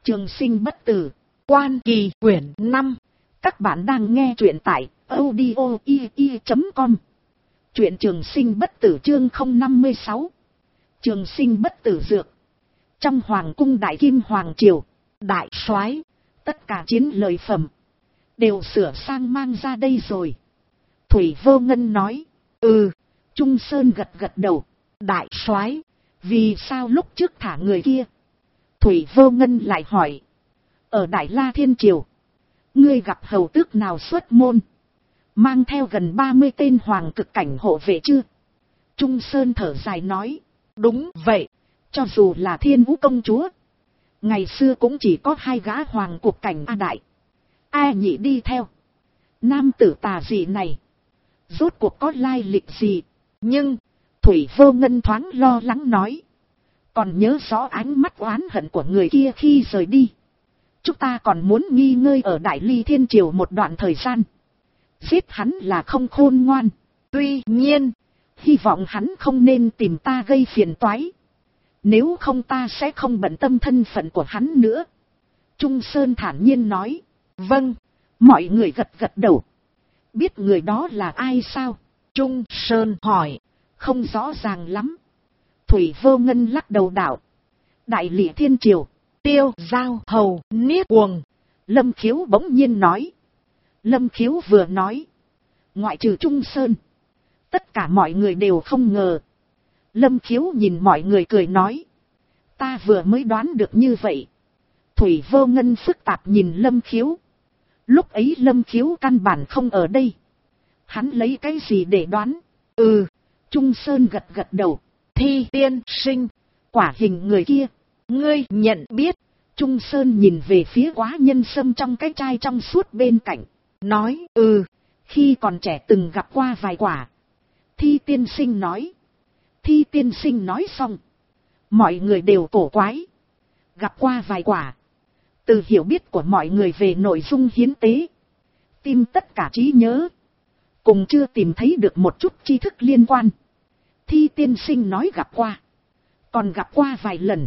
Trường sinh bất tử, Quan Kỳ quyển 5. Các bạn đang nghe truyện tại audio.com. Truyện Trường sinh bất tử chương 056. Trường sinh bất tử dược. Trong hoàng cung Đại Kim Hoàng Triều, đại soái, tất cả chiến lợi phẩm đều sửa sang mang ra đây rồi. Thủy Vô Ngân nói, Trung Sơn gật gật đầu. Đại soái, vì sao lúc trước thả người kia? Thủy Vô Ngân lại hỏi, ở Đại La Thiên Triều, ngươi gặp hầu tước nào xuất môn, mang theo gần 30 tên hoàng cực cảnh hộ vệ chưa? Trung Sơn thở dài nói, đúng vậy, cho dù là Thiên Vũ công chúa, ngày xưa cũng chỉ có 2 gã hoàng cực cảnh A Đại, A Nhị đi theo. Nam tử tà dị này, rốt cuộc có lai lịch gì? Nhưng, Thủy Vô Ngân thoáng lo lắng nói, còn nhớ rõ ánh mắt oán hận của người kia khi rời đi. Chúng ta còn muốn nghỉ ngơi ở Đại Ly Thiên Triều một đoạn thời gian. Giết hắn là không khôn ngoan. Tuy nhiên, hy vọng hắn không nên tìm ta gây phiền toái. Nếu không ta sẽ không bận tâm thân phận của hắn nữa. Trung Sơn thản nhiên nói, vâng. Mọi người gật gật đầu. Biết người đó là ai sao? Trung Sơn hỏi, không rõ ràng lắm. Thủy Vô Ngân lắc đầu đạo, Đại Ly Thiên Triều, Tiêu Giao Hầu Niết Cuồng. Lâm Khiếu bỗng nhiên nói. Lâm Khiếu vừa nói, ngoại trừ Trung Sơn, tất cả mọi người đều không ngờ. Lâm Khiếu nhìn mọi người cười nói, ta vừa mới đoán được như vậy. Thủy Vô Ngân phức tạp nhìn Lâm Khiếu. Lúc ấy Lâm Khiếu căn bản không ở đây. Hắn lấy cái gì để đoán? Trung Sơn gật gật đầu. Thi tiên sinh, quả hình người kia, ngươi nhận biết? Trung Sơn nhìn về phía Quá Nhân Sâm trong cái chai trong suốt bên cạnh, nói, khi còn trẻ từng gặp qua vài quả. Thi tiên sinh nói. Thi tiên sinh nói xong, mọi người đều cổ quái. Gặp qua vài quả. Từ hiểu biết của mọi người về nội dung hiến tế, tìm tất cả trí nhớ, cùng chưa tìm thấy được một chút tri thức liên quan. Thi tiên sinh nói gặp qua, còn gặp qua vài lần.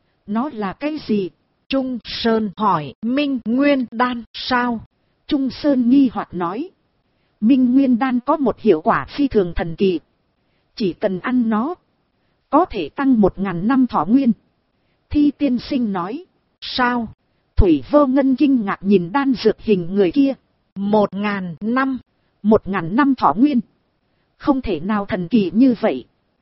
Nó là cái gì? Trung Sơn hỏi. Minh Nguyên Đan sao? Trung Sơn nghi hoặc nói, Minh Nguyên Đan có một hiệu quả phi thường thần kỳ. Chỉ cần ăn nó, có thể tăng 1000 năm thọ nguyên. Thi tiên sinh nói, sao? Thủy Vô Ngân kinh ngạc nhìn đan dược hình người kia. 1000 năm, 1000 năm thọ nguyên. Không thể nào thần kỳ như vậy.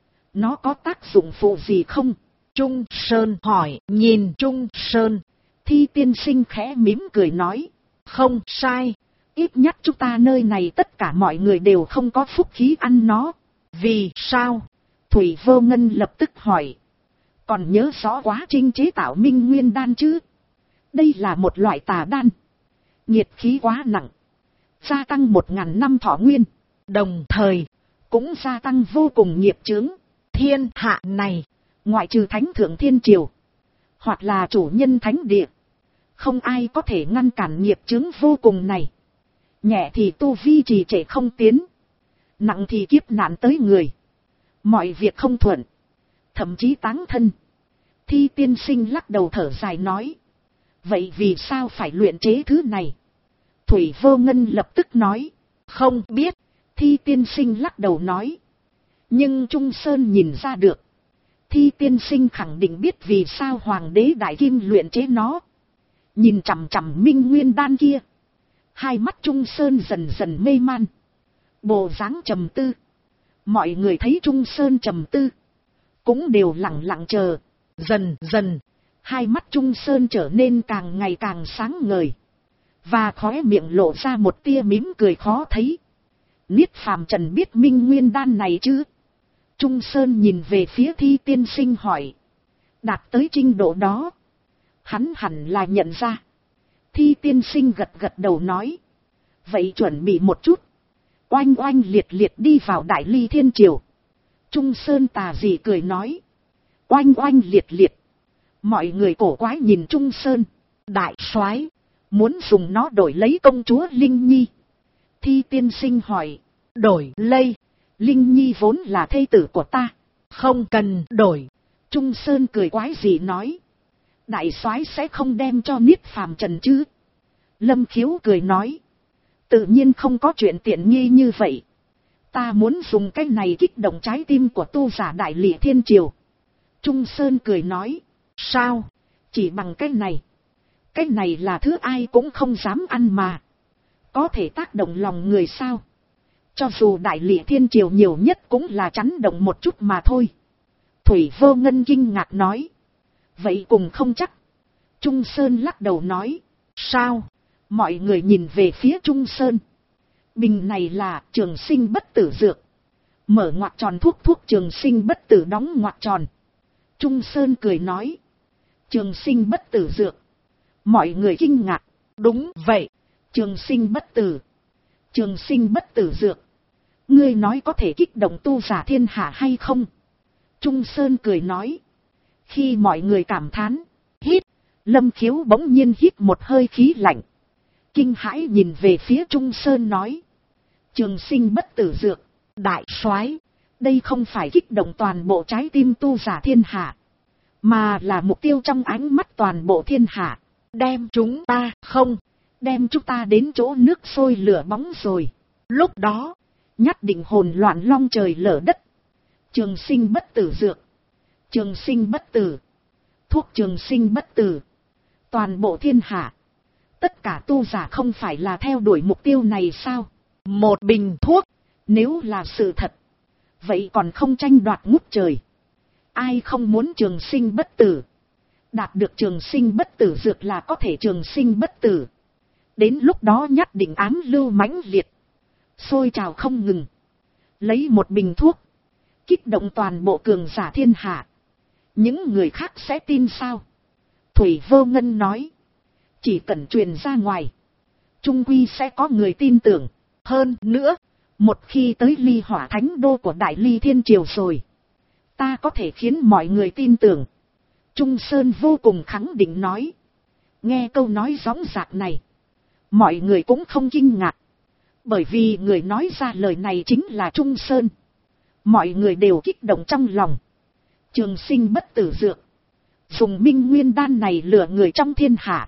Nó có tác dụng phụ gì không? Trung Sơn hỏi. Nhìn Trung Sơn, Thi tiên sinh khẽ mỉm cười nói, không sai. Ít nhất chúng ta nơi này tất cả mọi người đều không có phúc khí ăn nó. Vì sao? Thủy Vô Ngân lập tức hỏi. Còn nhớ rõ quá trình chế tạo Minh Nguyên Đan chứ? Đây là một loại tà đan, nhiệt khí quá nặng, gia tăng 1000 năm thọ nguyên, đồng thời cũng gia tăng vô cùng nghiệp chướng. Thiên hạ này, ngoại trừ Thánh Thượng Thiên Triều, hoặc là chủ nhân thánh địa, không ai có thể ngăn cản nghiệp chướng vô cùng này. Nhẹ thì tu vi trì trệ không tiến, nặng thì kiếp nạn tới người, mọi việc không thuận, thậm chí táng thân. Thi tiên sinh lắc đầu thở dài nói, vậy vì sao phải luyện chế thứ này? Thủy Vô Ngân lập tức nói, không biết. Thi tiên sinh lắc đầu nói, nhưng Trung Sơn nhìn ra được. Thi tiên sinh khẳng định biết vì sao Hoàng đế Đại Kim luyện chế nó. Nhìn chằm chằm Minh Nguyên Đan kia, hai mắt Trung Sơn dần dần mê man, bộ dáng trầm tư. Mọi người thấy Trung Sơn trầm tư, cũng đều lặng lặng chờ. Dần dần, hai mắt Trung Sơn trở nên càng ngày càng sáng ngời, và khóe miệng lộ ra một tia mỉm cười khó thấy. Niết Phàm Trần biết Minh Nguyên Đan này chứ? Trung Sơn nhìn về phía Thi tiên sinh hỏi. Đạt tới trình độ đó, hắn hẳn là nhận ra. Thi tiên sinh gật gật đầu nói, vậy chuẩn bị một chút, oanh oanh liệt liệt đi vào Đại Ly Thiên Triều. Trung Sơn tà dị cười nói, oanh oanh liệt liệt. Mọi người cổ quái nhìn Trung Sơn. Đại soái, muốn dùng nó đổi lấy công chúa Linh Nhi. Thi tiên sinh hỏi, đổi lấy? Linh Nhi vốn là thê tử của ta, không cần đổi. Trung Sơn cười quái dị nói, Đại soái sẽ không đem cho Niết Phàm trần chứ? Lâm Khiếu cười nói. Tự nhiên không có chuyện tiện nghi như vậy. Ta muốn dùng cái này kích động trái tim của tu giả Đại Lìa Thiên Triều. Trung Sơn cười nói. Sao? Chỉ bằng cái này. Cái này là thứ ai cũng không dám ăn mà. Có thể tác động lòng người sao? Cho dù Đại Lìa Thiên Triều nhiều nhất cũng là chấn động một chút mà thôi. Thủy Vô Ngân kinh ngạc nói. Vậy cùng không chắc. Trung Sơn lắc đầu nói. Sao? Mọi người nhìn về phía Trung Sơn. Bình này là trường sinh bất tử dược. Mở ngoặc tròn thuốc trường sinh bất tử đóng ngoặc tròn. Trung Sơn cười nói. Trường sinh bất tử dược. Mọi người kinh ngạc. Đúng vậy. Trường sinh bất tử. Trường sinh bất tử dược. Ngươi nói có thể kích động tu giả thiên hạ hay không? Trung Sơn cười nói. Khi mọi người cảm thán. Hít. Lâm Khiếu bỗng nhiên hít một hơi khí lạnh. Kinh hãi nhìn về phía Trung Sơn nói. Trường sinh bất tử dược. Đại soái, đây không phải kích động toàn bộ trái tim tu giả thiên hạ. Mà là mục tiêu trong ánh mắt toàn bộ thiên hạ. Đem chúng ta không. Đem chúng ta đến chỗ nước sôi lửa bóng rồi. Lúc đó. Nhất định hồn loạn long trời lở đất. Trường sinh bất tử dược. Trường sinh bất tử. Thuốc trường sinh bất tử. Toàn bộ thiên hạ. Tất cả tu giả không phải là theo đuổi mục tiêu này sao? Một bình thuốc. Nếu là sự thật. Vậy còn không tranh đoạt ngút trời. Ai không muốn trường sinh bất tử? Đạt được trường sinh bất tử dược là có thể trường sinh bất tử. Đến lúc đó nhất định ám lưu mãnh liệt. Sôi trào không ngừng. Lấy một bình thuốc. Kích động toàn bộ cường giả thiên hạ. Những người khác sẽ tin sao? Thủy Vô Ngân nói. Chỉ cần truyền ra ngoài. Trung quy sẽ có người tin tưởng. Hơn nữa. Một khi tới Ly Hỏa Thánh Đô của Đại Ly Thiên Triều rồi. Ta có thể khiến mọi người tin tưởng. Trung Sơn vô cùng khẳng định nói. Nghe câu nói rõ ràng này. Mọi người cũng không kinh ngạc. Bởi vì người nói ra lời này chính là Trung Sơn. Mọi người đều kích động trong lòng. Trường sinh bất tử dược. Dùng minh nguyên đan này lừa người trong thiên hạ.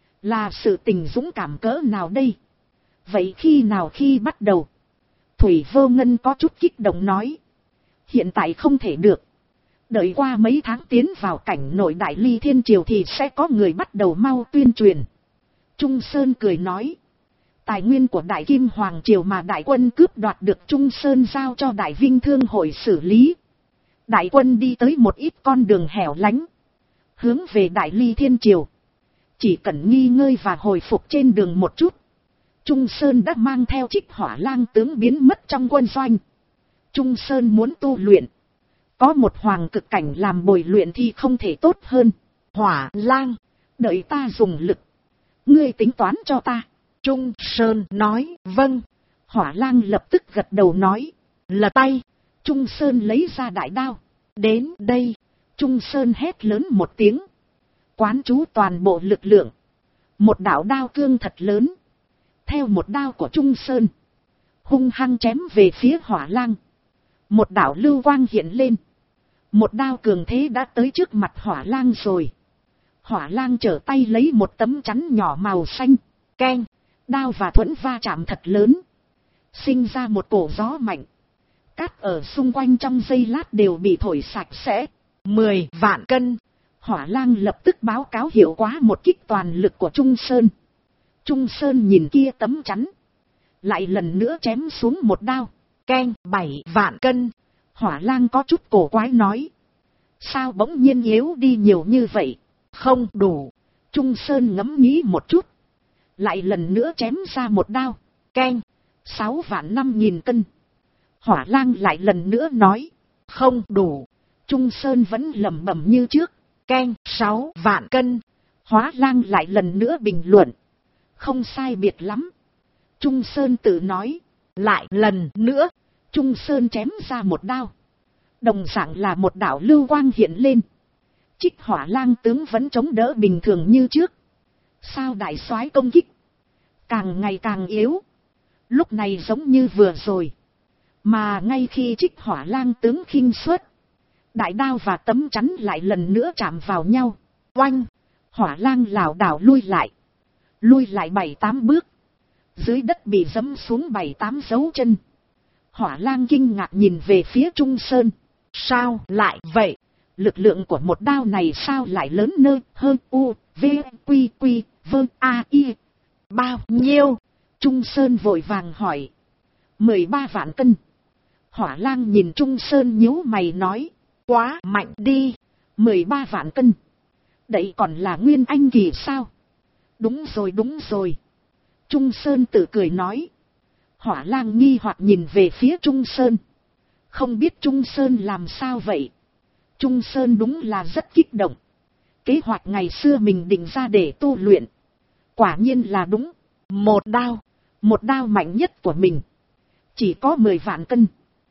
Là sự tình dũng cảm cỡ nào đây? Vậy khi nào khi bắt đầu? Thủy Vô Ngân có chút kích động nói. Hiện tại không thể được. Đợi qua mấy tháng tiến vào cảnh nội Đại Ly Thiên Triều thì sẽ có người bắt đầu mau tuyên truyền. Trung Sơn cười nói. Tài nguyên của Đại Kim Hoàng Triều mà đại quân cướp đoạt được Trung Sơn giao cho Đại Vinh Thương Hội xử lý. Đại quân đi tới một ít con đường hẻo lánh. Hướng về Đại Ly Thiên Triều. Chỉ cần nghỉ ngơi và hồi phục trên đường một chút. Trung Sơn đã mang theo Trích Hỏa Lang tướng biến mất trong quân doanh. Trung Sơn muốn tu luyện. Có một hoàng cực cảnh làm bồi luyện thì không thể tốt hơn. Hỏa Lang, đợi ta dùng lực. Ngươi tính toán cho ta. Trung Sơn nói, vâng. Hỏa Lang lập tức gật đầu nói, lật tay. Trung Sơn lấy ra đại đao. Đến đây. Trung Sơn hét lớn một tiếng. Quán chú toàn bộ lực lượng. Một đạo đao cương thật lớn. Theo một đao của Trung Sơn. Hung hăng chém về phía Hỏa Lang. Một đạo lưu quang hiện lên. Một đao cường thế đã tới trước mặt Hỏa Lang rồi. Hỏa Lang trở tay lấy một tấm chắn nhỏ màu xanh. Keng. Đao và thuẫn va chạm thật lớn. Sinh ra một cổ gió mạnh. Cát ở xung quanh trong giây lát đều bị thổi sạch sẽ. 10 vạn cân. Hỏa Lang lập tức báo cáo hiệu quả một kích toàn lực của Trung Sơn. Trung Sơn nhìn kia tấm chắn. Lại lần nữa chém xuống một đao. Keng 7 vạn cân. Hỏa Lang có chút cổ quái nói. Sao bỗng nhiên yếu đi nhiều như vậy? Không đủ. Trung Sơn ngẫm nghĩ một chút. Lại lần nữa chém ra một đao. Keng 6 vạn 5.000 cân. Hỏa Lang lại lần nữa nói. Không đủ. Trung Sơn vẫn lẩm bẩm như trước. Keng 6 vạn cân. Hỏa Lang lại lần nữa bình luận. Không sai biệt lắm. Trung Sơn tự nói. Lại lần nữa. Trung Sơn chém ra một đao. Đồng dạng là một đạo lưu quang hiện lên. Trích Hỏa Lang tướng vẫn chống đỡ bình thường như trước. Sao đại soái công kích? Càng ngày càng yếu. Lúc này giống như vừa rồi. Mà ngay khi Trích Hỏa Lang tướng khinh suất. Đại đao và tấm chắn lại lần nữa chạm vào nhau. Oanh! Hỏa lang lảo đảo lui lại 7-8 bước. Dưới đất bị giẫm xuống 7-8 dấu chân. Hỏa lang kinh ngạc nhìn về phía Trung Sơn. Sao lại vậy? Lực lượng của một đao này sao lại lớn hơn u, v, quy quy, vơ, a, y. Bao nhiêu? Trung Sơn vội vàng hỏi. 13 vạn cân. Hỏa lang nhìn Trung Sơn nhíu mày nói. Quá mạnh đi. 13 vạn cân. Đấy còn là nguyên anh kỳ sao? Đúng rồi. Trung Sơn tự cười nói. Hỏa lang nghi hoặc nhìn về phía Trung Sơn. Không biết Trung Sơn làm sao vậy? Trung Sơn đúng là rất kích động. Kế hoạch ngày xưa mình định ra để tu luyện. Quả nhiên là đúng. Một đao mạnh nhất của mình. Chỉ có 10 vạn cân.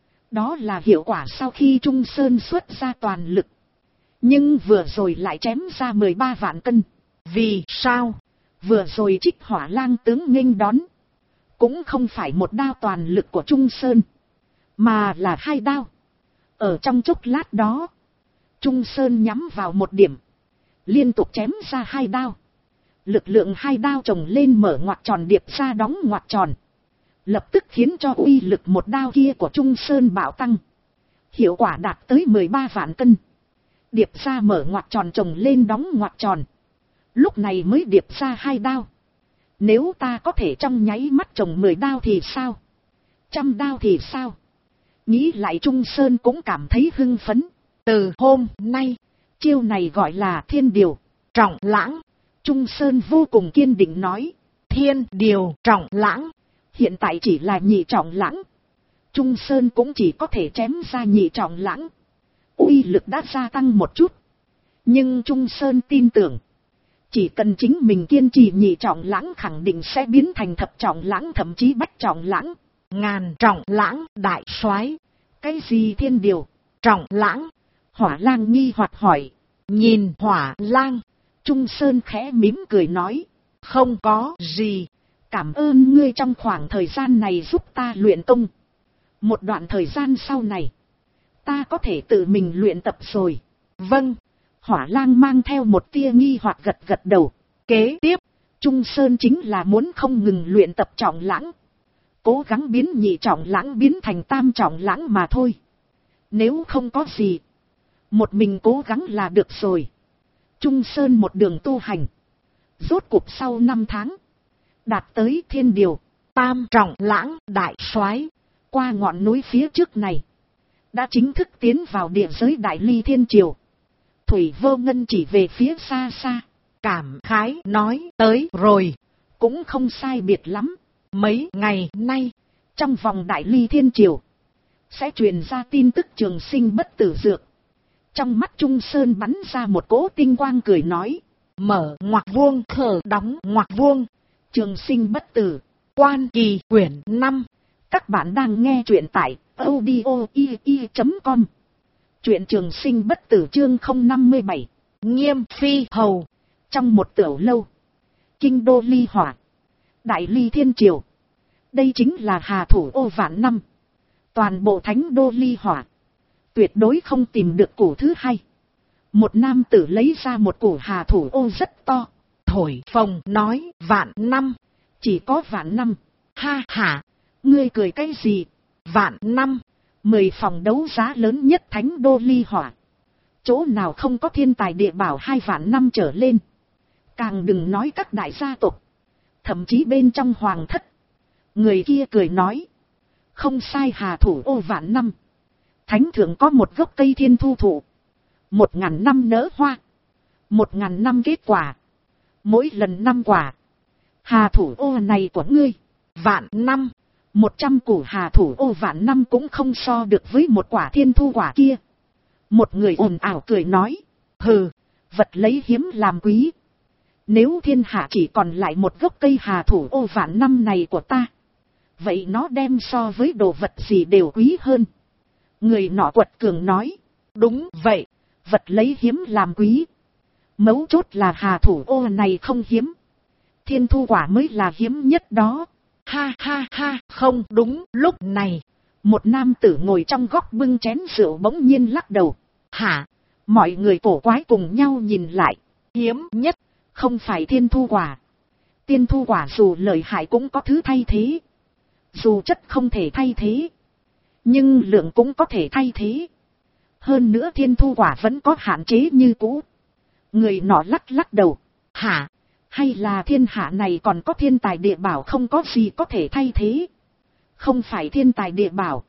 Đó là hiệu quả sau khi Trung Sơn xuất ra toàn lực. Nhưng vừa rồi lại chém ra 13 vạn cân. Vì sao? Vừa rồi Trích Hỏa lang tướng nghênh đón. Cũng không phải một đao toàn lực của Trung Sơn. Mà là 2 đao. Ở trong chốc lát đó. Trung Sơn nhắm vào một điểm. Liên tục chém ra 2 đao. Lực lượng 2 đao chồng lên mở ngoặc tròn điệp ra đóng ngoặc tròn. Lập tức khiến cho uy lực một đao kia của Trung Sơn bạo tăng. Hiệu quả đạt tới 13 vạn cân. Điệp ra mở ngoặc tròn chồng lên đóng ngoặc tròn. Lúc này mới điệp ra 2 đao. Nếu ta có thể trong nháy mắt chồng 10 đao thì sao? 100 đao thì sao? Nghĩ lại Trung Sơn cũng cảm thấy hưng phấn. Từ hôm nay, chiêu này gọi là thiên điều, trọng lãng. Trung Sơn vô cùng kiên định nói. Thiên điều, trọng lãng. Hiện tại chỉ là nhị trọng lãng. Trung Sơn cũng chỉ có thể chém ra nhị trọng lãng. Uy lực đã gia tăng một chút. Nhưng Trung Sơn tin tưởng. Chỉ cần chính mình kiên trì nhị trọng lãng khẳng định sẽ biến thành thập trọng lãng thậm chí bách trọng lãng. Ngàn trọng lãng đại soái. Cái gì thiên điều, trọng lãng? Hỏa lang nghi hoặc hỏi. Nhìn Hỏa lang. Trung Sơn khẽ mỉm cười nói. Không có gì. Cảm ơn ngươi trong khoảng thời gian này giúp ta luyện công. Một đoạn thời gian sau này. Ta có thể tự mình luyện tập rồi. Vâng. Hỏa lang mang theo một tia nghi hoặc gật đầu. Kế tiếp. Trung Sơn chính là muốn không ngừng luyện tập trọng lãng. Cố gắng biến nhị trọng lãng biến thành tam trọng lãng mà thôi. Nếu không có gì. Một mình cố gắng là được rồi. Trung Sơn một đường tu hành. Rốt cuộc sau 5 tháng. Đạt tới thiên điều, tam trọng lãng đại soái. Qua ngọn núi phía trước này. Đã chính thức tiến vào địa giới Đại Ly Thiên Triều. Thủy Vô Ngân chỉ về phía xa xa. Cảm khái nói tới rồi. Cũng không sai biệt lắm. Mấy ngày nay. Trong vòng Đại Ly Thiên Triều. Sẽ truyền ra tin tức trường sinh bất tử dược. Trong mắt Trung Sơn bắn ra một cỗ tinh quang cười nói. Mở ngoặc vuông khở đóng ngoặc vuông. Trường sinh bất tử. Quan kỳ quyển 5. Các bạn đang nghe truyện tại audio.com. Truyện trường sinh bất tử chương 057. Nghiêm phi hầu. Trong một tiểu lâu. Kinh đô Ly Hỏa. Đại Ly Thiên Triều. Đây chính là Hà Thủ Ô vạn năm. Toàn bộ thánh đô Ly Hỏa. Tuyệt đối không tìm được củ thứ hai. Một nam tử lấy ra một củ Hà Thủ Ô rất to. Thổi phồng nói vạn năm. Chỉ có vạn năm. Ha ha. Ngươi cười cái gì? Vạn năm. 10 phòng đấu giá lớn nhất thánh đô Ly Hỏa. Chỗ nào không có thiên tài địa bảo 2 vạn năm trở lên. Càng đừng nói các đại gia tộc. Thậm chí bên trong hoàng thất. Người kia cười nói. Không sai Hà Thủ Ô vạn năm. Thánh thượng có một gốc cây thiên thu thụ. 1000 năm nở hoa. 1000 năm kết quả. Mỗi lần 5 quả. Hà Thủ Ô này của ngươi. Vạn năm. 100 củ Hà Thủ Ô vạn năm cũng không so được với một quả thiên thu quả kia. Một người ồn ào cười nói. Hừ. Vật lấy hiếm làm quý. Nếu thiên hạ chỉ còn lại một gốc cây Hà Thủ Ô vạn năm này của ta. Vậy nó đem so với đồ vật gì đều quý hơn. Người nọ quật cường nói. Đúng vậy. Vật lấy hiếm làm quý. Mấu chốt là Hà Thủ Ô này không hiếm. Thiên thu quả mới là hiếm nhất đó. Ha ha ha. Không đúng. Lúc này. Một nam tử ngồi trong góc bưng chén rượu bỗng nhiên lắc đầu. Hả? Mọi người cổ quái cùng nhau nhìn lại. Hiếm nhất. Không phải thiên thu quả. Tiên thu quả dù lợi hại cũng có thứ thay thế. Dù chất không thể thay thế, nhưng lượng cũng có thể thay thế. Hơn nữa thiên thu quả vẫn có hạn chế như cũ. Người nọ lắc lắc đầu. Hả? Hay là thiên hạ này còn có thiên tài địa bảo không có gì có thể thay thế? Không phải thiên tài địa bảo,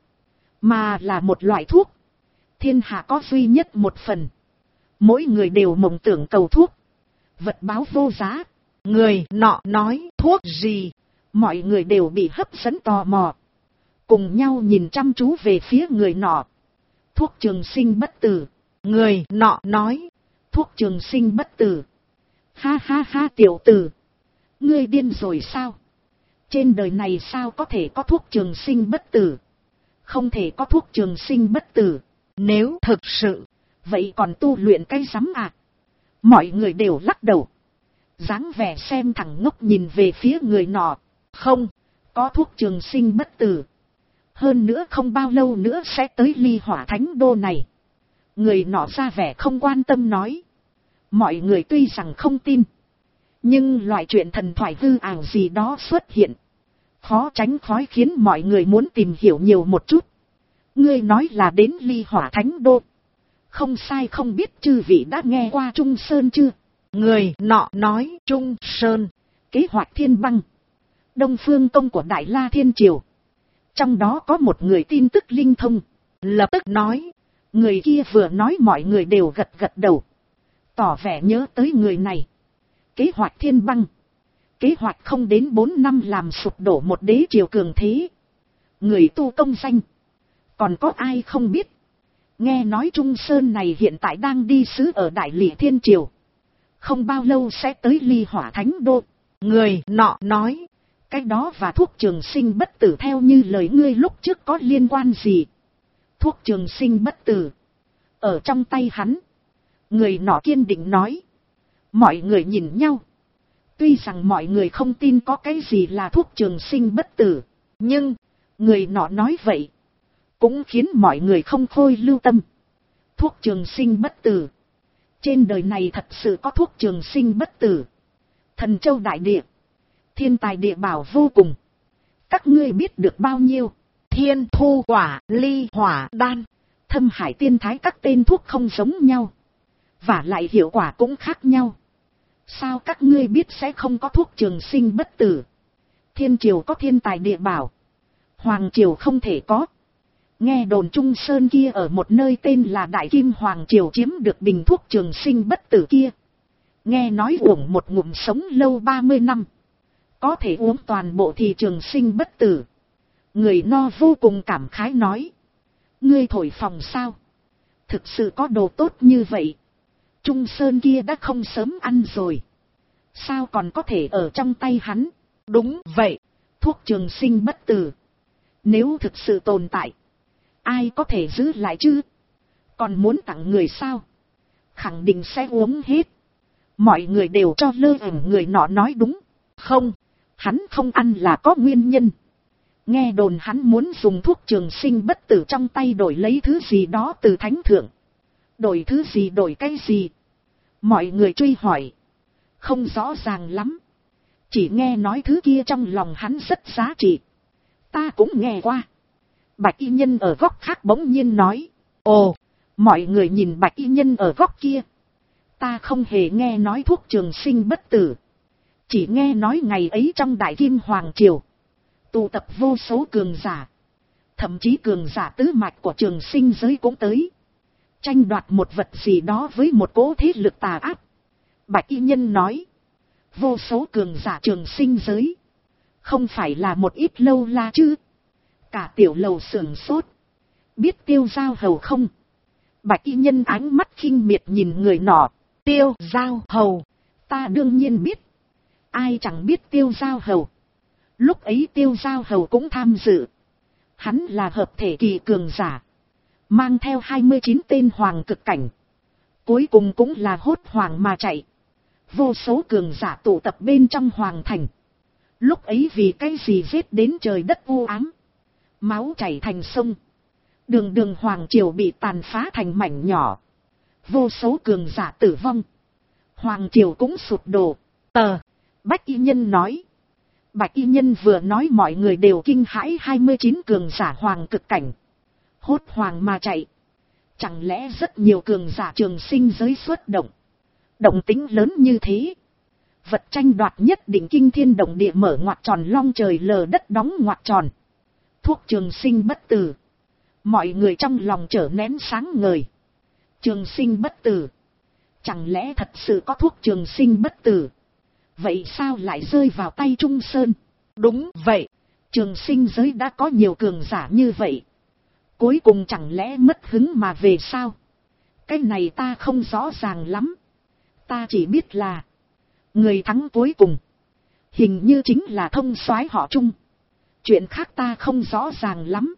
mà là một loại thuốc. Thiên hạ có duy nhất một phần. Mỗi người đều mộng tưởng cầu thuốc. Vật báo vô giá. Người nọ nói thuốc gì? Mọi người đều bị hấp dẫn tò mò. Cùng nhau nhìn chăm chú về phía người nọ. Thuốc trường sinh bất tử. Người nọ nói. Thuốc trường sinh bất tử. Ha ha ha tiểu tử. Ngươi điên rồi sao? Trên đời này sao có thể có thuốc trường sinh bất tử? Không thể có thuốc trường sinh bất tử. Nếu thực sự, vậy còn tu luyện cái rắm à? Mọi người đều lắc đầu. Dáng vẻ xem thẳng ngốc nhìn về phía người nọ. Không, có thuốc trường sinh bất tử. Hơn nữa không bao lâu nữa sẽ tới Ly Hỏa Thánh Đô này. Người nọ ra vẻ không quan tâm nói. Mọi người tuy rằng không tin, nhưng loại chuyện thần thoại hư ảo gì đó xuất hiện, khó tránh khỏi khiến mọi người muốn tìm hiểu nhiều một chút. Ngươi nói là đến Ly Hỏa Thánh Đô. Không sai, không biết chư vị đã nghe qua Trung Sơn chưa? Người nọ nói Trung Sơn, kế hoạch Thiên Băng, Đông Phương Công của Đại La Thiên Triều. Trong đó có một người tin tức linh thông, lập tức nói. Người kia vừa nói mọi người đều gật gật đầu, tỏ vẻ nhớ tới người này. Kế hoạch Thiên Băng, kế hoạch không đến 4 năm làm sụp đổ một đế triều cường thế. Người tu công danh, còn có ai không biết? Nghe nói Trung Sơn này hiện tại đang đi sứ ở Đại Lị Thiên Triều, không bao lâu sẽ tới Ly Hỏa Thánh Đô. Người nọ nói. Cái đó và thuốc trường sinh bất tử theo như lời ngươi lúc trước có liên quan gì? Thuốc trường sinh bất tử ở trong tay hắn. Người nọ kiên định nói. Mọi người nhìn nhau. Tuy rằng mọi người không tin có cái gì là thuốc trường sinh bất tử, nhưng người nọ nói vậy cũng khiến mọi người không thôi lưu tâm. Thuốc trường sinh bất tử. Trên đời này thật sự có thuốc trường sinh bất tử. Thần châu đại địa, thiên tài địa bảo vô cùng. Các ngươi biết được bao nhiêu? Thiên thu quả, ly hỏa đan, thâm hải tiên thái, các tên thuốc không giống nhau, và lại hiệu quả cũng khác nhau. Sao các ngươi biết sẽ không có thuốc trường sinh bất tử? Thiên triều có thiên tài địa bảo, hoàng triều không thể có. Nghe đồn Trung Sơn kia ở một nơi tên là Đại Kim Hoàng Triều chiếm được bình thuốc trường sinh bất tử kia. Nghe nói uống một ngụm sống lâu 30 năm. Có thể uống toàn bộ thì trường sinh bất tử. Người no vô cùng cảm khái nói. Ngươi thổi phồng sao? Thực sự có đồ tốt như vậy, Trung Sơn kia đã không sớm ăn rồi. Sao còn có thể ở trong tay hắn? Đúng vậy, thuốc trường sinh bất tử. Nếu thực sự tồn tại, ai có thể giữ lại chứ? Còn muốn tặng người sao? Khẳng định sẽ uống hết. Mọi người đều cho lơ ẩn người nọ nói đúng. Không, hắn không ăn là có nguyên nhân. Nghe đồn hắn muốn dùng thuốc trường sinh bất tử trong tay đổi lấy thứ gì đó từ thánh thượng. Đổi thứ gì, đổi cái gì? Mọi người truy hỏi. Không rõ ràng lắm. Chỉ nghe nói thứ kia trong lòng hắn rất giá trị. Ta cũng nghe qua. Bạch y nhân ở góc khác bỗng nhiên nói. Ồ, mọi người nhìn bạch y nhân ở góc kia. Ta không hề nghe nói thuốc trường sinh bất tử. Chỉ nghe nói ngày ấy trong Đại Kim Hoàng Triều tụ tập vô số cường giả. Thậm chí cường giả tứ mạch của trường sinh giới cũng tới. Tranh đoạt một vật gì đó với một cỗ thế lực tà ác. Bạch y nhân nói. Vô số cường giả trường sinh giới. Không phải là một ít lâu la chứ? Cả tiểu lầu sườn sốt. Biết Tiêu Giao Hầu không? Bạch y nhân ánh mắt khinh miệt nhìn người nọ. Tiêu Giao Hầu, ta đương nhiên biết. Ai chẳng biết Tiêu Giao Hầu. Lúc ấy Tiêu Giao Hầu cũng tham dự. Hắn là hợp thể kỳ cường giả, mang theo 29 tên hoàng cực cảnh. Cuối cùng cũng là hốt hoàng mà chạy. Vô số cường giả tụ tập bên trong hoàng thành. Lúc ấy vì cái gì giết đến trời đất u ám, máu chảy thành sông. Đường đường hoàng triều bị tàn phá thành mảnh nhỏ. Vô số cường giả tử vong. Hoàng triều cũng sụp đổ. Bách y nhân nói. Bạch y nhân vừa nói mọi người đều kinh hãi, 29 cường giả hoàng cực cảnh. Hốt hoàng mà chạy. Chẳng lẽ rất nhiều cường giả trường sinh giới xuất động. Động tính lớn như thế. Vật tranh đoạt nhất định kinh thiên động địa, mở ngoặt tròn, long trời lở đất đóng ngoặt tròn. Thuốc trường sinh bất tử. Mọi người trong lòng trở nên sáng ngời. Trường sinh bất tử. Chẳng lẽ thật sự có thuốc trường sinh bất tử? Vậy sao lại rơi vào tay Trung Sơn? Đúng vậy. Trường sinh giới đã có nhiều cường giả như vậy. Cuối cùng chẳng lẽ mất hứng mà về sao? Cái này ta không rõ ràng lắm. Ta chỉ biết là người thắng cuối cùng hình như chính là thông soái họ Trung. Chuyện khác ta không rõ ràng lắm.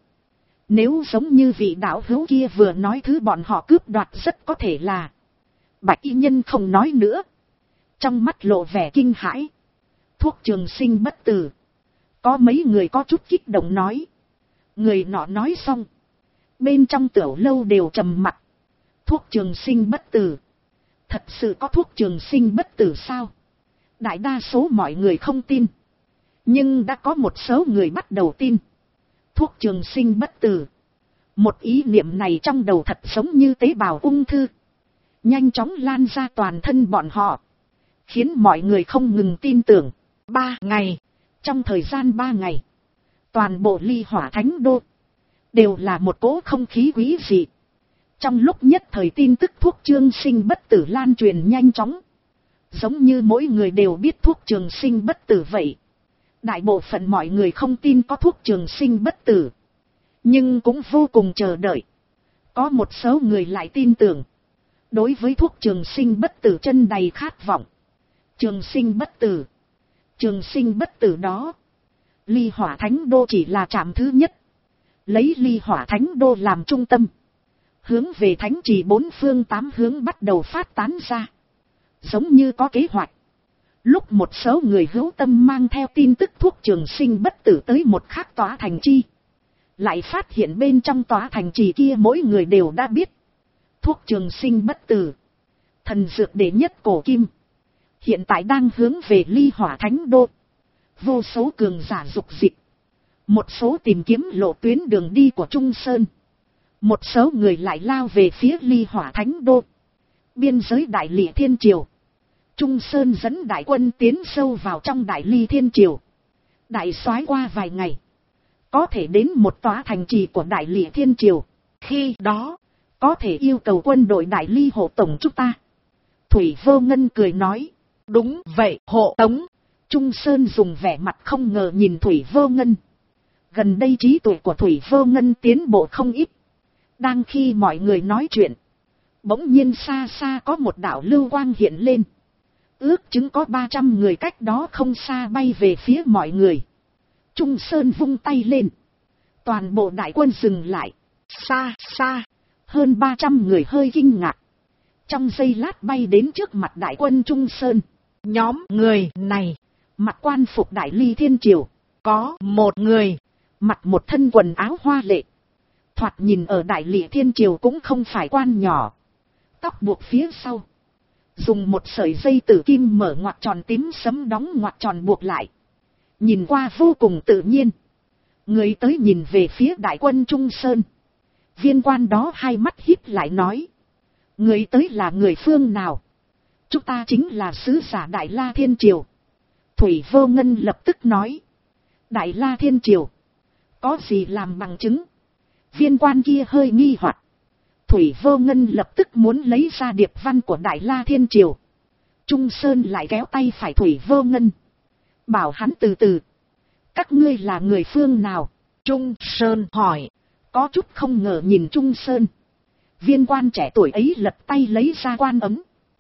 Nếu giống như vị đạo hữu kia vừa nói, thứ bọn họ cướp đoạt rất có thể là... Bạch y nhân không nói nữa. Trong mắt lộ vẻ kinh hãi. Thuốc trường sinh bất tử. Có mấy người có chút kích động nói. Người nọ nói xong. Bên trong tiểu lâu đều trầm mặc. Thuốc trường sinh bất tử. Thật sự có thuốc trường sinh bất tử sao? Đại đa số mọi người không tin. Nhưng đã có một số người bắt đầu tin. Thuốc trường sinh bất tử. Một ý niệm này trong đầu thật giống như tế bào ung thư. Nhanh chóng lan ra toàn thân bọn họ. Khiến mọi người không ngừng tin tưởng. 3 ngày. Trong thời gian 3 ngày. Toàn bộ Ly Hỏa Thánh Đô. Đều là một cỗ không khí quý dị. Trong lúc nhất thời tin tức thuốc trường sinh bất tử lan truyền nhanh chóng. Giống như mỗi người đều biết thuốc trường sinh bất tử vậy. Đại bộ phận mọi người không tin có thuốc trường sinh bất tử. Nhưng cũng vô cùng chờ đợi. Có một số người lại tin tưởng. Đối với thuốc trường sinh bất tử chân đầy khát vọng. Trường sinh bất tử. Trường sinh bất tử đó. Ly Hỏa Thánh Đô chỉ là trạm thứ nhất. Lấy Ly Hỏa Thánh Đô làm trung tâm. Hướng về thánh trì 4 phương 8 hướng bắt đầu phát tán ra. Giống như có kế hoạch. Lúc một số người hữu tâm mang theo tin tức thuốc trường sinh bất tử tới một khác tòa thành trì. Lại phát hiện bên trong tòa thành trì kia mỗi người đều đã biết. Thuốc trường sinh bất tử. Thần dược đệ nhất cổ kim. Hiện tại đang hướng về Ly Hỏa Thánh Đô. Vô số cường giả dục dịch. Một số tìm kiếm lộ tuyến đường đi của Trung Sơn. Một số người lại lao về phía Ly Hỏa Thánh Đô. Biên giới Đại Lị Thiên Triều. Trung Sơn dẫn đại quân tiến sâu vào trong Đại Ly Thiên Triều. Đại soái qua vài ngày. Có thể đến một tòa thành trì của Đại Lị Thiên Triều. Khi đó, có thể yêu cầu quân đội Đại Ly hộ tổng chúng ta. Thủy Vô Ngân cười nói. Đúng vậy, hộ tống. Trung Sơn dùng vẻ mặt không ngờ nhìn Thủy Vô Ngân. Gần đây trí tuệ của Thủy Vô Ngân tiến bộ không ít. Đang khi mọi người nói chuyện. Bỗng nhiên xa xa có một đạo lưu quang hiện lên. Ước chứng có 300 người cách đó không xa bay về phía mọi người. Trung Sơn vung tay lên. Toàn bộ đại quân dừng lại. Xa xa. Hơn 300 người hơi kinh ngạc. Trong giây lát bay đến trước mặt đại quân Trung Sơn. Nhóm người này. Mặc quan phục Đại Ly Thiên Triều. Có một người. Mặc một thân quần áo hoa lệ. Thoạt nhìn ở Đại Lị Thiên Triều cũng không phải quan nhỏ. Tóc buộc phía sau. Dùng một sợi dây tử kim mở ngoặt tròn tím sấm đóng ngoặt tròn buộc lại. Nhìn qua vô cùng tự nhiên. Người tới nhìn về phía đại quân Trung Sơn. Viên quan đó hai mắt híp lại nói. Người tới là người phương nào? Chúng ta chính là sứ giả Đại La Thiên Triều. Thủy Vô Ngân lập tức nói. Đại La Thiên Triều. Có gì làm bằng chứng? Viên quan kia hơi nghi hoặc. Thủy Vô Ngân lập tức muốn lấy ra điệp văn của Đại La Thiên Triều. Trung Sơn lại kéo tay phải Thủy Vô Ngân. Bảo hắn từ từ. Các ngươi là người phương nào? Trung Sơn hỏi. Có chút không ngờ nhìn Trung Sơn. Viên quan trẻ tuổi ấy lật tay lấy ra quan ấm.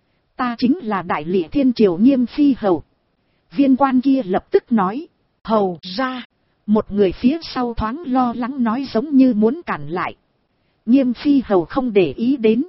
Ta chính là Đại Lị Thiên Triều Nghiêm Phi Hầu. Viên quan kia lập tức nói. Hầu ra. Một người phía sau thoáng lo lắng nói giống như muốn cản lại. Nghiêm Phi Hầu không để ý đến.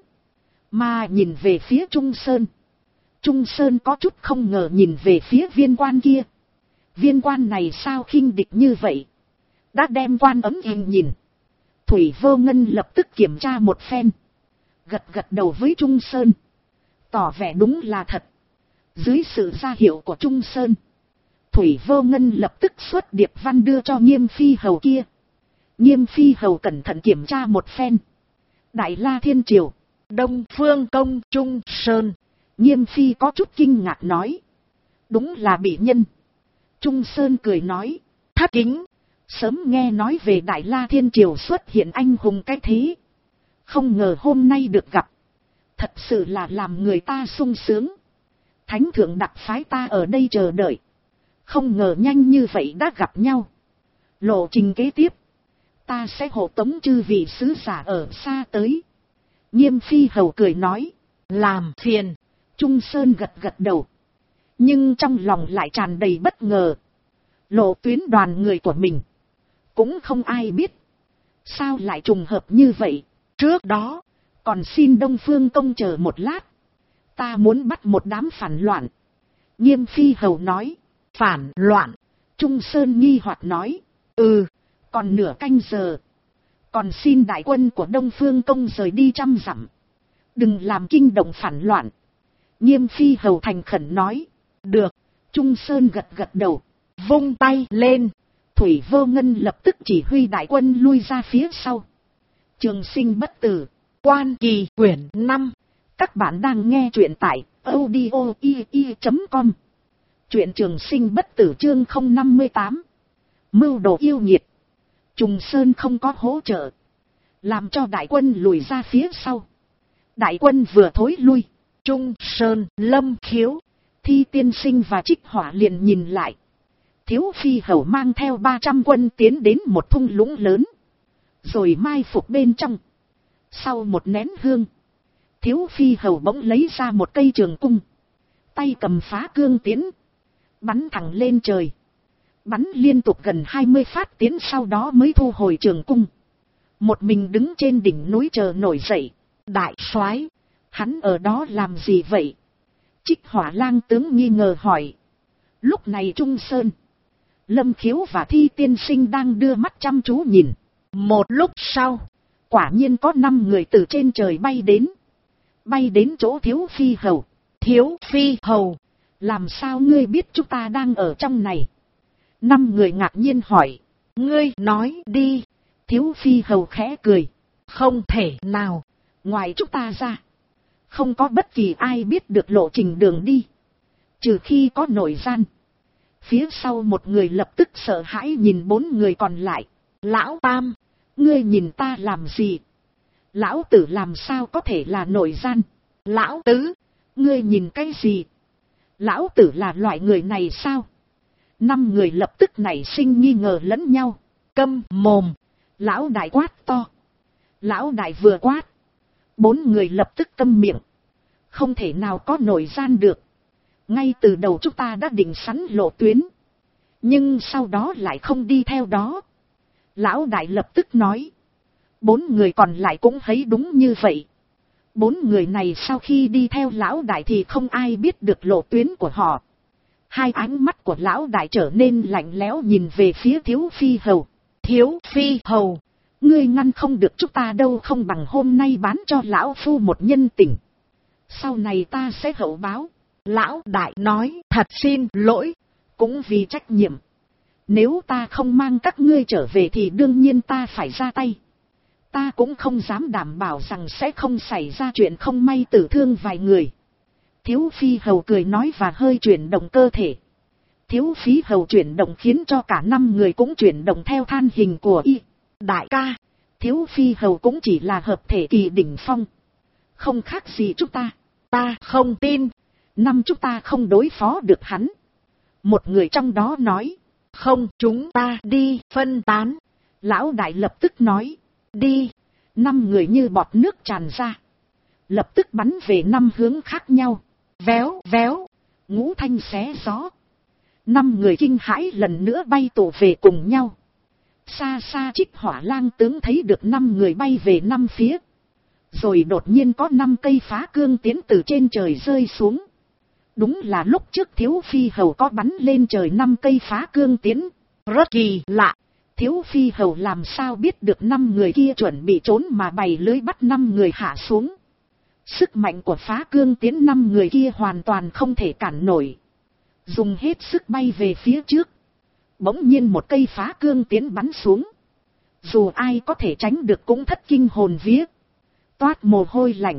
Mà nhìn về phía Trung Sơn. Trung Sơn có chút không ngờ nhìn về phía viên quan kia. Viên quan này sao khinh địch như vậy? Đã đem quan ấm em nhìn. Thủy Vô Ngân lập tức kiểm tra một phen. Gật gật đầu với Trung Sơn. Tỏ vẻ đúng là thật. Dưới sự ra hiệu của Trung Sơn, Thủy Vô Ngân lập tức xuất điệp văn đưa cho Nghiêm Phi Hầu kia. Nghiêm Phi Hầu cẩn thận kiểm tra một phen. Đại La Thiên Triều, Đông Phương Công Trung Sơn. Nghiêm Phi có chút kinh ngạc nói. Đúng là bị nhân. Trung Sơn cười nói. Thất kính. Sớm nghe nói về Đại La Thiên Triều xuất hiện anh hùng cái thế. Không ngờ hôm nay được gặp. Thật sự là làm người ta sung sướng. Thánh thượng đặc phái ta ở đây chờ đợi. Không ngờ nhanh như vậy đã gặp nhau. Lộ trình kế tiếp, ta sẽ hộ tống chư vị sứ giả ở xa tới. Nghiêm Phi Hầu cười nói. Làm phiền. Trung Sơn gật gật đầu. Nhưng trong lòng lại tràn đầy bất ngờ. Lộ tuyến đoàn người của mình cũng không ai biết. Sao lại trùng hợp như vậy? Trước đó còn xin Đông Phương Công chờ một lát. Ta muốn bắt một đám phản loạn. Nghiêm Phi Hầu nói. Phản loạn? Trung Sơn nghi hoặc nói. Còn nửa canh giờ. Còn xin đại quân của Đông Phương Công rời đi 100 dặm. Đừng làm kinh động phản loạn. Nghiêm Phi Hầu thành khẩn nói. Được. Trung Sơn gật gật đầu. Vung tay lên. Thủy Vô Ngân lập tức chỉ huy đại quân lui ra phía sau. Trường Sinh Bất Tử. Quan Kỳ quyển 5. Các bạn đang nghe truyện tại audio.com. Truyện Trường Sinh Bất Tử chương 058. Mưu đồ yêu nghiệt. Trung Sơn không có hỗ trợ, làm cho đại quân lùi ra phía sau. Đại quân vừa thối lui, Trung Sơn, Lâm Khiếu, Thi Tiên Sinh và Trích Hỏa liền nhìn lại. Thiếu Phi Hầu mang theo 300 quân tiến đến một thung lũng lớn, rồi mai phục bên trong. Sau một nén hương, Thiếu Phi Hầu bỗng lấy ra một cây trường cung, tay cầm phá cương tiễn, bắn thẳng lên trời. Bắn liên tục gần 20 phát tiến, sau đó mới thu hồi trường cung. Một mình đứng trên đỉnh núi chờ nổi dậy. Đại soái, hắn ở đó làm gì vậy? Trích Hỏa Lang tướng nghi ngờ hỏi. Lúc này Trung Sơn, Lâm Khiếu và Thi Tiên Sinh đang đưa mắt chăm chú nhìn. Một lúc sau, quả nhiên có 5 người từ trên trời bay đến. Bay đến chỗ Thiếu Phi Hầu. Thiếu Phi Hầu, làm sao ngươi biết chúng ta đang ở trong này? 5 người ngạc nhiên hỏi. Ngươi nói đi. Thiếu Phi Hầu khẽ cười. Không thể nào. Ngoài chúng ta ra, không có bất kỳ ai biết được lộ trình đường đi, trừ khi có nội gian. Phía sau một người lập tức sợ hãi nhìn 4 người còn lại. Lão Tam, ngươi nhìn ta làm gì? Lão Tử làm sao có thể là nội gian? Lão Tứ, ngươi nhìn cái gì? Lão Tử là loại người này sao? 5 người lập tức nảy sinh nghi ngờ lẫn nhau. Câm mồm. Lão Đại quát to. Lão Đại vừa quát, 4 người lập tức câm miệng. Không thể nào có nội gian được. Ngay từ đầu chúng ta đã định sẵn lộ tuyến, nhưng sau đó lại không đi theo đó. Lão Đại lập tức nói. 4 người còn lại cũng thấy đúng như vậy. 4 người này sau khi đi theo Lão Đại thì không ai biết được lộ tuyến của họ. Hai ánh mắt của Lão Đại trở nên lạnh lẽo nhìn về phía Thiếu Phi Hầu. Thiếu Phi Hầu, ngươi ngăn không được chúng ta đâu, không bằng hôm nay bán cho Lão Phu một nhân tình. Sau này ta sẽ hậu báo. Lão Đại nói. Thật xin lỗi, cũng vì trách nhiệm. Nếu ta không mang các ngươi trở về thì đương nhiên ta phải ra tay. Ta cũng không dám đảm bảo rằng sẽ không xảy ra chuyện không may tử thương vài người. Thiếu Phi Hầu cười nói và hơi chuyển động cơ thể. Thiếu Phi Hầu chuyển động khiến cho cả 5 người cũng chuyển động theo than hình của y. Đại ca, Thiếu Phi Hầu cũng chỉ là hợp thể kỳ đỉnh phong, không khác gì chúng ta. Ta không tin. 5 chúng ta không đối phó được hắn. Một người trong đó nói. Không, chúng ta đi phân tán. Lão Đại lập tức nói. Đi. 5 người như bọt nước tràn ra, lập tức bắn về 5 hướng khác nhau. Véo véo, ngũ thanh xé gió. 5 người kinh hãi lần nữa bay tụ về cùng nhau. Xa xa Trích Hỏa Lang tướng thấy được 5 người bay về 5 phía. Rồi đột nhiên có 5 cây phá cương tiến từ trên trời rơi xuống. Đúng là lúc trước Thiếu Phi Hầu có bắn lên trời 5 cây phá cương tiến. Rất kỳ lạ. Thiếu Phi Hầu làm sao biết được 5 người kia chuẩn bị trốn mà bày lưới bắt 5 người hạ xuống. Sức mạnh của Phá Cương Tiến 5 người kia hoàn toàn không thể cản nổi. Dùng hết sức bay về phía trước. Bỗng nhiên một cây Phá Cương Tiến bắn xuống. Dù ai có thể tránh được cũng thất kinh hồn vía. Toát mồ hôi lạnh.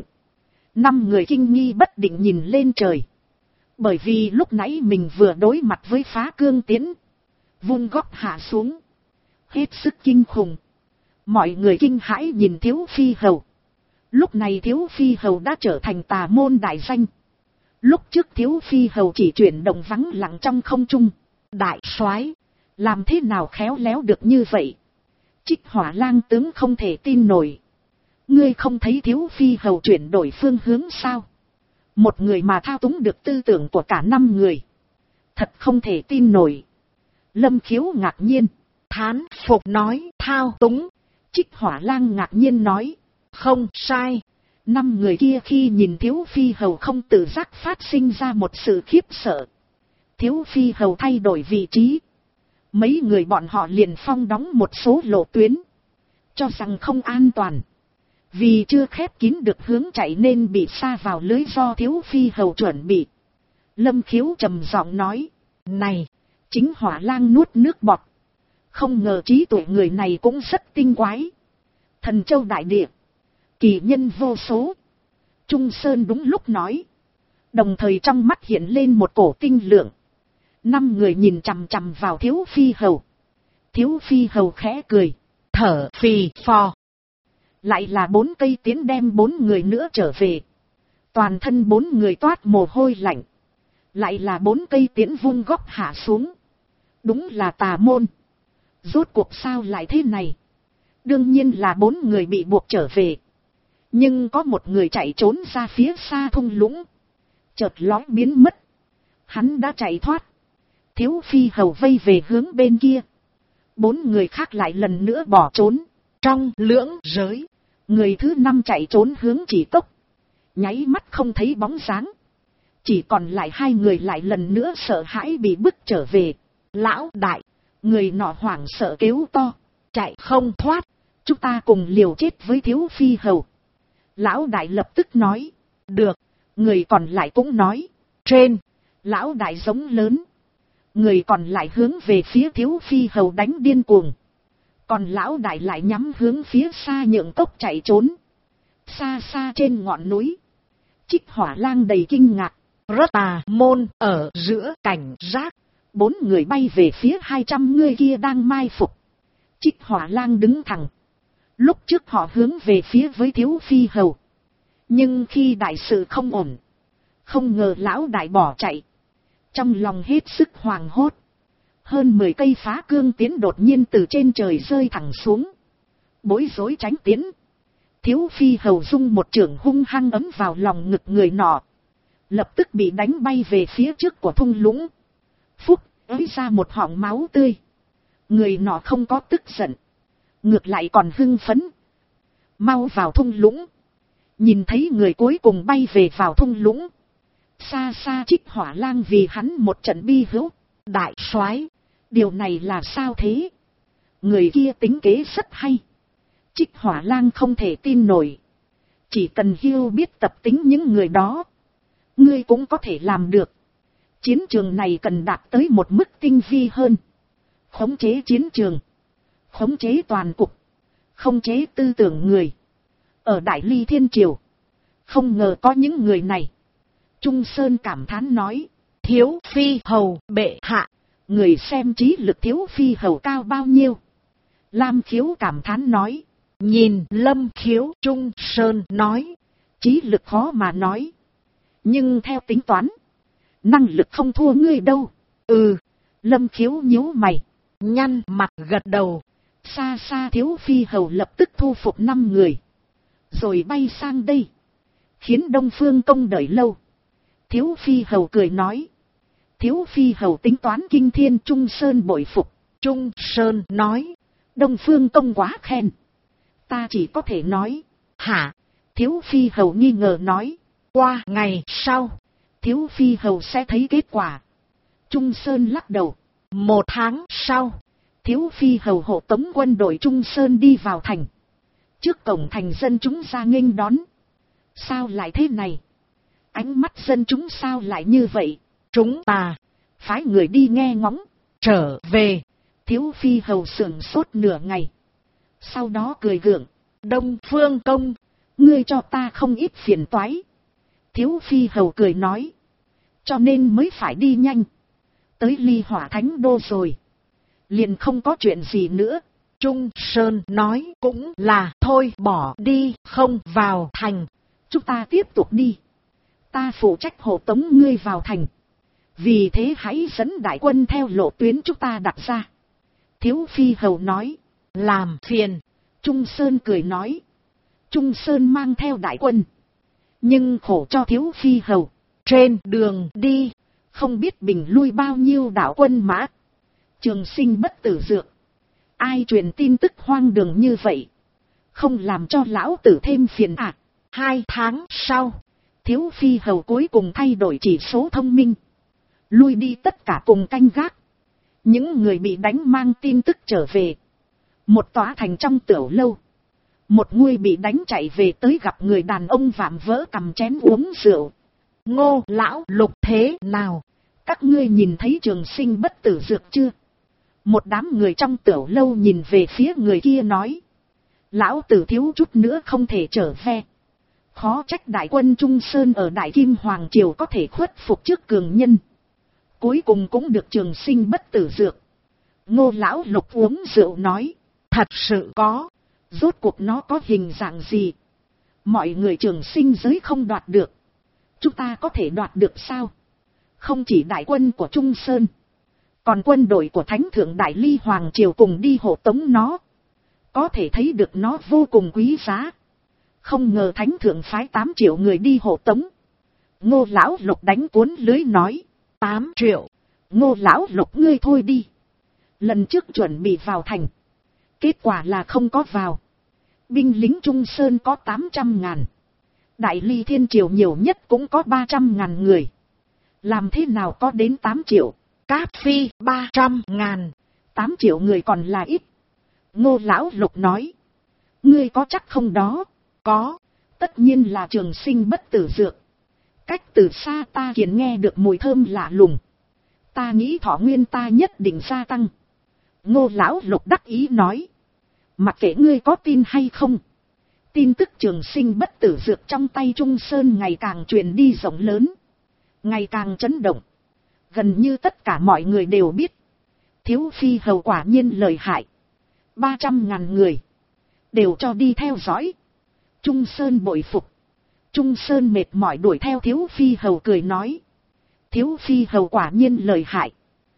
5 người kinh nghi bất định nhìn lên trời. Bởi vì lúc nãy mình vừa đối mặt với Phá Cương Tiến. Vung góc hạ xuống. Hết sức kinh khủng. Mọi người kinh hãi nhìn Thiếu Phi Hầu. Lúc này Thiếu Phi Hầu đã trở thành tà môn đại danh. Lúc trước Thiếu Phi Hầu chỉ chuyển động vắng lặng trong không trung. Đại soái, làm thế nào khéo léo được như vậy? Trích Hỏa Lang tướng không thể tin nổi. Ngươi không thấy Thiếu Phi Hầu chuyển đổi phương hướng sao? Một người mà thao túng được tư tưởng của cả 5 người. Thật không thể tin nổi. Lâm Khiếu ngạc nhiên, thán phục nói thao túng. Trích Hỏa Lang ngạc nhiên nói, không sai. 5 người kia khi nhìn Thiếu Phi Hầu không tự giác phát sinh ra một sự khiếp sợ. Thiếu Phi Hầu thay đổi vị trí. Mấy người bọn họ liền phong đóng một số lộ tuyến. Cho rằng không an toàn. Vì chưa khép kín được hướng chạy nên bị sa vào lưới do Thiếu Phi Hầu chuẩn bị. Lâm Khiếu trầm giọng nói, này, chính Hỏa Lang nuốt nước bọt. Không ngờ trí tuệ người này cũng rất tinh quái. Thần châu đại địa, kỳ nhân vô số. Trung Sơn đúng lúc nói. Đồng thời trong mắt hiện lên một cổ tinh lượng. 5 người nhìn chằm chằm vào Thiếu Phi Hầu. Thiếu Phi Hầu khẽ cười, thở phì phò. Lại là 4 cây tiến đem 4 người nữa trở về. Toàn thân 4 người toát mồ hôi lạnh. Lại là 4 cây tiến vung góc hạ xuống. Đúng là tà môn. Rốt cuộc sao lại thế này? Đương nhiên là 4 người bị buộc trở về. Nhưng có một người chạy trốn ra phía xa thung lũng. Chợt lói biến mất. Hắn đã chạy thoát. Thiếu Phi Hầu vây về hướng bên kia. 4 người khác lại lần nữa bỏ trốn. Trong lưỡng giới, người thứ 5 chạy trốn hướng Chỉ Cốc. Nháy mắt không thấy bóng dáng. Chỉ còn lại 2 người lại lần nữa sợ hãi bị bức trở về. Lão đại, người nọ hoảng sợ kêu to, chạy không thoát. Chúng ta cùng liều chết với Thiếu Phi Hầu. Lão đại lập tức nói, được. Người còn lại cũng nói, trên. Lão đại giống lớn. Người còn lại hướng về phía Thiếu Phi Hầu đánh điên cuồng. Còn lão đại lại nhắm hướng phía xa Nhượng Cốc chạy trốn. Xa xa trên ngọn núi, Trích Hỏa Lang đầy kinh ngạc. Rất tà môn ở giữa cảnh giác. 4 người bay về phía 200 người kia đang mai phục. Trích Hỏa Lang đứng thẳng. Lúc trước họ hướng về phía với Thiếu Phi Hầu. Nhưng khi đại sự không ổn, không ngờ lão đại bỏ chạy. Trong lòng hết sức hoảng hốt. Hơn 10 cây Phá Cương Tiến đột nhiên từ trên trời rơi thẳng xuống. Bối rối tránh tiến. Thiếu Phi Hầu dung một chưởng hung hăng ấm vào lòng ngực người nọ. Lập tức bị đánh bay về phía trước của thung lũng. Phúc ới ra một họng máu tươi. Người nọ không có tức giận. Ngược lại còn hưng phấn. Mau vào thung lũng. Nhìn thấy người cuối cùng bay về vào thung lũng. Xa xa Trích Hỏa Lang vì hắn một trận bi hữu. Đại soái, điều này là sao thế? Người kia tính kế rất hay. Trích Hỏa Lang không thể tin nổi. Chỉ cần hiểu biết tập tính những người đó, ngươi cũng có thể làm được. Chiến trường này cần đạt tới một mức tinh vi hơn. Khống chế chiến trường, khống chế toàn cục, khống chế tư tưởng người. Ở Đại Ly Thiên Triều, không ngờ có những người này. Trung Sơn cảm thán nói, Thiếu Phi Hầu bệ hạ, người xem trí lực Thiếu Phi Hầu cao bao nhiêu. Lam Khiếu cảm thán nói, nhìn Lâm Khiếu. Trung Sơn nói, trí lực khó mà nói. Nhưng theo tính toán, năng lực không thua ngươi đâu. Ừ. Lâm Khiếu nhíu mày, nhăn mặt gật đầu. Xa xa Thiếu Phi Hầu lập tức thu phục 5 người. Rồi bay sang đây. Khiến Đông Phương Công đợi lâu. Thiếu Phi Hầu cười nói. Thiếu Phi Hầu tính toán kinh thiên. Trung Sơn bội phục. Trung Sơn nói. Đông Phương Công quá khen. Ta chỉ có thể nói. Hả? Thiếu Phi Hầu nghi ngờ nói. Qua ngày sau, Thiếu Phi Hầu sẽ thấy kết quả. Trung Sơn lắc đầu. 1 tháng sau, Thiếu Phi Hầu hộ tống quân đội Trung Sơn đi vào thành. Trước cổng thành dân chúng ra nghênh đón. Sao lại thế này? Ánh mắt dân chúng sao lại như vậy? Chúng ta phái người đi nghe ngóng, trở về. Thiếu phi hầu sửng sốt nửa ngày. Sau đó cười gượng. Đông Phương Công, ngươi cho ta không ít phiền toái. Thiếu phi hầu cười nói. Cho nên mới phải đi nhanh. Tới Ly Hỏa Thánh Đô rồi, liền không có chuyện gì nữa. Trung Sơn nói cũng là, thôi bỏ đi, không vào thành. Chúng ta tiếp tục đi. Ta phụ trách hộ tống ngươi vào thành. Vì thế hãy dẫn đại quân theo lộ tuyến chúng ta đặt ra. Thiếu phi hầu nói. Làm phiền. Trung Sơn cười nói. Trung Sơn mang theo đại quân. Nhưng khổ cho thiếu phi hầu. Trên đường đi, không biết bình lui bao nhiêu đạo quân mã. Trường Sinh bất tử dược. Ai truyền tin tức hoang đường như vậy? Không làm cho lão tử thêm phiền à? 2 tháng sau, thiếu phi hầu cuối cùng thay đổi chỉ số thông minh. Lui đi tất cả cùng canh gác. Những người bị đánh mang tin tức trở về. Một tòa thành trong tiểu lâu. Một người bị đánh chạy về tới gặp người đàn ông vạm vỡ cầm chén uống rượu. Ngô lão Lục thế nào? Các ngươi nhìn thấy Trường Sinh bất tử dược chưa? Một đám người trong tiểu lâu nhìn về phía người kia nói. Lão tử thiếu chút nữa không thể trở về. Khó trách đại quân Trung Sơn ở Đại Kim Hoàng Triều có thể khuất phục trước cường nhân. Cuối cùng cũng được Trường Sinh bất tử dược. Ngô lão Lục uống rượu nói. Thật sự có. Rốt cuộc nó có hình dạng gì? Mọi người Trường Sinh giới không đoạt được. Chúng ta có thể đoạt được sao? Không chỉ đại quân của Trung Sơn, còn quân đội của Thánh Thượng Đại Ly Hoàng Triều cùng đi hộ tống nó. Có thể thấy được nó vô cùng quý giá. Không ngờ Thánh Thượng phái 8 triệu người đi hộ tống. Ngô lão Lục đánh cuốn lưới nói. 8 triệu. Ngô lão Lục ngươi thôi đi. Lần trước chuẩn bị vào thành. Kết quả là không có vào. Binh lính Trung Sơn có 800.000. Đại Ly Thiên Triều nhiều nhất cũng có 300.000 người. Làm thế nào có đến 8 triệu? Cáp phi 300.000. 8 triệu người còn là ít. Ngô lão Lục nói. Ngươi có chắc không đó? Có. Tất nhiên là Trường Sinh bất tử dược. Cách từ xa ta liền nghe được mùi thơm lạ lùng. Ta nghĩ thọ nguyên ta nhất định gia tăng. Ngô lão Lục đắc ý nói. Mặc kệ ngươi có tin hay không. Tin tức Trường Sinh bất tử dược trong tay Trung Sơn ngày càng truyền đi rộng lớn. Ngày càng chấn động. Gần như tất cả mọi người đều biết. Thiếu phi hầu quả nhiên lợi hại. 300.000 người. Đều cho đi theo dõi. Trung Sơn bội phục. Trung Sơn mệt mỏi đuổi theo thiếu phi hầu cười nói. Thiếu phi hầu quả nhiên lợi hại.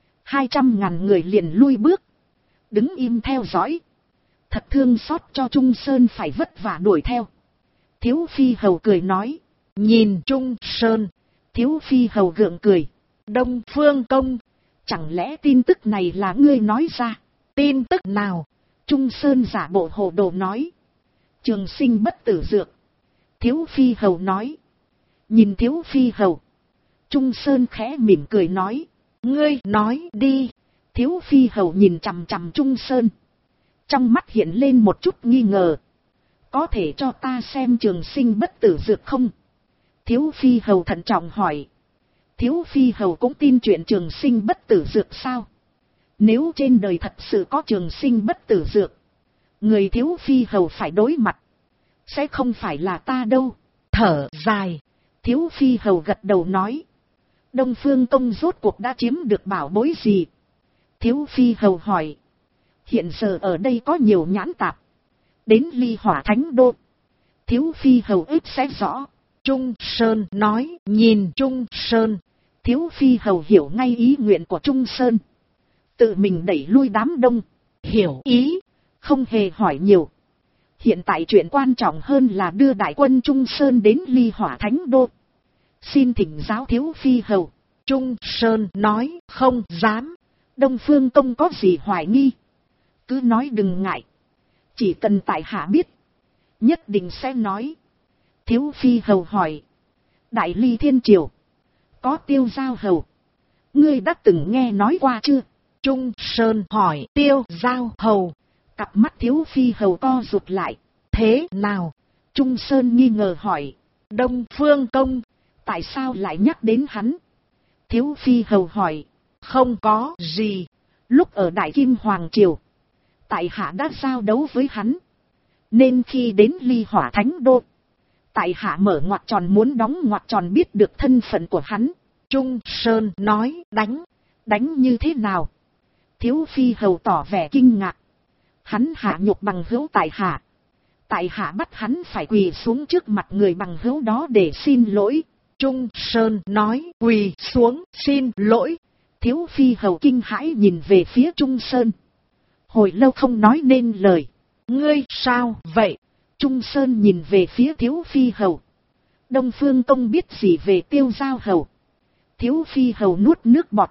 200.000 người liền lui bước. Đứng im theo dõi. Thật thương xót cho Trung Sơn phải vất vả đuổi theo. Thiếu phi hầu cười nói. Nhìn Trung Sơn. Thiếu phi hầu gượng cười. Đông Phương Công. Chẳng lẽ tin tức này là ngươi nói ra? Tin tức nào? Trung Sơn giả bộ hồ đồ nói. Trường Sinh bất tử dược. Thiếu phi hầu nói. Nhìn thiếu phi hầu. Trung Sơn khẽ mỉm cười nói. Ngươi nói đi. Thiếu phi hầu nhìn chằm chằm Trung Sơn. Trong mắt hiện lên một chút nghi ngờ. Có thể cho ta xem Trường Sinh bất tử dược không? Thiếu phi hầu thận trọng hỏi. Thiếu phi hầu cũng tin chuyện Trường Sinh bất tử dược sao? Nếu trên đời thật sự có Trường Sinh bất tử dược, người thiếu phi hầu phải đối mặt sẽ không phải là ta đâu. Thở dài, thiếu phi hầu gật đầu nói. Đông Phương Công rốt cuộc đã chiếm được bảo bối gì? Thiếu phi hầu hỏi. Hiện giờ ở đây có nhiều nhãn tạp. Đến Ly Hỏa Thánh Đô. Thiếu phi hầu ít sẽ rõ. Trung Sơn nói. Nhìn Trung Sơn. Thiếu phi hầu hiểu ngay ý nguyện của Trung Sơn. Tự mình đẩy lui đám đông. Hiểu ý. Không hề hỏi nhiều. Hiện tại chuyện quan trọng hơn là đưa đại quân Trung Sơn đến Ly Hỏa Thánh Đô. Xin thỉnh giáo thiếu phi hầu. Trung Sơn nói. Không dám. Đông Phương Công có gì hoài nghi? Cứ nói đừng ngại. Chỉ cần tại hạ biết. Nhất định sẽ nói. Thiếu phi hầu hỏi. Đại Ly Thiên Triều. Có Tiêu Giao hầu. Ngươi đã từng nghe nói qua chưa? Trung Sơn hỏi. Tiêu Giao hầu. Cặp mắt thiếu phi hầu co rụt lại. Thế nào? Trung Sơn nghi ngờ hỏi. Đông Phương Công, tại sao lại nhắc đến hắn? Thiếu phi hầu hỏi. Không có gì, lúc ở Đại Kim Hoàng Triều, tại hạ đã giao đấu với hắn, nên khi đến Ly Hỏa Thánh Đô, tại hạ mở ngoặc tròn muốn đóng ngoặc tròn biết được thân phận của hắn. Trung Sơn nói. Đánh như thế nào? Thiếu phi hầu tỏ vẻ kinh ngạc. Hắn hạ nhục bằng hữu tại hạ bắt hắn phải quỳ xuống trước mặt người bằng hữu đó để xin lỗi. Trung Sơn nói. Quỳ xuống xin lỗi. Thiếu phi hầu kinh hãi nhìn về phía Trung Sơn, hồi lâu không nói nên lời. Ngươi sao vậy? Trung Sơn nhìn về phía thiếu phi hầu. Đông Phương Công biết gì về Tiêu Giao hầu? Thiếu phi hầu nuốt nước bọt.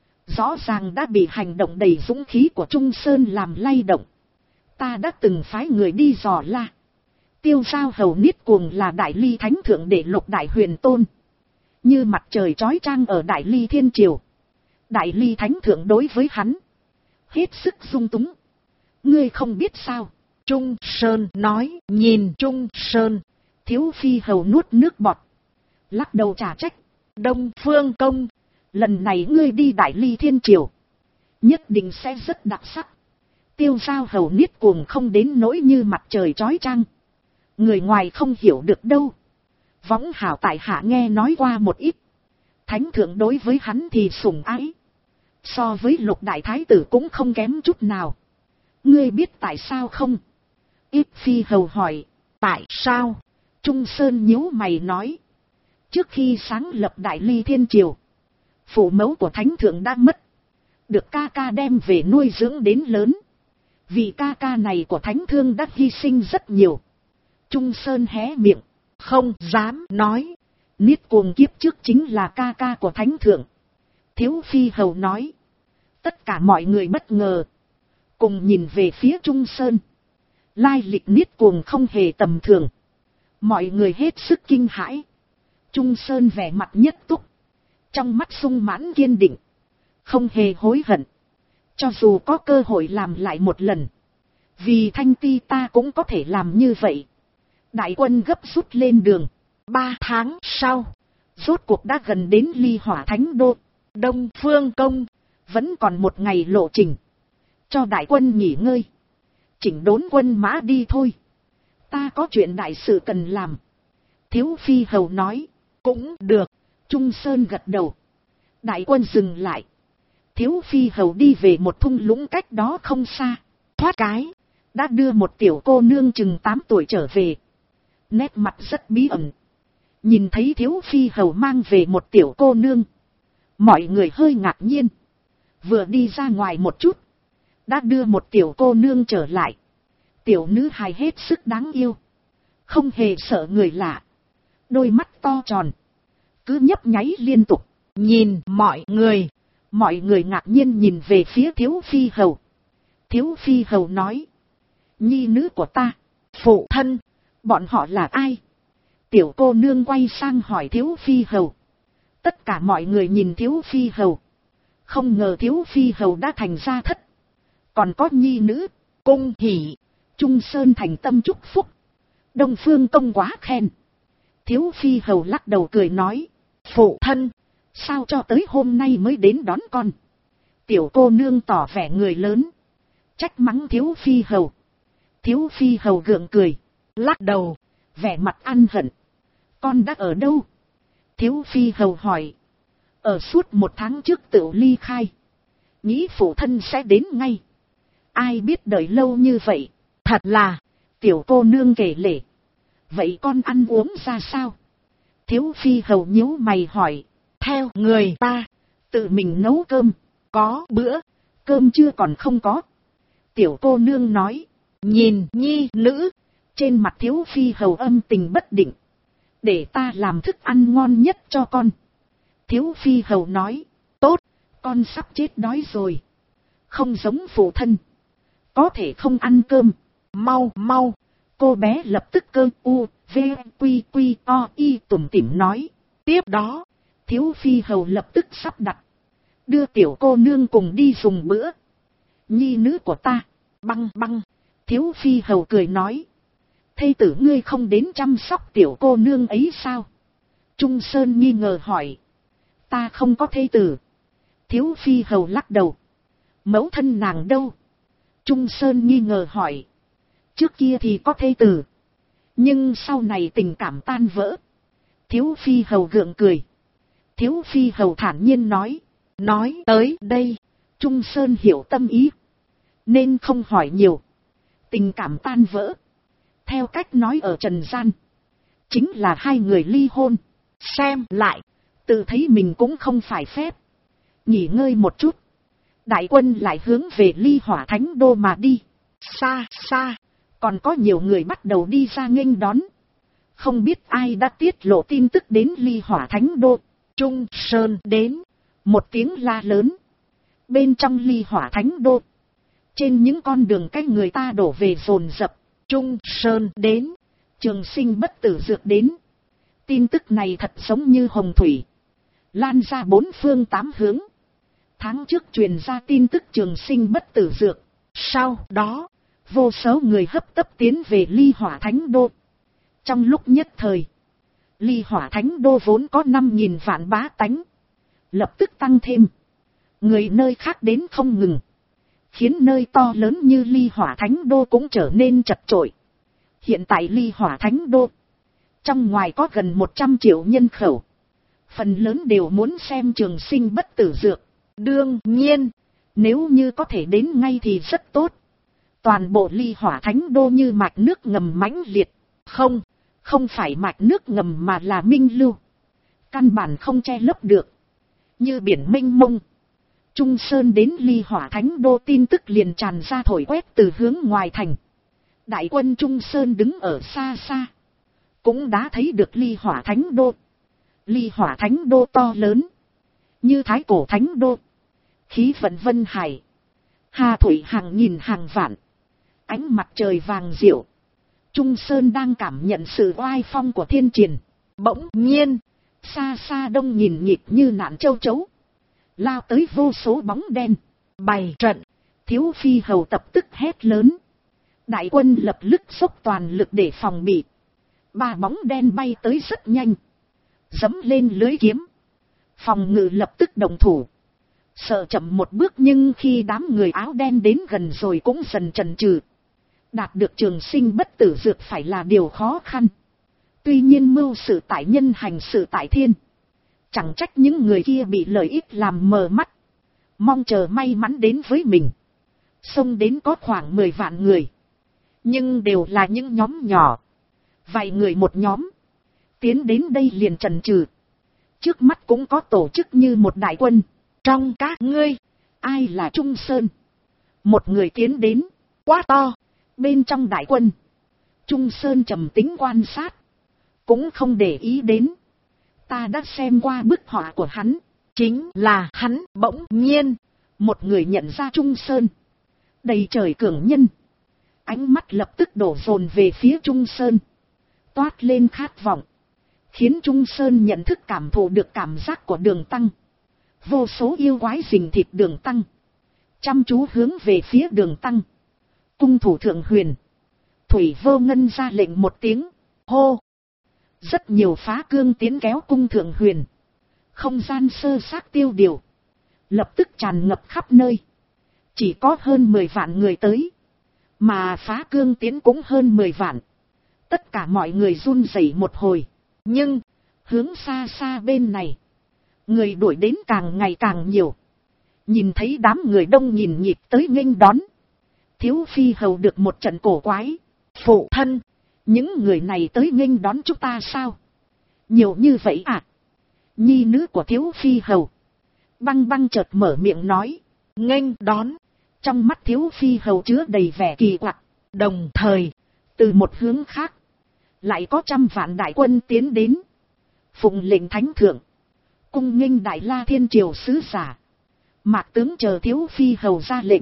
Rõ ràng đã bị hành động đầy dũng khí của Trung Sơn làm lay động. Ta đã từng phái người đi dò la. Tiêu Giao hầu Niết Cuồng là Đại Ly Thánh Thượng Đệ Lục Đại Huyền Tôn, như mặt trời chói chang ở Đại Ly Thiên Triều. Đại Ly Thánh Thượng đối với hắn hết sức dung túng. Ngươi không biết sao? Trung Sơn nói. Nhìn Trung Sơn, thiếu phi hầu nuốt nước bọt, lắc đầu trả trách. Đông Phương Công, lần này ngươi đi Đại Ly Thiên Triều, nhất định sẽ rất đặc sắc. Tiêu Giao hầu Niết Cuồng không đến nỗi như mặt trời chói chang, người ngoài không hiểu được đâu. Võng hảo tại hạ nghe nói qua một ít. Thánh thượng đối với hắn thì sủng ái, so với Lục Đại Thái Tử cũng không kém chút nào. Ngươi biết tại sao không? Ít phi hầu hỏi. Tại sao? Trung Sơn nhíu mày nói. Trước khi sáng lập Đại Ly Thiên Triều, phụ mẫu của Thánh Thượng đã mất, được ca ca đem về nuôi dưỡng đến lớn. Vì ca ca này của Thánh Thương đã hy sinh rất nhiều. Trung Sơn hé miệng, không dám nói. Niết Cuồng kiếp trước chính là ca ca của Thánh Thượng. Thiếu phi hầu nói. Tất cả mọi người bất ngờ, cùng nhìn về phía Trung Sơn. Lai lịch Niết Cuồng không hề tầm thường. Mọi người hết sức kinh hãi. Trung Sơn vẻ mặt nhất túc, trong mắt sung mãn kiên định, không hề hối hận. Cho dù có cơ hội làm lại một lần, vì Thanh Ti ta cũng có thể làm như vậy. Đại quân gấp rút lên đường. 3 tháng sau, rốt cuộc đã gần đến Ly Hỏa Thánh Đô. Đông Phương Công, vẫn còn một ngày lộ trình, cho đại quân nghỉ ngơi, chỉnh đốn quân mã đi thôi. Ta có chuyện đại sự cần làm. Thiếu phi hầu nói. Cũng được. Trung Sơn gật đầu. Đại quân dừng lại. Thiếu phi hầu đi về một thung lũng cách đó không xa. Thoát cái, đã đưa một tiểu cô nương chừng 8 tuổi trở về. Nét mặt rất bí ẩn. Nhìn thấy thiếu phi hầu mang về một tiểu cô nương, mọi người hơi ngạc nhiên. Vừa đi ra ngoài một chút, đã đưa một tiểu cô nương trở lại. Tiểu nữ hài hết sức đáng yêu, không hề sợ người lạ, đôi mắt to tròn, cứ nhấp nháy liên tục. Nhìn mọi người ngạc nhiên nhìn về phía thiếu phi hầu. Thiếu phi hầu nói. Nhi nữ của ta. Phụ thân, bọn họ là ai? Tiểu cô nương quay sang hỏi thiếu phi hầu. Tất cả mọi người nhìn thiếu phi hầu, không ngờ thiếu phi hầu đã thành gia thất, còn có nhi nữ. Cung hỉ. Trung Sơn thành tâm chúc phúc. Đông Phương Công quá khen. Thiếu phi hầu lắc đầu cười nói. Phụ thân, sao cho tới hôm nay mới đến đón con? Tiểu cô nương tỏ vẻ người lớn, trách mắng thiếu phi hầu. Thiếu phi hầu gượng cười, lắc đầu, vẻ mặt ăn hận. Con đã ở đâu? Thiếu phi hầu hỏi. Ở suốt 1 tháng trước tự ly khai, nghĩ phụ thân sẽ đến ngay. Ai biết đợi lâu như vậy. Thật là. Tiểu cô nương kể lể. Vậy con ăn uống ra sao? Thiếu phi hầu nhíu mày hỏi. Theo người ta, tự mình nấu cơm. Có bữa cơm chưa còn không có. Tiểu cô nương nói. Nhìn nhi nữ, trên mặt thiếu phi hầu âm tình bất định. Để ta làm thức ăn ngon nhất cho con. Thiếu phi hầu nói. Tốt, con sắp chết đói rồi. Không giống phụ thân, có thể không ăn cơm. Mau. Cô bé lập tức cơ u, v, quy quy o y tủm tỉm nói. Tiếp đó, thiếu phi hầu lập tức sắp đặt, đưa tiểu cô nương cùng đi dùng bữa. Nhi nữ của ta. Băng. Thiếu phi hầu cười nói. Thê tử ngươi không đến chăm sóc tiểu cô nương ấy sao? Trung Sơn nghi ngờ hỏi. Ta không có thê tử. Thiếu phi hầu lắc đầu. Mẫu thân nàng đâu? Trung Sơn nghi ngờ hỏi. Trước kia thì có thê tử, nhưng sau này tình cảm tan vỡ. Thiếu phi hầu gượng cười. Thiếu phi hầu thản nhiên nói. Nói tới đây, Trung Sơn hiểu tâm ý, nên không hỏi nhiều. Tình cảm tan vỡ, theo cách nói ở trần gian, chính là hai người ly hôn. Xem lại, tự thấy mình cũng không phải phép. Nghỉ ngơi một chút, đại quân lại hướng về Ly Hỏa Thánh Đô mà đi. Xa xa, còn có nhiều người bắt đầu đi ra nghênh đón. Không biết ai đã tiết lộ tin tức đến Ly Hỏa Thánh Đô. Trung Sơn đến. Một tiếng la lớn. Bên trong Ly Hỏa Thánh Đô, trên những con đường cách người ta đổ về dồn dập. Trung Sơn đến. Trường Sinh bất tử dược đến. Tin tức này thật giống như hồng thủy, lan ra bốn phương tám hướng. Tháng trước truyền ra tin tức Trường Sinh bất tử dược. Sau đó, vô số người hấp tấp tiến về Ly Hỏa Thánh Đô. Trong lúc nhất thời, Ly Hỏa Thánh Đô vốn có 5.000 vạn bá tánh, lập tức tăng thêm. Người nơi khác đến không ngừng, khiến nơi to lớn như Ly Hỏa Thánh Đô cũng trở nên chật chội. Hiện tại Ly Hỏa Thánh Đô, trong ngoài có gần 100 triệu nhân khẩu. Phần lớn đều muốn xem Trường Sinh bất tử dược. Đương nhiên, nếu như có thể đến ngay thì rất tốt. Toàn bộ Ly Hỏa Thánh Đô như mạch nước ngầm mãnh liệt. Không phải mạch nước ngầm mà là minh lưu. Căn bản không che lấp được. Như biển mênh mông. Trung Sơn đến Ly Hỏa Thánh Đô tin tức liền tràn ra thổi quét từ hướng ngoài thành. Đại quân Trung Sơn đứng ở xa xa, cũng đã thấy được Ly Hỏa Thánh Đô. Ly Hỏa Thánh Đô to lớn, như Thái Cổ Thánh Đô. Khí vận vân hải, hà thủy hàng nghìn hàng vạn, ánh mặt trời vàng diệu. Trung Sơn đang cảm nhận sự oai phong của thiên triền. Bỗng nhiên, xa xa đông nhìn nhịp như nạn châu chấu, lao tới vô số bóng đen. Bày trận. Thiếu phi hầu tập tức hét lớn. Đại quân lập tức xốc toàn lực để phòng bị. 3 bóng đen bay tới rất nhanh, giẫm lên lưới kiếm, phòng ngự lập tức động thủ. Sợ chậm một bước, nhưng khi đám người áo đen đến gần rồi cũng dần chần chừ. Đạt được Trường Sinh bất tử dược phải là điều khó khăn. Tuy nhiên mưu sự tại nhân, hành sự tại thiên. Chẳng trách những người kia bị lợi ích làm mờ mắt, mong chờ may mắn đến với mình. Xông đến có khoảng 10 vạn người, nhưng đều là những nhóm nhỏ, vài người một nhóm. Tiến đến đây liền chần chừ. Trước mắt cũng có tổ chức như một đại quân. Trong các ngươi, ai là Trung Sơn? Một người tiến đến, quá to. Bên trong đại quân, Trung Sơn trầm tính quan sát, cũng không để ý đến. Ta đã xem qua bức họa của hắn, chính là hắn. Bỗng nhiên, một người nhận ra Trung Sơn. Đầy trời cường nhân, ánh mắt lập tức đổ dồn về phía Trung Sơn, toát lên khát vọng, khiến Trung Sơn nhận thức cảm thụ được cảm giác của Đường Tăng. Vô số yêu quái rình thịt Đường Tăng, chăm chú hướng về phía Đường Tăng. Cung thủ thượng huyền, Thủy Vô Ngân ra lệnh một tiếng, hô. Rất nhiều phá cương tiến kéo cung thượng huyền. Không gian sơ xác tiêu điều, lập tức tràn ngập khắp nơi. Chỉ có hơn 10 vạn người tới, mà phá cương tiến cũng hơn 10 vạn. Tất cả mọi người run rẩy một hồi. Nhưng, hướng xa xa bên này, người đuổi đến càng ngày càng nhiều. Nhìn thấy đám người đông nhìn nhịp tới nghênh đón, Thiếu phi hầu được một trận cổ quái. Phụ thân, những người này tới nghênh đón chúng ta sao? Nhiều như vậy à? Nhi nữ của thiếu phi hầu Băng Băng chợt mở miệng nói. Nghênh đón. Trong mắt thiếu phi hầu chứa đầy vẻ kỳ quặc. Đồng thời, từ một hướng khác, lại có 100 vạn đại quân tiến đến. Phụng lệnh thánh thượng, cung nghênh Đại La Thiên Triều sứ giả. Mạc tướng chờ thiếu phi hầu ra lệnh,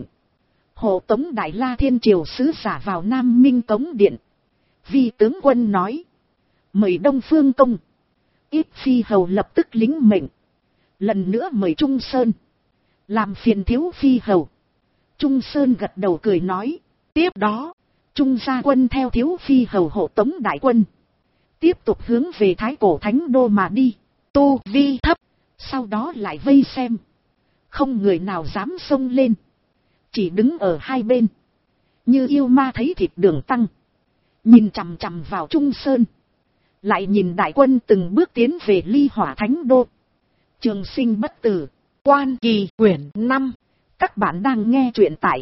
hộ tống Đại La Thiên Triều sứ giả vào Nam Minh Cống Điện. Vi tướng quân nói, mời Đông Phương Công. Ít phi hầu lập tức lính mệnh, lần nữa mời Trung Sơn. Làm phiền thiếu phi hầu. Trung Sơn gật đầu cười nói. Tiếp đó, Trung gia quân theo Thiếu Phi hầu hộ tống đại quân, tiếp tục hướng về Thái Cổ Thánh Đô mà đi. Tu vi thấp, sau đó lại vây xem. Không người nào dám xông lên, chỉ đứng ở hai bên, như yêu ma thấy thịt đường tăng, nhìn chằm chằm vào Trung Sơn, lại nhìn đại quân từng bước tiến về Ly Hỏa Thánh Đô. Trường Sinh bất tử, Quan Kỳ quyển 5. Các bạn đang nghe truyện tại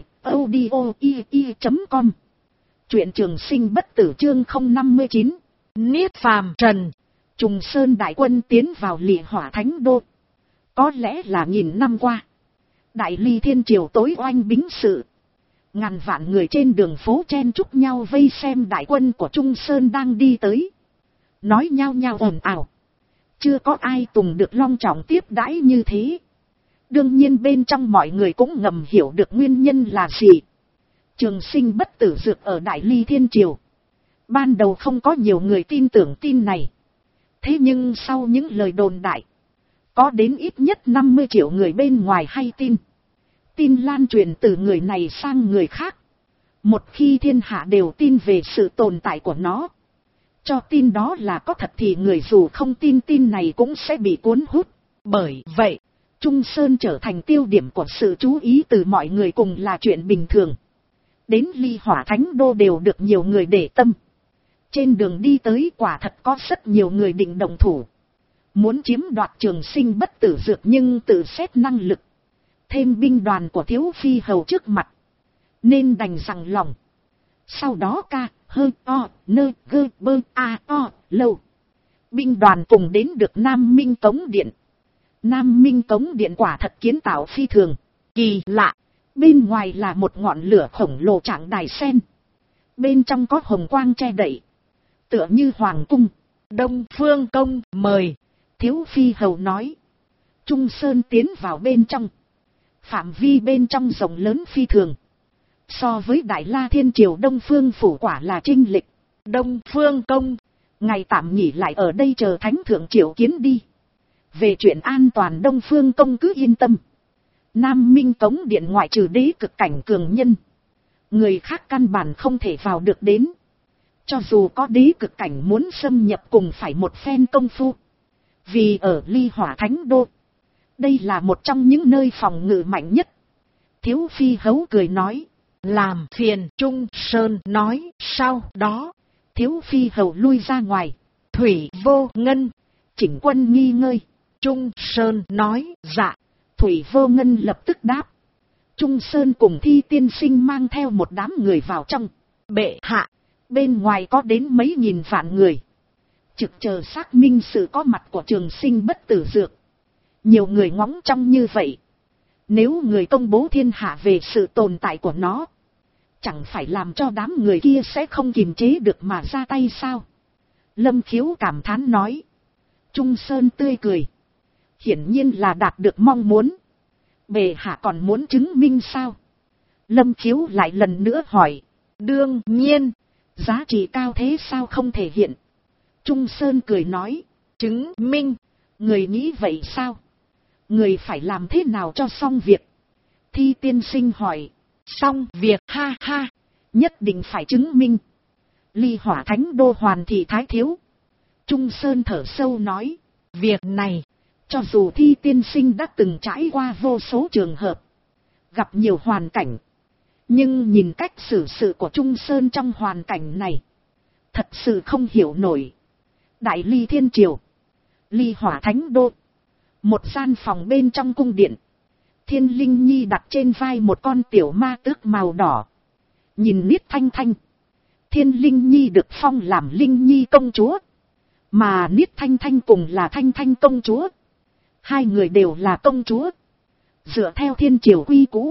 audio.com. Truyện Trường Sinh bất tử chương 059. Niết phàm trần. Trùng Sơn đại quân tiến vào Ly Hỏa Thánh Đô. Có lẽ là nghìn năm qua, Đại Ly Thiên Triều tối oanh bính sự. Ngàn vạn người trên đường phố chen chúc nhau vây xem đại quân của Trung Sơn đang đi tới. Nói nhao nhao ồn ào. Chưa có ai tùng được long trọng tiếp đãi như thế. Đương nhiên bên trong mọi người cũng ngầm hiểu được nguyên nhân là gì. Trường Sinh bất tử dược ở Đại Ly Thiên Triều. Ban đầu không có nhiều người tin tưởng tin này. Thế nhưng sau những lời đồn đại, có đến ít nhất 50 triệu người bên ngoài hay tin. Tin lan truyền từ người này sang người khác. Một khi thiên hạ đều tin về sự tồn tại của nó, cho tin đó là có thật thì người dù không tin tin này cũng sẽ bị cuốn hút. Bởi vậy, Trung Sơn trở thành tiêu điểm của sự chú ý từ mọi người cùng là chuyện bình thường. Đến Ly Hỏa Thánh Đô đều được nhiều người để tâm. Trên đường đi tới quả thật có rất nhiều người định động thủ, muốn chiếm đoạt Trường Sinh bất tử dược, nhưng tự xét năng lực, thêm binh đoàn của Thiếu Phi hầu trước mặt, nên đành rằng lòng. Sau đó ca, hơ, o, nơ, gơ, bơ, a, o, lâu. Binh đoàn cùng đến được Nam Minh Cống Điện. Nam Minh Cống Điện quả thật kiến tạo phi thường, kỳ lạ. Bên ngoài là một ngọn lửa khổng lồ trạng đài sen. Bên trong có hồng quang che đậy, tựa như hoàng cung. Đông Phương công mời. Thiếu Phi hầu nói. Trung Sơn tiến vào bên trong. Phạm vi bên trong rộng lớn phi thường. So với Đại La Thiên Triều Đông Phương phủ quả là chênh lệch. Đông Phương công, ngày tạm nghỉ lại ở đây chờ Thánh Thượng triệu kiến đi. Về chuyện an toàn Đông Phương công cứ yên tâm. Nam Minh Cống Điện ngoại trừ đế cực cảnh cường nhân, người khác căn bản không thể vào được đến. Cho dù có đế cực cảnh muốn xâm nhập cùng phải một phen công phu. Vì ở Ly Hỏa Thánh Đô, đây là một trong những nơi phòng ngự mạnh nhất. Thiếu Phi hấu cười nói. Làm phiền Trung Sơn nói. Sau đó, Thiếu Phi hầu lui ra ngoài. Thủy Vô Ngân, chỉnh quân nghi ngơi. Trung Sơn nói. Dạ. Thủy Vô Ngân lập tức đáp. Trung Sơn cùng Thi tiên sinh mang theo một đám người vào trong. Bệ hạ, bên ngoài có đến mấy nghìn vạn người, trực chờ xác minh sự có mặt của Trường Sinh bất tử dược. Nhiều người ngóng trông như vậy, nếu người công bố thiên hạ về sự tồn tại của nó, chẳng phải làm cho đám người kia sẽ không kiềm chế được mà ra tay sao? Lâm Khiếu cảm thán nói. Trung Sơn tươi cười. Hiển nhiên là đạt được mong muốn. Bệ hạ còn muốn chứng minh sao? Lâm Khiếu lại lần nữa hỏi. Đương nhiên, giá trị cao thế sao không thể hiện? Trung Sơn cười nói. Chứng minh? Người nghĩ vậy sao? Người phải làm thế nào cho xong việc? Thi tiên sinh hỏi. Xong việc, ha ha, nhất định phải chứng minh. Ly Hỏa Thánh Đô hoàn thị thái thiếu. Trung Sơn thở sâu nói. Việc này, cho dù Thi tiên sinh đã từng trải qua vô số trường hợp, gặp nhiều hoàn cảnh, nhưng nhìn cách xử sự của Trung Sơn trong hoàn cảnh này, thật sự không hiểu nổi. Đại Ly Thiên Triều, Ly Hỏa Thánh Đô, một gian phòng bên trong cung điện. Thiên Linh Nhi đặt trên vai một con tiểu ma tước màu đỏ. Nhìn Niết Thanh Thanh. Thiên Linh Nhi được phong làm Linh Nhi công chúa, mà Niết Thanh Thanh cùng là Thanh Thanh công chúa. Hai người đều là công chúa. Dựa theo thiên triều quy cũ,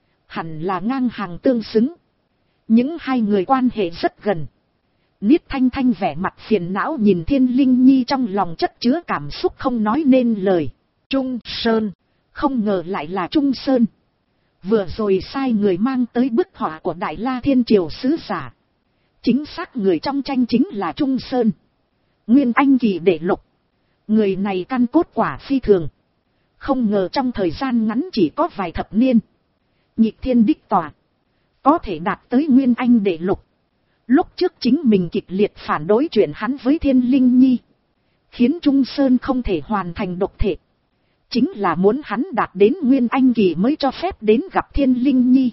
hẳn là ngang hàng tương xứng. Những hai người quan hệ rất gần. Niết Thanh Thanh vẻ mặt phiền não nhìn Thiên Linh Nhi, trong lòng chất chứa cảm xúc không nói nên lời. Trung Sơn, không ngờ lại là Trung Sơn. Vừa rồi sai người mang tới bức họa của Đại La Thiên Triều sứ giả. Chính xác người trong tranh chính là Trung Sơn, Nguyên Anh kỳ đệ lục. Người này căn cốt quả phi thường. Không ngờ trong thời gian ngắn chỉ có vài thập niên, nhịp thiên đích tỏa, có thể đạt tới Nguyên Anh đệ lục. Lúc trước chính mình kịch liệt phản đối chuyện hắn với Thiên Linh Nhi, khiến Trung Sơn không thể hoàn thành độc thể. Chính là muốn hắn đạt đến Nguyên Anh kỳ mới cho phép đến gặp Thiên Linh Nhi.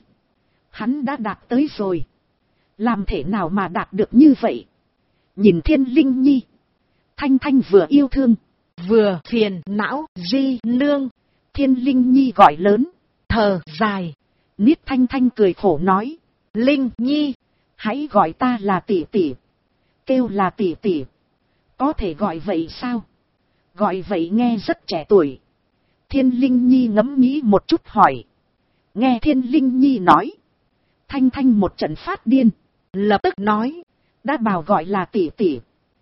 Hắn đã đạt tới rồi. Làm thể nào mà đạt được như vậy? Nhìn Thiên Linh Nhi, Thanh Thanh vừa yêu thương, vừa phiền não. Di nương. Thiên Linh Nhi gọi lớn, thở dài. Niết Thanh Thanh cười khổ nói, Linh Nhi, hãy gọi ta là tỷ tỷ. Kêu là tỷ tỷ. Có thể gọi vậy sao? Gọi vậy nghe rất trẻ tuổi. Thiên Linh Nhi ngẫm nghĩ một chút hỏi. Nghe Thiên Linh Nhi nói, Thanh Thanh một trận phát điên, lập tức nói, đã bảo gọi là tỷ tỷ.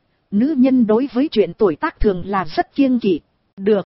Nữ nhân đối với chuyện tuổi tác thường là rất kiêng kỵ. Được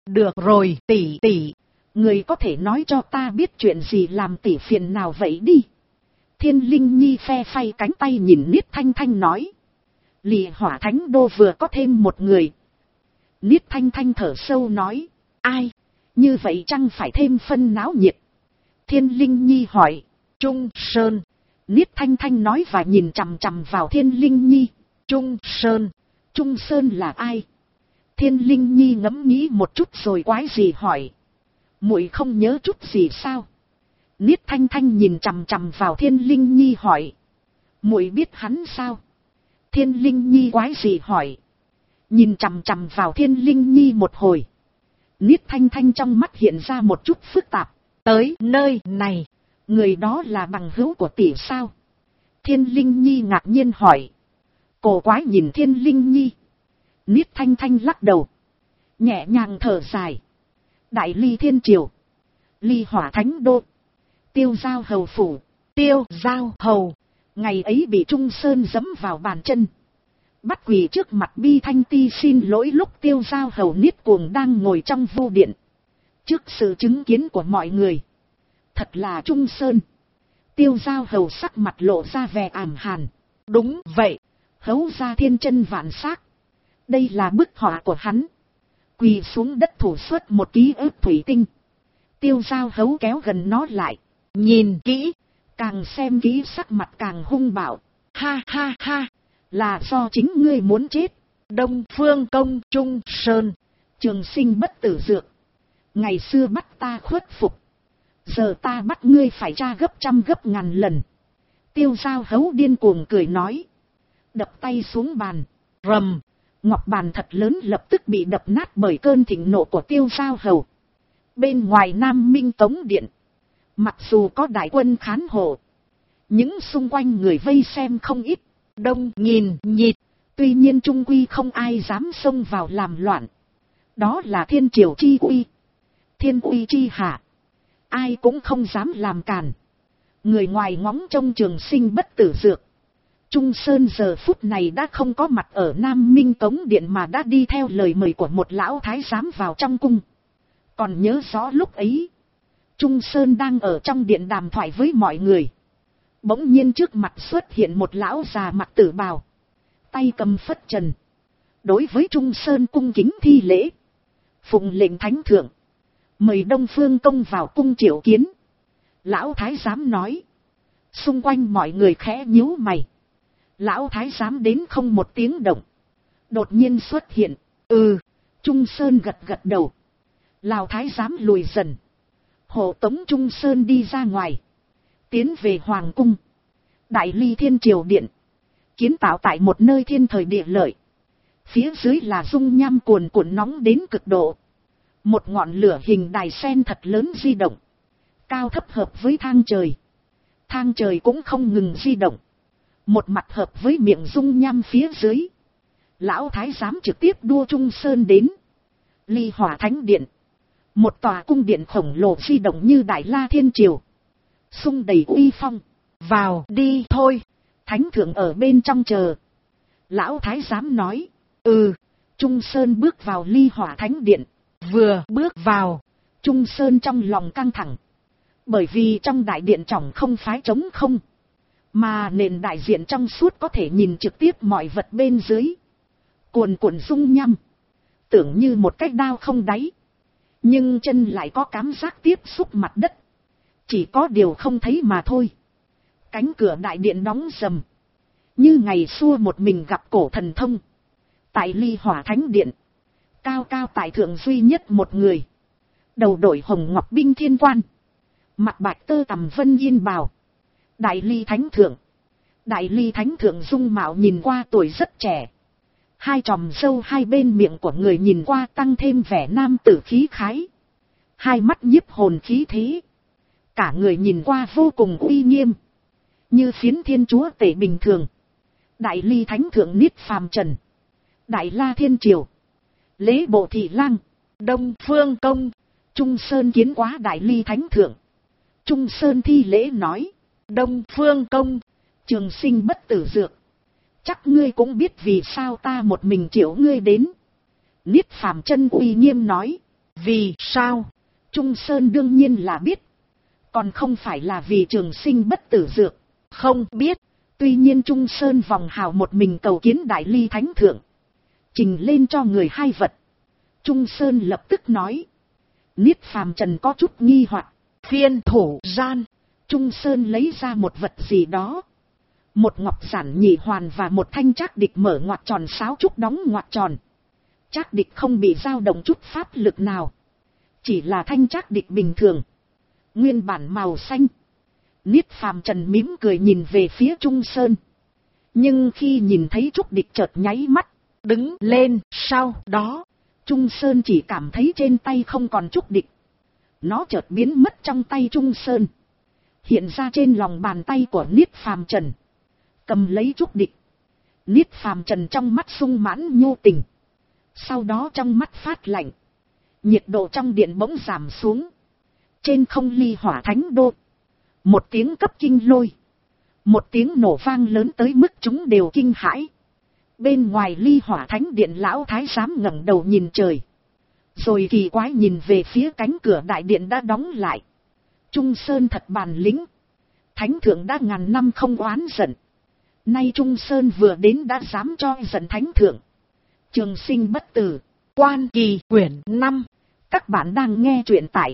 rồi, tỷ tỷ. Người có thể nói cho ta biết chuyện gì làm tỷ phiền nào vậy đi. Thiên Linh Nhi phe phay cánh tay nhìn Niết Thanh Thanh nói. Lì Hỏa Thánh Đô vừa có thêm một người. Niết Thanh Thanh thở sâu nói. Ai? Như vậy chăng phải thêm phân náo nhiệt? Thiên Linh Nhi hỏi. Trung Sơn. Niết Thanh Thanh nói và nhìn chằm chằm vào Thiên Linh Nhi. Trung Sơn. Trung Sơn là ai? Thiên Linh Nhi ngẫm nghĩ một chút rồi quái gì hỏi. Muội không nhớ chút gì sao? Niết Thanh Thanh nhìn chằm chằm vào Thiên Linh Nhi hỏi. Muội biết hắn sao? Thiên Linh Nhi quái gì hỏi. Nhìn chằm chằm vào Thiên Linh Nhi một hồi. Niết Thanh Thanh trong mắt hiện ra một chút phức tạp. Tới nơi này, người đó là bằng hữu của tỷ sao? Thiên Linh Nhi ngạc nhiên hỏi. Cổ quái nhìn Thiên Linh Nhi. Niết Thanh Thanh lắc đầu, nhẹ nhàng thở dài. Đại Ly Thiên Triều, Ly Hỏa Thánh Đô, Tiêu Giao Hầu phủ. Tiêu Giao Hầu ngày ấy bị Trung Sơn giẫm vào bàn chân, bắt quỳ trước mặt Bi Thanh Ti xin lỗi lúc Tiêu Giao Hầu Niết Cuồng đang ngồi trong vu điện. Trước sự chứng kiến của mọi người, thật là Trung Sơn. Tiêu Giao Hầu sắc mặt lộ ra vẻ ảm hàn. Đúng vậy, hấu ra thiên chân vạn xác. Đây là bức họa của hắn. Quỳ xuống đất thủ xuất một ký ức thủy tinh. Tiêu Giao Hấu kéo gần nó lại, nhìn kỹ, càng xem kỹ sắc mặt càng hung bạo. Ha ha ha, là do chính ngươi muốn chết. Đông Phương Công Trung Sơn, trường sinh bất tử dược. Ngày xưa bắt ta khuất phục, giờ ta bắt ngươi phải tra gấp trăm gấp ngàn lần. Tiêu Giao Hấu điên cuồng cười nói, đập tay xuống bàn. Rầm, ngọc bàn thật lớn lập tức bị đập nát bởi cơn thịnh nộ của Tiêu Giao Hầu. Bên ngoài Nam Minh Tống Điện, mặc dù có đại quân khán hộ, những xung quanh người vây xem không ít, đông nghìn nhịt, tuy nhiên trung quy không ai dám xông vào làm loạn. Đó là thiên triều chi uy, thiên uy chi hạ, ai cũng không dám làm càn. Người ngoài ngóng trông trường sinh bất tử dược. Trung Sơn giờ phút này đã không có mặt ở Nam Minh Tống Điện mà đã đi theo lời mời của một lão thái giám vào trong cung. Còn nhớ rõ lúc ấy, Trung Sơn đang ở trong điện đàm thoại với mọi người. Bỗng nhiên trước mặt xuất hiện một lão già mặc tử bào, tay cầm phất trần. Đối với Trung Sơn cung kính thi lễ. Phụng lệnh thánh thượng, mời Đông Phương Công vào cung triệu kiến. Lão thái giám nói. Xung quanh mọi người khẽ nhíu mày. Lão thái giám đến không một tiếng động, đột nhiên xuất hiện. Trung Sơn gật gật đầu. Lão thái giám lùi dần, hộ tống Trung Sơn đi ra ngoài, tiến về hoàng cung. Đại Ly Thiên Triều Điện, kiến tạo tại một nơi thiên thời địa lợi. Phía dưới là dung nham cuồn cuộn nóng đến cực độ. Một ngọn lửa hình đài sen thật lớn di động, cao thấp hợp với thang trời. Thang trời cũng không ngừng di động, một mặt hợp với miệng dung nham phía dưới. Lão thái giám trực tiếp đua Trung Sơn đến Ly Hỏa Thánh Điện, một tòa cung điện khổng lồ di động như Đại La Thiên Triều, sung đầy uy phong. Vào đi thôi, thánh thượng ở bên trong chờ. Lão thái giám nói. Trung Sơn bước vào Ly Hỏa Thánh Điện. Vừa bước vào, Trung Sơn trong lòng căng thẳng, bởi vì trong đại điện trỏng không phái trống không, mà nền đại diện trong suốt có thể nhìn trực tiếp mọi vật bên dưới. Cuồn cuộn dung nhăm, tưởng như một cái đao không đáy, nhưng chân lại có cảm giác tiếp xúc mặt đất, chỉ có điều không thấy mà thôi. Cánh cửa đại điện đóng rầm, Như ngày xưa một mình gặp cổ thần thông. Tại Ly Hỏa Thánh Điện. Cao cao tại thượng duy nhất một người. Đầu đội hồng ngọc binh thiên quan. Mặt bạch tơ tằm vân yên bào. Đại Ly Thánh Thượng. Đại Ly Thánh Thượng dung mạo nhìn qua tuổi rất trẻ. Hai tròm râu hai bên miệng của người nhìn qua tăng thêm vẻ nam tử khí khái. Hai mắt nhiếp hồn khí thế. Cả người nhìn qua vô cùng uy nghiêm. Như phiến thiên chúa tể bình thường. Đại Ly Thánh Thượng niết phàm trần. Đại La Thiên Triều. Lễ bộ thị lang. Đông Phương Công. Trung Sơn kiến quá Đại Ly Thánh Thượng. Trung Sơn thi lễ nói. Đông Phương Công. Trường sinh bất tử dược. Chắc ngươi cũng biết vì sao ta một mình triệu ngươi đến. Niết phàm chân uy nghiêm nói. Vì sao? Trung Sơn đương nhiên là biết. Còn không phải là vì trường sinh bất tử dược. Không biết. Tuy nhiên Trung Sơn vòng hào một mình cầu kiến Đại Ly Thánh Thượng. Trình lên cho người hai vật. Trung Sơn lập tức nói. Niết phàm trần có chút nghi hoặc. Phiên thủ gian. Trung Sơn lấy ra một vật gì đó. Một ngọc giản nhị hoàn và một thanh trác địch mở ngoặc tròn sáo trúc đóng ngoặc tròn. Trác địch không bị dao động chút pháp lực nào. Chỉ là thanh trác địch bình thường. Nguyên bản màu xanh. Niết phàm trần mỉm cười nhìn về phía Trung Sơn. Nhưng khi nhìn thấy trúc địch chợt nháy mắt. Đứng lên, sau đó. Trung Sơn chỉ cảm thấy trên tay không còn trúc địch. Nó chợt biến mất trong tay Trung Sơn. Hiện ra trên lòng bàn tay của Niết phàm trần. Cầm lấy trúc địch. Niết phàm trần trong mắt sung mãn nhu tình. Sau đó trong mắt phát lạnh. Nhiệt độ trong điện bỗng giảm xuống. Trên không Ly Hỏa Thánh Đô. Một tiếng cấp kinh lôi. Một tiếng nổ vang lớn tới mức chúng đều kinh hãi. Bên ngoài Ly Hỏa Thánh Điện lão thái giám ngẩng đầu nhìn trời. Rồi kỳ quái nhìn về phía cánh cửa đại điện đã đóng lại. Trung Sơn thật bản lĩnh. Thánh thượng đã ngàn năm không oán giận. Nay Trung Sơn vừa đến đã dám cho giận thánh thượng. Trường sinh bất tử. Quan Kỳ quyển 5. Các bạn đang nghe truyện tại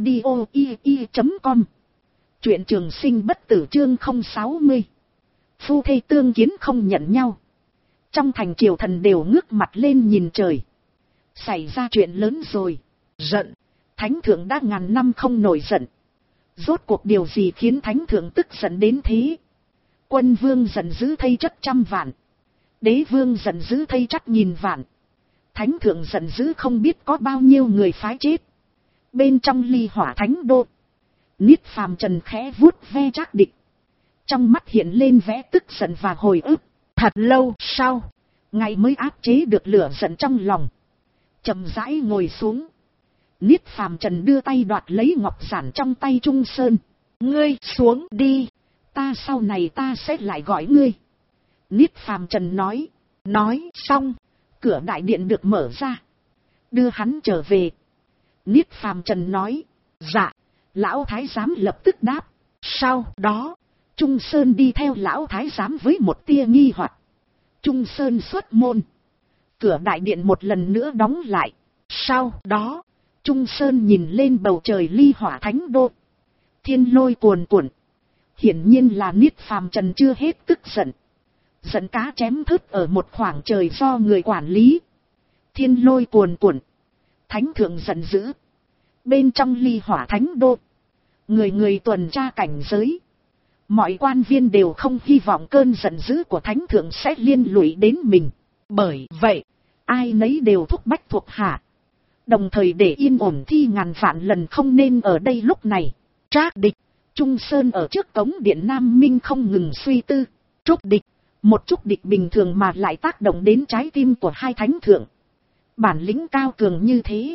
audio.com. Truyện trường sinh bất tử chương 060. Phu thê tương kiến không nhận nhau. Trong thành triều thần đều ngước mặt lên nhìn trời. Xảy ra chuyện lớn rồi. Giận. Thánh thượng đã ngàn năm không nổi giận. Rốt cuộc điều gì khiến thánh thượng tức giận đến thế? Quân vương giận dữ thay chất trăm vạn. Đế vương giận dữ thay chắc nghìn vạn. Thánh thượng giận dữ không biết có bao nhiêu người phái chết. Bên trong Ly Hỏa Thánh Đô. Niết phàm trần khẽ vuốt ve trác địch. Trong mắt hiện lên vẻ tức giận và hồi ức. Thật lâu sau, ngài mới áp chế được lửa giận trong lòng. Chậm rãi ngồi xuống. Niết phàm trần đưa tay đoạt lấy ngọc giản trong tay Trung Sơn. Ngươi xuống đi. Ta sau này ta sẽ lại gọi ngươi. Niết phàm trần nói. Nói xong, cửa đại điện được mở ra. Đưa hắn trở về. Niết phàm trần nói. Dạ. Lão thái giám lập tức đáp. Sau đó, Trung Sơn đi theo lão thái giám với một tia nghi hoặc. Trung Sơn xuất môn. Cửa đại điện một lần nữa đóng lại. Sau đó, Trung Sơn nhìn lên bầu trời Ly Hỏa Thánh Đô. Thiên lôi cuồn cuộn. Hiển nhiên là Niết phàm trần chưa hết tức giận. Giận cá chém thớt ở một khoảng trời do người quản lý. Thiên lôi cuồn cuộn. Thánh thượng giận dữ. Bên trong Ly Hỏa Thánh Đô. Người người tuần tra cảnh giới. Mọi quan viên đều không hy vọng cơn giận dữ của thánh thượng sẽ liên lụy đến mình. Bởi vậy, ai nấy đều thúc bách thuộc hạ. Đồng thời để yên ổn thi ngàn vạn lần không nên ở đây lúc này. Trác địch, Trung Sơn ở trước cống điện Nam Minh không ngừng suy tư. Trúc địch, một trúc địch bình thường mà lại tác động đến trái tim của hai thánh thượng. Bản lĩnh cao cường như thế.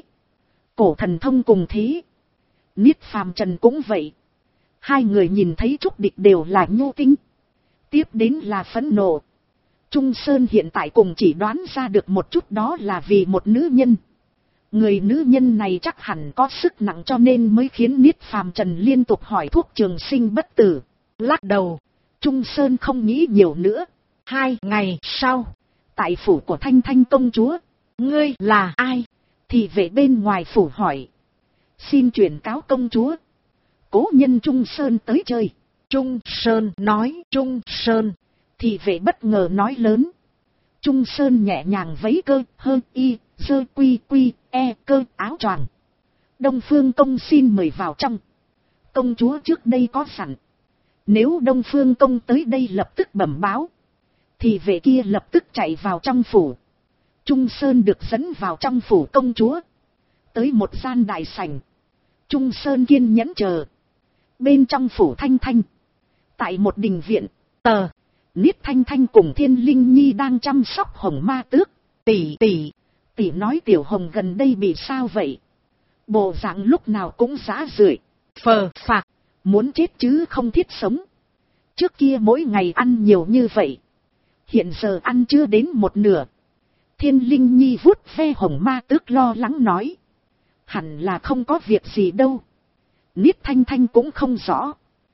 Cổ thần thông cùng thế. Niết phàm trần cũng vậy. Hai người nhìn thấy trúc địch đều là nhu tinh. Tiếp đến là phẫn nộ. Trung Sơn hiện tại cùng chỉ đoán ra được một chút đó là vì một nữ nhân. Người nữ nhân này chắc hẳn có sức nặng cho nên mới khiến Niết phàm trần liên tục hỏi thuốc trường sinh bất tử. Lắc đầu, Trung Sơn không nghĩ nhiều nữa. 2 ngày sau, tại phủ của Thanh Thanh công chúa. Ngươi là ai? Thì vệ bên ngoài phủ hỏi. Xin chuyển cáo công chúa. Cố nhân Trung Sơn tới chơi. Trung Sơn nói. Trung Sơn. Thị vệ bất ngờ nói lớn. Trung Sơn nhẹ nhàng vấy cơ, hơ y, dơ quy quy, e cơ áo choàng. Đông Phương Công xin mời vào trong. Công chúa trước đây có sẵn. Nếu Đông Phương Công tới đây lập tức bẩm báo. Thì vệ kia lập tức chạy vào trong phủ. Trung Sơn được dẫn vào trong phủ công chúa. Tới một gian đại sảnh. Trung Sơn kiên nhẫn chờ. Bên trong phủ Thanh Thanh. Tại một đình viện. Niết Thanh Thanh cùng Thiên Linh Nhi đang chăm sóc Hồng Ma Tước. Tỷ nói Tiểu Hồng gần đây bị sao vậy? Bộ dạng lúc nào cũng rã rưởi, phờ phạc, muốn chết chứ không thiết sống. Trước kia mỗi ngày ăn nhiều như vậy. Hiện giờ ăn chưa đến một nửa. Thiên Linh Nhi vuốt ve Hồng Ma Tước lo lắng nói. Hẳn là không có việc gì đâu. Niết Thanh Thanh cũng không rõ.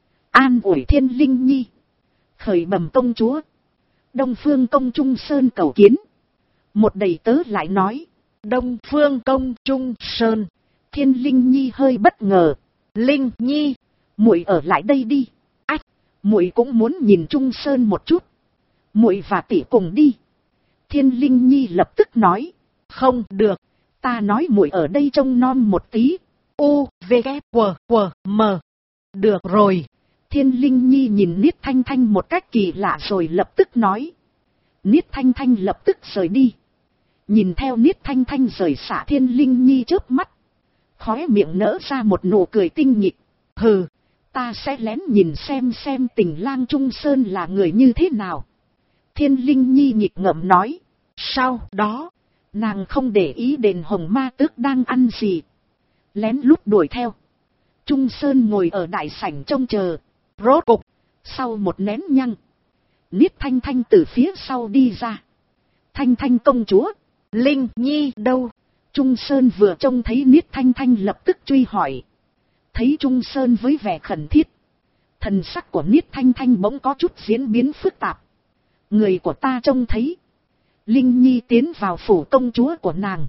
An ủi Thiên Linh Nhi. Khởi bẩm công chúa. Đông Phương Công Trung Sơn cầu kiến. Một đầy tớ lại nói. Đông Phương Công Trung Sơn. Thiên Linh Nhi hơi bất ngờ. Linh Nhi, muội ở lại đây đi. Ách, muội cũng muốn nhìn Trung Sơn một chút. Muội và tỷ cùng đi. Thiên Linh Nhi lập tức nói. Không được, ta nói muội ở đây trông non một tí. U, V, K, W, M. Được rồi. Thiên Linh Nhi nhìn Niết Thanh Thanh một cách kỳ lạ rồi lập tức nói. Niết Thanh Thanh lập tức rời đi. Nhìn theo Niết Thanh Thanh rời xả, Thiên Linh Nhi chớp mắt. Khóe miệng nở ra một nụ cười tinh nghịch. Hừ, ta sẽ lén nhìn xem Tình Lang Trung Sơn là người như thế nào. Thiên Linh Nhi nghịch ngợm nói. Sau đó, nàng không để ý đến Hồng Ma Tước đang ăn gì. Lén lút đuổi theo. Trung Sơn ngồi ở đại sảnh trông chờ. Rốt cục, sau một nén nhăng, Niết Thanh Thanh từ phía sau đi ra. Thanh Thanh công chúa, Linh Nhi đâu? Trung Sơn vừa trông thấy Niết Thanh Thanh lập tức truy hỏi. Thấy Trung Sơn với vẻ khẩn thiết. Thần sắc của Niết Thanh Thanh bỗng có chút diễn biến phức tạp. Người của ta trông thấy. Linh Nhi tiến vào phủ công chúa của nàng.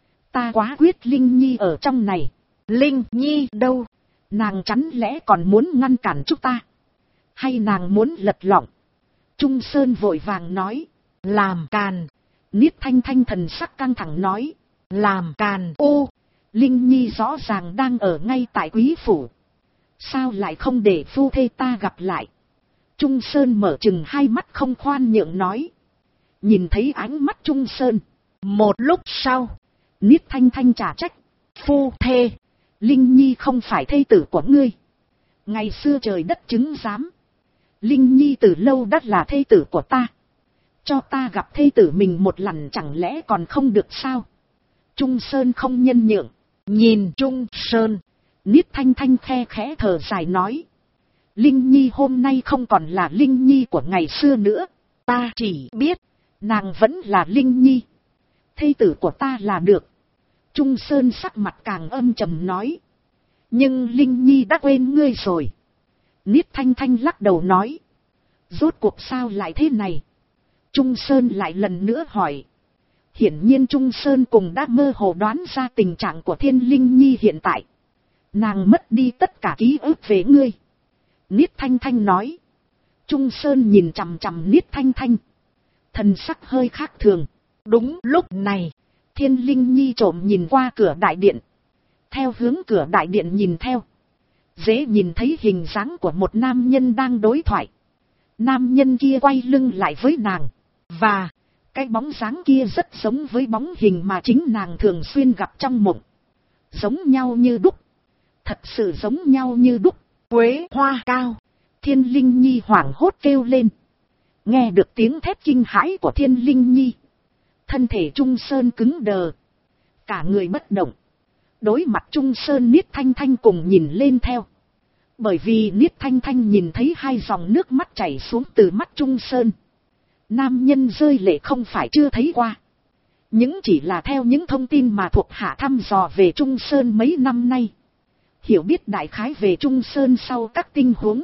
Ta quá quyết Linh Nhi ở trong này. Linh Nhi đâu? Nàng chắn lẽ còn muốn ngăn cản chúng ta? Hay nàng muốn lật lọng? Trung Sơn vội vàng nói. Làm càn. Niết Thanh Thanh thần sắc căng thẳng nói. Làm càn. Ô, Linh Nhi rõ ràng đang ở ngay tại quý phủ. Sao lại không để phu thê ta gặp lại? Trung Sơn mở chừng hai mắt không khoan nhượng nói. Nhìn thấy ánh mắt Trung Sơn. Một lúc sau, Niết Thanh Thanh trả trách. Phu thê, Linh Nhi không phải thê tử của ngươi. Ngày xưa trời đất chứng giám. Linh Nhi từ lâu đã là thê tử của ta. Cho ta gặp thê tử mình một lần chẳng lẽ còn không được sao? Trung Sơn không nhân nhượng. Nhìn Trung Sơn, Niết Thanh Thanh khe khẽ thở dài nói. Linh Nhi hôm nay không còn là Linh Nhi của ngày xưa nữa. Ta chỉ biết, nàng vẫn là Linh Nhi. Thê tử của ta là được. Trung Sơn sắc mặt càng âm trầm nói. Nhưng Linh Nhi đã quên ngươi rồi. Niết Thanh Thanh lắc đầu nói. Rốt cuộc sao lại thế này? Trung Sơn lại lần nữa hỏi. Hiển nhiên Trung Sơn cùng đã mơ hồ đoán ra tình trạng của Thiên Linh Nhi hiện tại. Nàng mất đi tất cả ký ức về ngươi. Niết Thanh Thanh nói. Trung Sơn nhìn chằm chằm Niết Thanh Thanh. Thần sắc hơi khác thường. Đúng lúc này, Thiên Linh Nhi trộm nhìn qua cửa đại điện. Theo hướng cửa đại điện nhìn theo. Dễ nhìn thấy hình dáng của một nam nhân đang đối thoại. Nam nhân kia quay lưng lại với nàng. Và cái bóng dáng kia rất giống với bóng hình mà chính nàng thường xuyên gặp trong mộng. Giống nhau như đúc. Thật sự giống nhau như đúc. Quế hoa cao. Thiên Linh Nhi hoảng hốt kêu lên. Nghe được tiếng thét kinh hãi của Thiên Linh Nhi. Thân thể Trung Sơn cứng đờ. Cả người bất động. Đối mặt Trung Sơn, Niết Thanh Thanh cùng nhìn lên theo. Bởi vì Niết Thanh Thanh nhìn thấy hai dòng nước mắt chảy xuống từ mắt Trung Sơn. Nam nhân rơi lệ không phải chưa thấy qua. Những chỉ là theo những thông tin mà thuộc hạ thăm dò về Trung Sơn mấy năm nay. Hiểu biết đại khái về Trung Sơn sau các tình huống.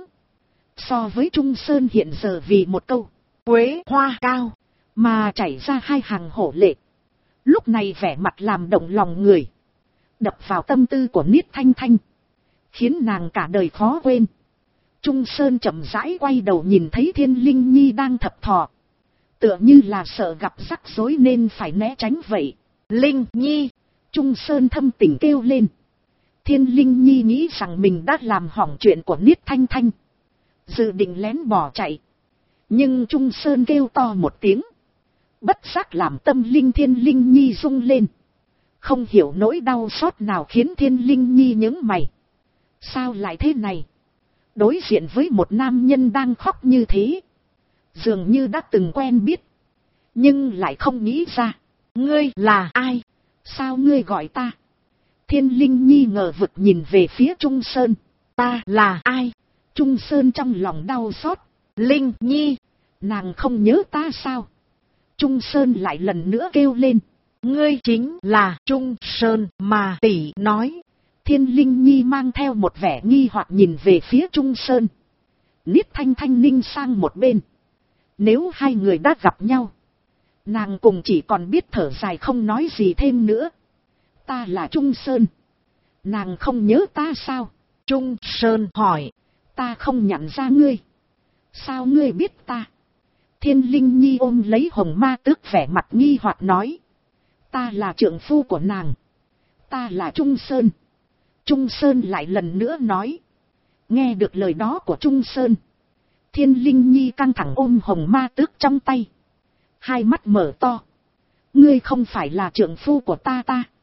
So với Trung Sơn hiện giờ vì một câu quế hoa cao mà chảy ra hai hàng hổ lệ. Lúc này vẻ mặt làm động lòng người. Đập vào tâm tư của Niết Thanh Thanh. Khiến nàng cả đời khó quên. Trung Sơn chậm rãi quay đầu nhìn thấy Thiên Linh Nhi đang thập thò. Tựa như là sợ gặp rắc rối nên phải né tránh vậy. Linh Nhi! Trung Sơn thâm tình kêu lên. Thiên Linh Nhi nghĩ rằng mình đã làm hỏng chuyện của Niết Thanh Thanh. Dự định lén bỏ chạy. Nhưng Trung Sơn kêu to một tiếng. Bất giác làm tâm linh Thiên Linh Nhi rung lên. Không hiểu nỗi đau xót nào khiến Thiên Linh Nhi nhướng mày. Sao lại thế này? Đối diện với một nam nhân đang khóc như thế. Dường như đã từng quen biết. Nhưng lại không nghĩ ra. Ngươi là ai? Sao ngươi gọi ta? Thiên Linh Nhi ngờ vực nhìn về phía Trung Sơn. Ta là ai? Trung Sơn trong lòng đau xót. Linh Nhi! Nàng không nhớ ta sao? Trung Sơn lại lần nữa kêu lên. Ngươi chính là Trung Sơn mà tỷ nói. Thiên Linh Nhi mang theo một vẻ nghi hoặc nhìn về phía Trung Sơn. Niết Thanh Thanh ninh sang một bên. Nếu hai người đã gặp nhau, nàng cùng chỉ còn biết thở dài không nói gì thêm nữa. Ta là Trung Sơn. Nàng không nhớ ta sao? Trung Sơn hỏi. Ta không nhận ra ngươi. Sao ngươi biết ta? Thiên Linh Nhi ôm lấy Hồng Ma Tước vẻ mặt nghi hoặc nói. Ta là trượng phu của nàng. Ta là Trung Sơn. Trung Sơn lại lần nữa nói. Nghe được lời đó của Trung Sơn, Thiên Linh Nhi căng thẳng ôm Hồng Ma Tước trong tay. Hai mắt mở to. Ngươi không phải là trượng phu của ta.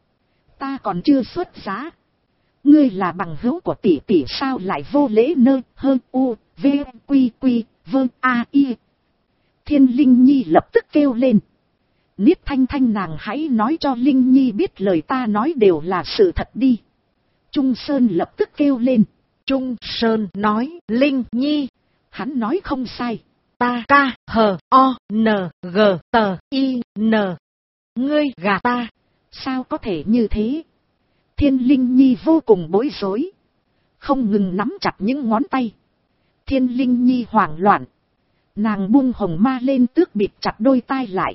Ta còn chưa xuất giá. Ngươi là bằng hữu của tỷ tỷ sao lại vô lễ nơ hơn u v quy quy vơ a y. Thiên Linh Nhi lập tức kêu lên. Niết Thanh Thanh nàng hãy nói cho Linh Nhi biết lời ta nói đều là sự thật đi. Trung Sơn lập tức kêu lên. Trung Sơn nói Linh Nhi. Hắn nói không sai. Ta ca hờ o n g t i n. Ngươi gà ta. Sao có thể như thế? Thiên Linh Nhi vô cùng bối rối. Không ngừng nắm chặt những ngón tay. Thiên Linh Nhi hoảng loạn. Nàng buông Hồng Ma lên tước bịt chặt đôi tai lại.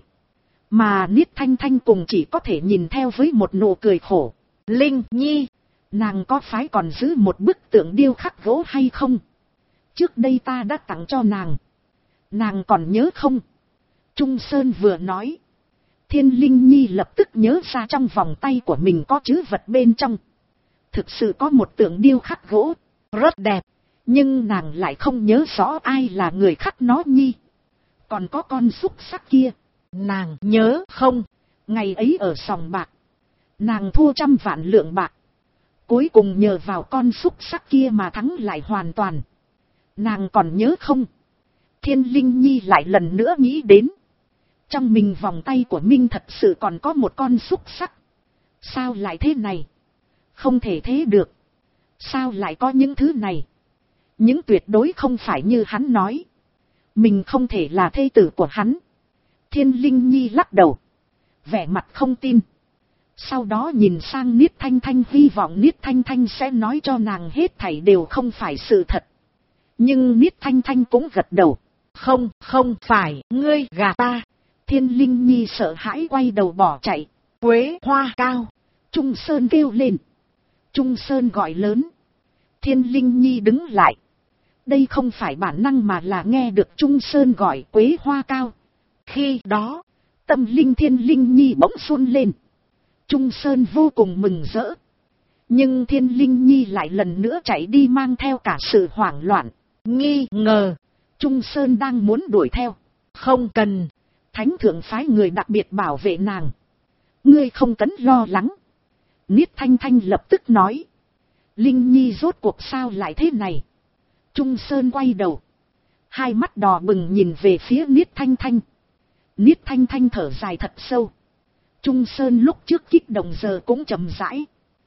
Mà Niết Thanh Thanh cùng chỉ có thể nhìn theo với một nụ cười khổ. Linh Nhi! Nàng có phải còn giữ một bức tượng điêu khắc gỗ hay không? Trước đây ta đã tặng cho nàng. Nàng còn nhớ không? Trung Sơn vừa nói. Thiên Linh Nhi lập tức nhớ ra trong vòng tay của mình có trữ vật bên trong. Thực sự có một tượng điêu khắc gỗ. Rất đẹp. Nhưng nàng lại không nhớ rõ ai là người khắc nó nhi. Còn có con xúc sắc kia. Nàng nhớ không? Ngày ấy ở sòng bạc. Nàng thua 100 vạn lượng bạc. Cuối cùng nhờ vào con xúc sắc kia mà thắng lại hoàn toàn. Nàng còn nhớ không? Thiên Linh Nhi lại lần nữa nghĩ đến. Trong mình vòng tay của Minh thật sự còn có một con xúc sắc. Sao lại thế này? Không thể thế được. Sao lại có những thứ này? Những tuyệt đối không phải như hắn nói. Mình không thể là thê tử của hắn. Thiên Linh Nhi lắc đầu. Vẻ mặt không tin. Sau đó nhìn sang Niết Thanh Thanh hy vọng Niết Thanh Thanh sẽ nói cho nàng hết thảy đều không phải sự thật. Nhưng Niết Thanh Thanh cũng gật đầu. Không phải ngươi gà ta. Thiên Linh Nhi sợ hãi quay đầu bỏ chạy. Quế hoa cao. Trung Sơn kêu lên. Trung Sơn gọi lớn. Thiên Linh Nhi đứng lại. Đây không phải bản năng mà là nghe được Trung Sơn gọi quế hoa cao. Khi đó, tâm linh Thiên Linh Nhi bỗng run lên. Trung Sơn vô cùng mừng rỡ. Nhưng Thiên Linh Nhi lại lần nữa chạy đi mang theo cả sự hoảng loạn, nghi ngờ. Trung Sơn đang muốn đuổi theo. Không cần. Thánh thượng phái người đặc biệt bảo vệ nàng. Ngươi không cần lo lắng. Niết Thanh Thanh lập tức nói. Linh Nhi rốt cuộc sao lại thế này? Trung Sơn quay đầu. Hai mắt đỏ bừng nhìn về phía Niết Thanh Thanh. Niết Thanh Thanh thở dài thật sâu. Trung Sơn lúc trước kích động giờ cũng chậm rãi.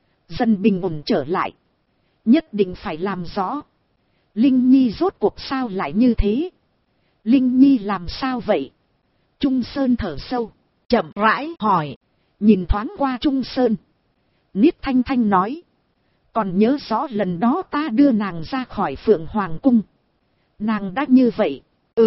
Dần bình ổn trở lại. Nhất định phải làm rõ. Linh Nhi rốt cuộc sao lại như thế? Linh Nhi làm sao vậy? Trung Sơn thở sâu. Chậm rãi hỏi. Nhìn thoáng qua Trung Sơn. Niết Thanh Thanh nói. Còn nhớ rõ lần đó ta đưa nàng ra khỏi Phượng Hoàng Cung. Nàng đã như vậy.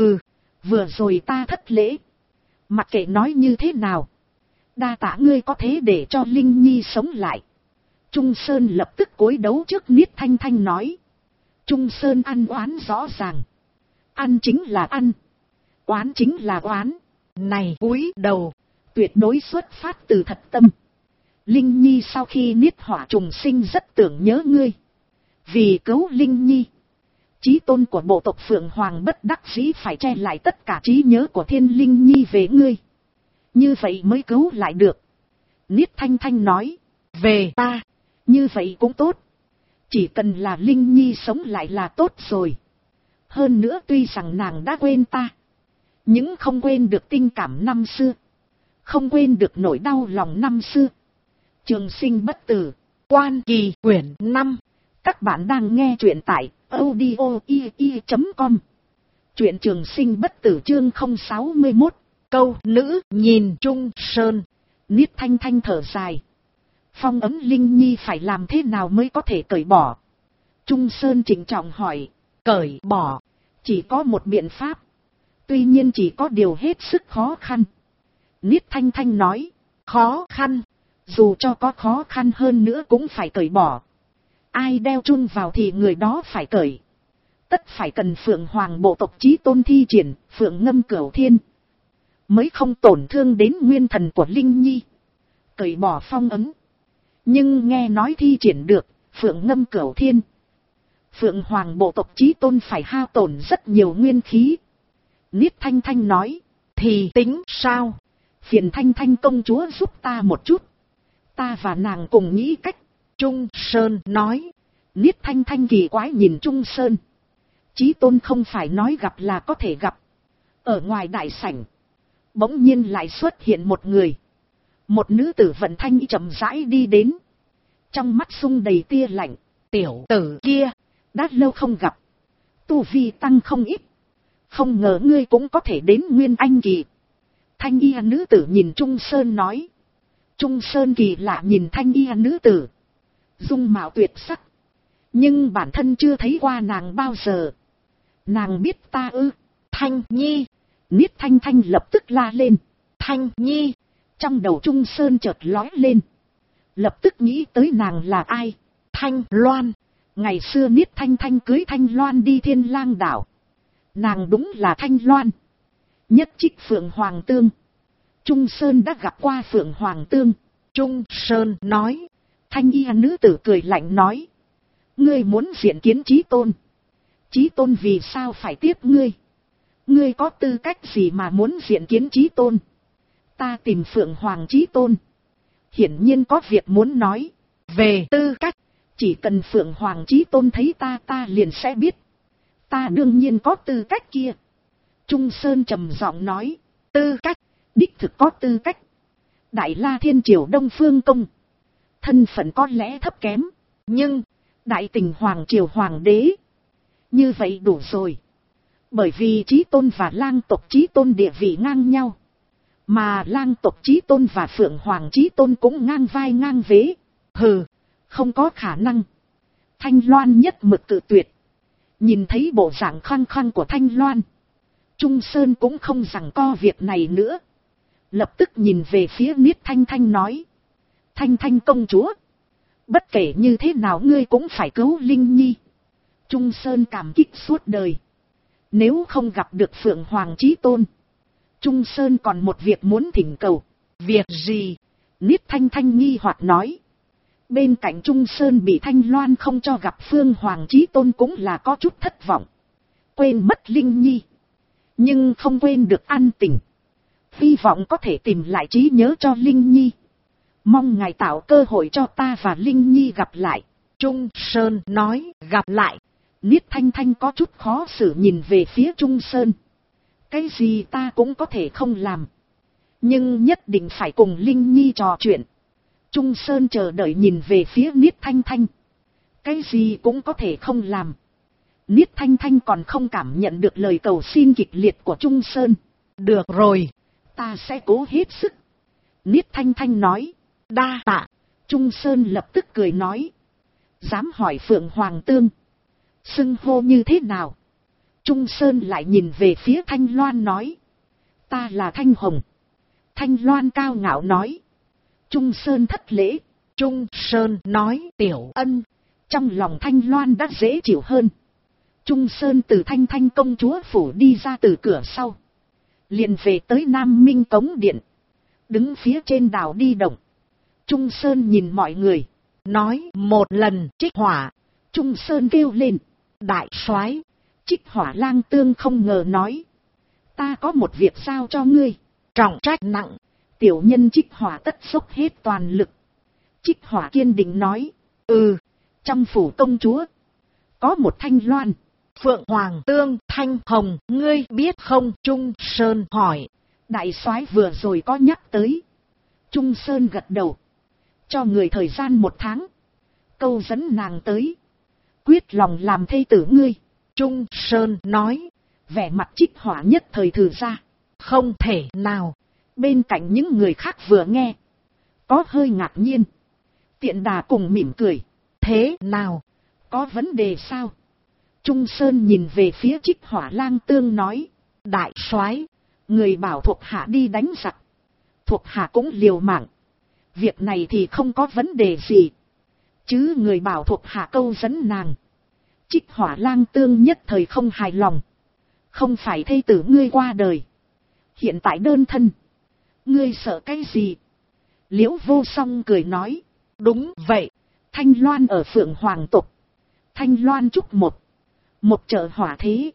Vừa rồi ta thất lễ. Mặc kệ nói như thế nào. Đa tạ ngươi có thế để cho Linh Nhi sống lại. Trung Sơn lập tức cúi đấu trước Niết Thanh Thanh nói. Trung Sơn ăn oán rõ ràng. Ăn chính là ăn. Oán chính là oán. Này cúi đầu. Tuyệt đối xuất phát từ thật tâm. Linh Nhi sau khi niết hỏa trùng sinh rất tưởng nhớ ngươi. Vì cứu Linh Nhi, chí tôn của bộ tộc Phượng Hoàng bất đắc dĩ phải che lại tất cả trí nhớ của Thiên Linh Nhi về ngươi. Như vậy mới cứu lại được. Niết Thanh Thanh nói. Về ta, như vậy cũng tốt. Chỉ cần là Linh Nhi sống lại là tốt rồi. Hơn nữa tuy rằng nàng đã quên ta, nhưng không quên được tình cảm năm xưa. Không quên được nỗi đau lòng năm xưa. Trường Sinh Bất Tử, Quan Kỳ quyển 5. Các bạn đang nghe truyện tại audio.com. Truyện Trường Sinh Bất Tử chương 061. Câu nữ nhìn Trung Sơn. Niết Thanh Thanh thở dài. Phong ấn Linh Nhi phải làm thế nào mới có thể cởi bỏ? Trung Sơn trịnh trọng hỏi. Cởi bỏ, chỉ có một biện pháp. Tuy nhiên chỉ có điều hết sức khó khăn. Niết Thanh Thanh nói. Khó khăn? Dù cho có khó khăn hơn nữa cũng phải cởi bỏ. Ai đeo chun vào thì người đó phải cởi. Tất phải cần Phượng Hoàng bộ tộc chí tôn thi triển, Phượng Ngâm Cửu Thiên, mới không tổn thương đến nguyên thần của Linh Nhi. Cởi bỏ phong ấn. Nhưng nghe nói thi triển được, Phượng Ngâm Cửu Thiên, Phượng Hoàng bộ tộc chí tôn phải hao tổn rất nhiều nguyên khí. Niết Thanh Thanh nói. Thì tính sao? Phiền Thanh Thanh công chúa giúp ta một chút. Ta và nàng cùng nghĩ cách. Trung Sơn nói. Niết Thanh Thanh kỳ quái nhìn Trung Sơn. Chí tôn không phải nói gặp là có thể gặp. Ở ngoài đại sảnh, bỗng nhiên lại xuất hiện một người. Một nữ tử vận thanh chậm rãi đi đến. Trong mắt sung đầy tia lạnh. Tiểu tử kia, đã lâu không gặp. Tu vi tăng không ít. Không ngờ ngươi cũng có thể đến Nguyên Anh kỳ. Thanh y nữ tử nhìn Trung Sơn nói. Trung Sơn kỳ lạ nhìn thanh y nữ tử. Dung mạo tuyệt sắc. Nhưng bản thân chưa thấy qua nàng bao giờ. Nàng biết ta ư? Thanh Nhi. Niết Thanh Thanh lập tức la lên. Thanh Nhi. Trong đầu Trung Sơn chợt lóe lên. Lập tức nghĩ tới nàng là ai? Thanh Loan. Ngày xưa Niết Thanh Thanh cưới Thanh Loan đi Thiên Lang đảo. Nàng đúng là Thanh Loan. Nhất trích Phượng Hoàng Tương. Trung Sơn đã gặp qua Phượng Hoàng Tương. Trung Sơn nói. Thanh y nữ tử cười lạnh nói. Ngươi muốn diện kiến chí tôn. Chí tôn vì sao phải tiếp ngươi? Ngươi có tư cách gì mà muốn diện kiến chí tôn? Ta tìm Phượng Hoàng chí tôn. Hiển nhiên có việc muốn nói. Về tư cách, chỉ cần Phượng Hoàng chí tôn thấy ta liền sẽ biết. Ta đương nhiên có tư cách kia. Trung Sơn trầm giọng nói. Tư cách, đích thực có tư cách. Đại La Thiên Triều Đông Phương Công. Thân phận có lẽ thấp kém. Nhưng, Đại Tình Hoàng Triều Hoàng đế. Như vậy đủ rồi. Bởi vì chí tôn và lang tộc chí tôn địa vị ngang nhau. Mà lang tộc chí tôn và Phượng Hoàng chí tôn cũng ngang vai ngang vế. Hừ, không có khả năng. Thanh Loan nhất mực cự tuyệt. Nhìn thấy bộ dạng khăng khăng của Thanh Loan, Trung Sơn cũng không giằng co việc này nữa. Lập tức nhìn về phía Niết Thanh Thanh nói. Thanh Thanh công chúa, bất kể như thế nào ngươi cũng phải cứu Linh Nhi. Trung Sơn cảm kích suốt đời. Nếu không gặp được Phượng Hoàng chí tôn, Trung Sơn còn một việc muốn thỉnh cầu. Việc gì? Niết Thanh Thanh nghi hoặc nói. Bên cạnh Trung Sơn bị Thanh Loan không cho gặp Phượng Hoàng chí tôn cũng là có chút thất vọng. Quên mất Linh Nhi, nhưng không quên được an tình. Hy vọng có thể tìm lại trí nhớ cho Linh Nhi. Mong ngài tạo cơ hội cho ta và Linh Nhi gặp lại. Trung Sơn nói. Gặp lại. Niết Thanh Thanh có chút khó xử nhìn về phía Trung Sơn. Cái gì ta cũng có thể không làm, nhưng nhất định phải cùng Linh Nhi trò chuyện. Trung Sơn chờ đợi nhìn về phía Niết Thanh Thanh. Cái gì cũng có thể không làm. Niết Thanh Thanh còn không cảm nhận được lời cầu xin kịch liệt của Trung Sơn. Được rồi, ta sẽ cố hết sức. Niết Thanh Thanh nói. Đa tạ. Trung Sơn lập tức cười nói. Dám hỏi Phượng Hoàng Tương xưng hô như thế nào? Trung Sơn lại nhìn về phía Thanh Loan nói. Ta là Thanh Hồng. Thanh Loan cao ngạo nói. Trung Sơn thất lễ. Trung Sơn nói. Tiểu Ân. Trong lòng Thanh Loan đã dễ chịu hơn. Trung Sơn từ Thanh Thanh công chúa phủ đi ra từ cửa sau. Liền về tới Nam Minh Cống Điện. Đứng phía trên đảo đi động. Trung Sơn nhìn mọi người. Nói một lần Trích Hỏa. Trung Sơn kêu lên. Đại soái. Trích Hỏa Lang Tương không ngờ nói. Ta có một việc giao cho ngươi. Trọng trách nặng. Tiểu nhân Trích Hỏa tất dốc hết toàn lực. Trích Hỏa kiên định nói. Trong phủ công chúa. Có một Thanh Loan. Phượng Hoàng Tương Thanh Hồng. Ngươi biết không? Trung Sơn hỏi. Đại soái vừa rồi có nhắc tới. Trung Sơn gật đầu. Cho người thời gian 1 tháng. Câu dẫn nàng tới. Quyết lòng làm thê tử ngươi. Trung Sơn nói. Vẻ mặt Trích Hỏa nhất thời thử ra. Không thể nào. Bên cạnh những người khác vừa nghe. Có hơi ngạc nhiên. Tiện Đà cùng mỉm cười. Thế nào? Có vấn đề sao? Trung Sơn nhìn về phía Trích Hỏa Lang Tương nói. Đại soái, người bảo thuộc hạ đi đánh giặc. Thuộc hạ cũng liều mạng. Việc này thì không có vấn đề gì. Chứ người bảo thuộc hạ câu dẫn nàng. Trích Hỏa Lang Tương nhất thời không hài lòng. Không phải thê tử ngươi qua đời. Hiện tại đơn thân. Ngươi sợ cái gì? Liễu Vô Song cười nói. Đúng vậy. Thanh Loan ở Phượng Hoàng tộc. Thanh Loan trúc một trợ hỏa thế.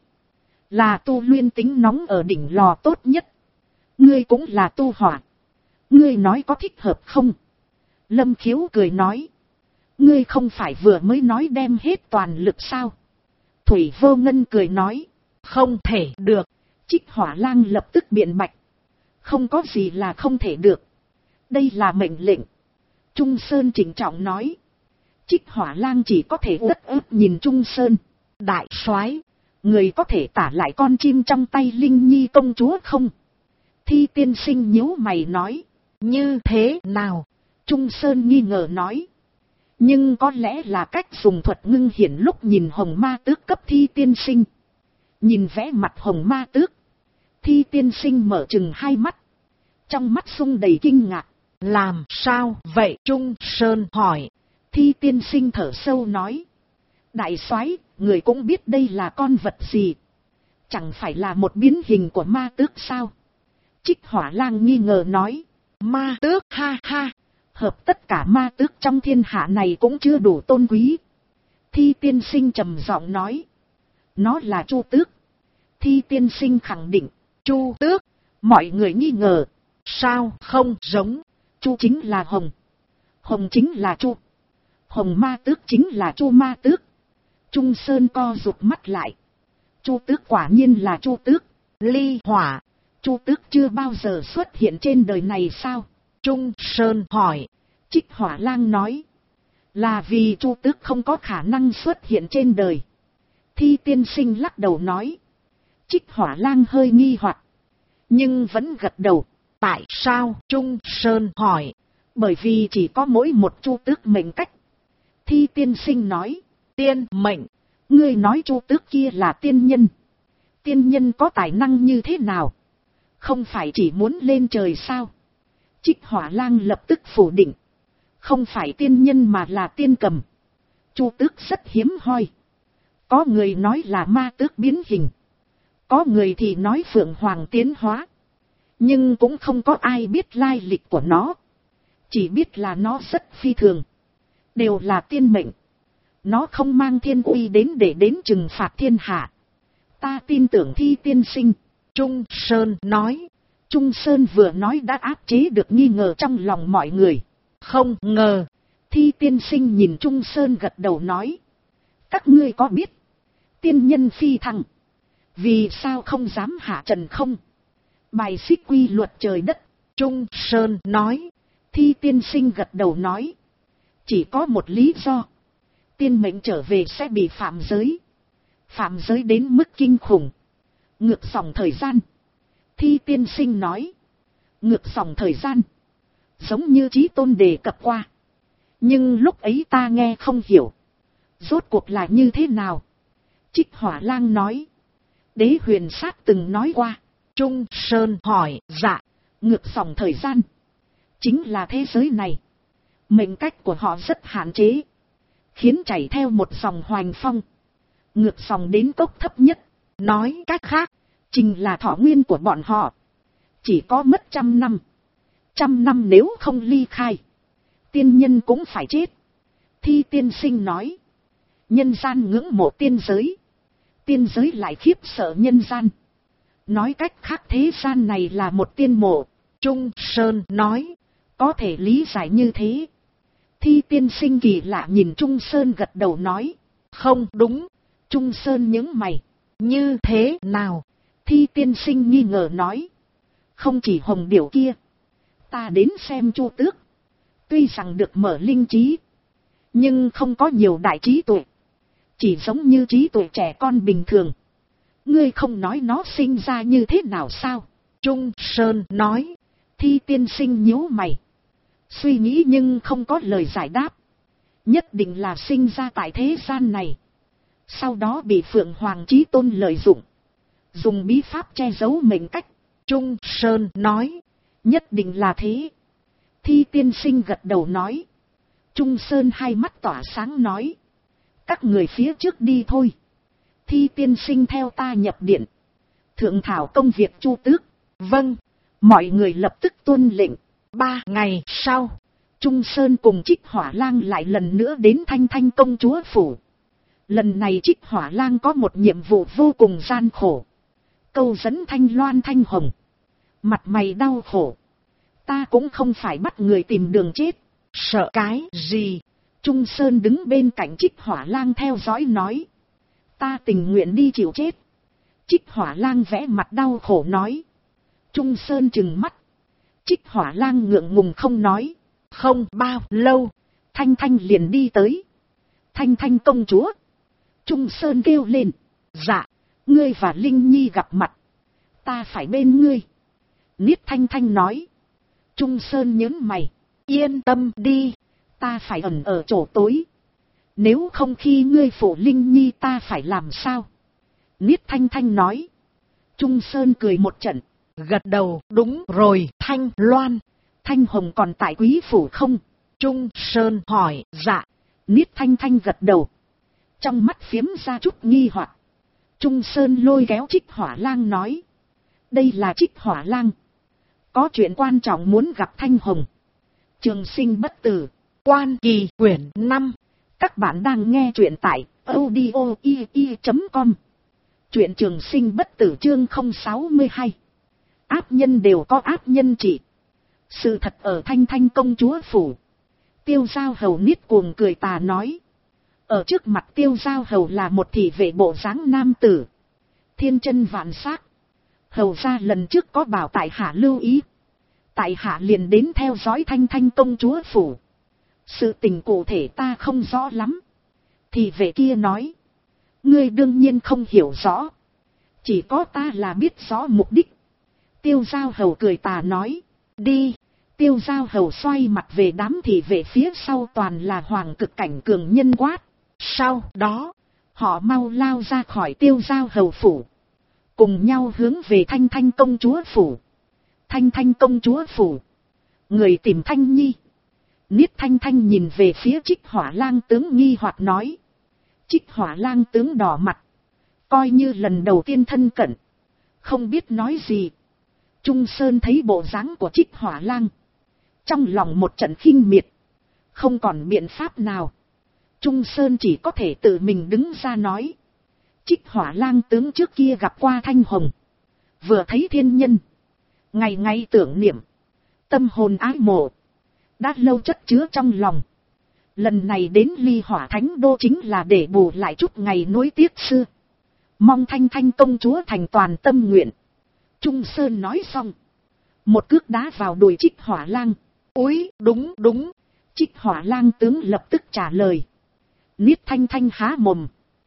Là tu luyện tính nóng ở đỉnh lò tốt nhất. Ngươi cũng là tu hỏa. Ngươi nói có thích hợp không? Lâm Khiếu cười nói. Ngươi không phải vừa mới nói đem hết toàn lực sao? Thủy Vô Ngân cười nói. Không thể được. Trích Hỏa Lang lập tức biện bạch. Không có gì là không thể được. Đây là mệnh lệnh. Trung Sơn trịnh trọng nói. Trích Hỏa Lang chỉ có thể uất ức nhìn Trung Sơn. Đại soái, người có thể tả lại con chim trong tay Linh Nhi công chúa không? Thi tiên sinh nhíu mày nói. Như thế nào? Trung Sơn nghi ngờ nói. Nhưng có lẽ là cách dùng thuật ngưng hiển lúc nhìn Hồng Ma Tước cấp Thi tiên sinh. Nhìn vẽ mặt Hồng Ma Tước. Thi tiên sinh mở trừng hai mắt. Trong mắt sung đầy kinh ngạc. Làm sao vậy? Trung Sơn hỏi. Thi tiên sinh thở sâu nói. Đại soái, người cũng biết đây là con vật gì. Chẳng phải là một biến hình của ma tước sao? Trích Hỏa Lang nghi ngờ nói. Ma tước, ha ha. Hợp tất cả ma tước trong thiên hạ này cũng chưa đủ tôn quý. Thi tiên sinh trầm giọng nói. Nó là Chu Tước. Thi tiên sinh khẳng định. Chu Tước. Mọi người nghi ngờ. Sao không giống? Chu chính là Hồng. Hồng chính là Chu. Hồng Ma Tước chính là Chu Ma Tước. Trung Sơn co rụt mắt lại. Chu Tước quả nhiên là Chu Tước. Ly Hỏa. Chu Tước chưa bao giờ xuất hiện trên đời này sao? Trung Sơn hỏi. Trích Hỏa Lang nói. Là vì Chu Tước không có khả năng xuất hiện trên đời. Thi tiên sinh lắc đầu nói. Trích Hỏa Lang hơi nghi hoặc. Nhưng vẫn gật đầu. Tại sao? Trung Sơn hỏi. Bởi vì chỉ có mỗi một Chu Tước mệnh cách. Thi tiên sinh nói. Tiên mệnh. Ngươi nói Chu Tước kia là tiên nhân. Tiên nhân có tài năng như thế nào? Không phải chỉ muốn lên trời sao? Trích Hỏa Lang lập tức phủ định. Không phải tiên nhân mà là tiên cầm. Chu Tước rất hiếm hoi. Có người nói là ma tước biến hình. Có người thì nói Phượng Hoàng tiến hóa. Nhưng cũng không có ai biết lai lịch của nó. Chỉ biết là nó rất phi thường. Đều là tiên mệnh. Nó không mang thiên uy đến để đến trừng phạt thiên hạ. Ta tin tưởng Thi tiên sinh. Trung Sơn nói. Trung Sơn vừa nói đã áp chế được nghi ngờ trong lòng mọi người. Không ngờ. Thi tiên sinh nhìn Trung Sơn gật đầu nói. Các ngươi có biết. Tiên nhân phi thăng. Vì sao không dám hạ trần không? Bài xích quy luật trời đất. Trung Sơn nói. Thi tiên sinh gật đầu nói. Chỉ có một lý do. Tiên mệnh trở về sẽ bị phạm giới. Phạm giới đến mức kinh khủng. Ngược dòng thời gian. Thi tiên sinh nói. Ngược dòng thời gian. Giống như Chí Tôn đề cập qua. Nhưng lúc ấy ta nghe không hiểu. Rốt cuộc là như thế nào? Trích Hỏa Lang nói. Đế Huyền Sát từng nói qua. Trung Sơn hỏi. Dạ. Ngược dòng thời gian. Chính là thế giới này. Mệnh cách của họ rất hạn chế. Khiến chảy theo một dòng hoành phong. ngược dòng đến cốc thấp nhất. Nói cách khác, trình là thọ nguyên của bọn họ. Chỉ có mất 100 năm. 100 năm nếu không ly khai, tiên nhân cũng phải chết. Thi tiên sinh nói. Nhân gian ngưỡng mộ tiên giới. Tiên giới lại khiếp sợ nhân gian. Nói cách khác thế gian này là một tiên mộ. Trung Sơn nói. Có thể lý giải như thế. Thi tiên sinh kỳ lạ nhìn Trung Sơn gật đầu nói. Không đúng. Trung Sơn nhướng mày. Như thế nào? Thi tiên sinh nghi ngờ nói. Không chỉ hồng điểu kia. Ta đến xem Chu Tước. Tuy rằng được mở linh trí, nhưng không có nhiều đại trí tuệ. Chỉ giống như trí tuệ trẻ con bình thường. Ngươi không nói nó sinh ra như thế nào sao? Trung Sơn nói. Thi tiên sinh nhíu mày. Suy nghĩ nhưng không có lời giải đáp. Nhất định là sinh ra tại thế gian này. Sau đó bị Phượng Hoàng Chí Tôn lợi dụng. Dùng bí pháp che giấu mệnh cách. Trung Sơn nói. Nhất định là thế. Thi tiên sinh gật đầu nói. Trung Sơn hai mắt tỏa sáng nói. Các người phía trước đi thôi. Thi tiên sinh theo ta nhập điện. Thượng thảo công việc Chu Tước. Vâng. Mọi người lập tức tuân lệnh. 3 ngày sau, Trung Sơn cùng Trích Hỏa Lang lại lần nữa đến Thanh Thanh công chúa phủ. Lần này Trích Hỏa Lang có một nhiệm vụ vô cùng gian khổ. Câu dẫn Thanh Loan Thanh Hồng. Mặt mày đau khổ. Ta cũng không phải bắt người tìm đường chết. Sợ cái gì? Trung Sơn đứng bên cạnh Trích Hỏa Lang theo dõi nói. Ta tình nguyện đi chịu chết. Trích Hỏa Lang vẽ mặt đau khổ nói. Trung Sơn trừng mắt. Trích Hỏa Lang ngượng ngùng không nói. Không bao lâu, Thanh Thanh liền đi tới. Thanh Thanh công chúa. Trung Sơn kêu lên. Dạ, ngươi và Linh Nhi gặp mặt. Ta phải bên ngươi. Niết Thanh Thanh nói. Trung Sơn nhớn mày. Yên tâm đi, ta phải ẩn ở chỗ tối. Nếu không khi ngươi phụ Linh Nhi ta phải làm sao? Niết Thanh Thanh nói. Trung Sơn cười một trận. Gật đầu, đúng rồi, Thanh Loan. Thanh Hồng còn tại quý phủ không? Trung Sơn hỏi. Dạ. Niết Thanh Thanh gật đầu. Trong mắt phiếm ra chút nghi hoặc. Trung Sơn lôi kéo Trích Hỏa Lang nói. Đây là Trích Hỏa Lang. Có chuyện quan trọng muốn gặp Thanh Hồng. Trường Sinh Bất Tử. Quan Kỳ quyển 5. Các bạn đang nghe truyện tại audio.com. Truyện Trường Sinh Bất Tử chương 062. Ác nhân đều có ác nhân trị. Sự thật ở Thanh Thanh công chúa phủ. Tiêu Giao Hầu Niết cuồng cười tà nói. Ở trước mặt Tiêu Giao Hầu là một thị vệ bộ dáng nam tử. Thiên chân vạn sắc. Hầu ra lần trước có bảo tại hạ lưu ý. Tại hạ liền đến theo dõi Thanh Thanh công chúa phủ. Sự tình cụ thể ta không rõ lắm. Thị vệ kia nói. Ngươi đương nhiên không hiểu rõ. Chỉ có ta là biết rõ mục đích. Tiêu Giao Hầu cười tà nói. Đi. Tiêu Giao Hầu xoay mặt về đám thị vệ phía sau toàn là hoàng cực cảnh cường nhân quát. Sau đó, họ mau lao ra khỏi Tiêu Giao Hầu phủ. Cùng nhau hướng về Thanh Thanh công chúa phủ. Thanh Thanh công chúa phủ. Người tìm Thanh Nhi. Niết Thanh Thanh nhìn về phía Trích Hỏa Lang tướng nghi hoặc nói. Trích Hỏa Lang tướng đỏ mặt. Coi như lần đầu tiên thân cận. Không biết nói gì. Trung Sơn thấy bộ dáng của Trích Hỏa Lang. Trong lòng một trận khinh miệt. Không còn biện pháp nào. Trung Sơn chỉ có thể tự mình đứng ra nói. Trích Hỏa Lang tướng trước kia gặp qua Thanh Hồng. Vừa thấy thiên nhân. Ngày ngày tưởng niệm. Tâm hồn ái mộ. Đã lâu chất chứa trong lòng. Lần này đến Ly Hỏa Thánh Đô chính là để bù lại chút ngày nuối tiếc xưa. Mong Thanh Thanh công chúa thành toàn tâm nguyện. Trung Sơn nói xong. Một cước đá vào đùi Trích Hỏa Lang. Úi, đúng đúng. Trích Hỏa Lang tướng lập tức trả lời. Niết Thanh Thanh há mồm.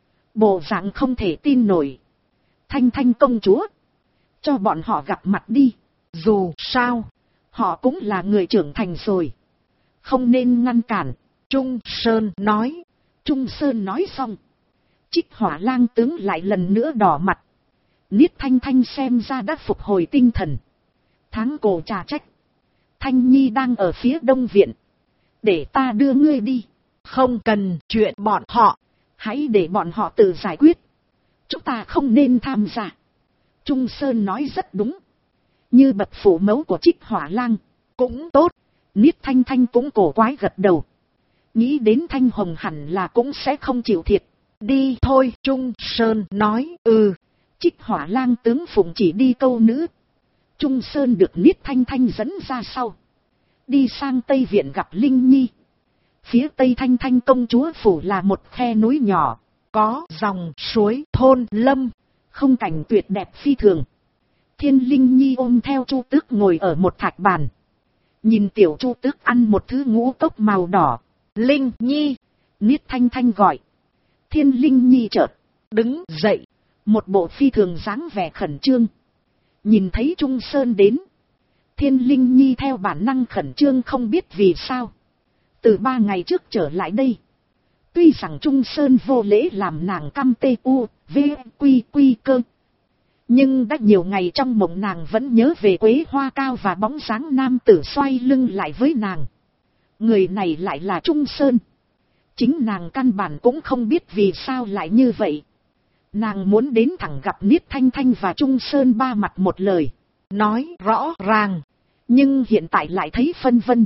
Bộ dạng không thể tin nổi. Thanh Thanh công chúa. Cho bọn họ gặp mặt đi. Dù sao, họ cũng là người trưởng thành rồi. Không nên ngăn cản. Trung Sơn nói. Trung Sơn nói xong. Trích Hỏa Lang tướng lại lần nữa đỏ mặt. Niết Thanh Thanh xem ra đã phục hồi tinh thần. Tháng cổ trà trách. Thanh Nhi đang ở phía đông viện. Để ta đưa ngươi đi. Không cần chuyện bọn họ. Hãy để bọn họ tự giải quyết. Chúng ta không nên tham gia. Trung Sơn nói rất đúng. Như bậc phụ mẫu của Trích Hỏa Lang. Cũng tốt. Niết Thanh Thanh cũng cổ quái gật đầu. Nghĩ đến Thanh Hồng hẳn là cũng sẽ không chịu thiệt. Đi thôi, Trung Sơn nói. Trích Hỏa Lang tướng phụng chỉ đi câu nữ. Trung Sơn được Niết Thanh Thanh dẫn ra sau. Đi sang Tây Viện gặp Linh Nhi. Phía Tây Thanh Thanh công chúa phủ là một khe núi nhỏ. Có dòng suối thôn lâm. Không cảnh tuyệt đẹp phi thường. Thiên Linh Nhi ôm theo Chu Tước ngồi ở một thạch bàn. Nhìn tiểu Chu Tước ăn một thứ ngũ cốc màu đỏ. Linh Nhi. Niết Thanh Thanh gọi. Thiên Linh Nhi chợt đứng dậy. Một bộ phi thường dáng vẻ khẩn trương. Nhìn thấy Trung Sơn đến. Thiên Linh Nhi theo bản năng khẩn trương không biết vì sao. Từ 3 ngày trước trở lại đây. Tuy rằng Trung Sơn vô lễ làm nàng căm tê u, v, quy quy cơ. Nhưng đã nhiều ngày trong mộng nàng vẫn nhớ về quế hoa cao và bóng dáng nam tử xoay lưng lại với nàng. Người này lại là Trung Sơn. Chính nàng căn bản cũng không biết vì sao lại như vậy. Nàng muốn đến thẳng gặp Niết Thanh Thanh và Trung Sơn ba mặt một lời. Nói rõ ràng. Nhưng hiện tại lại thấy phân vân.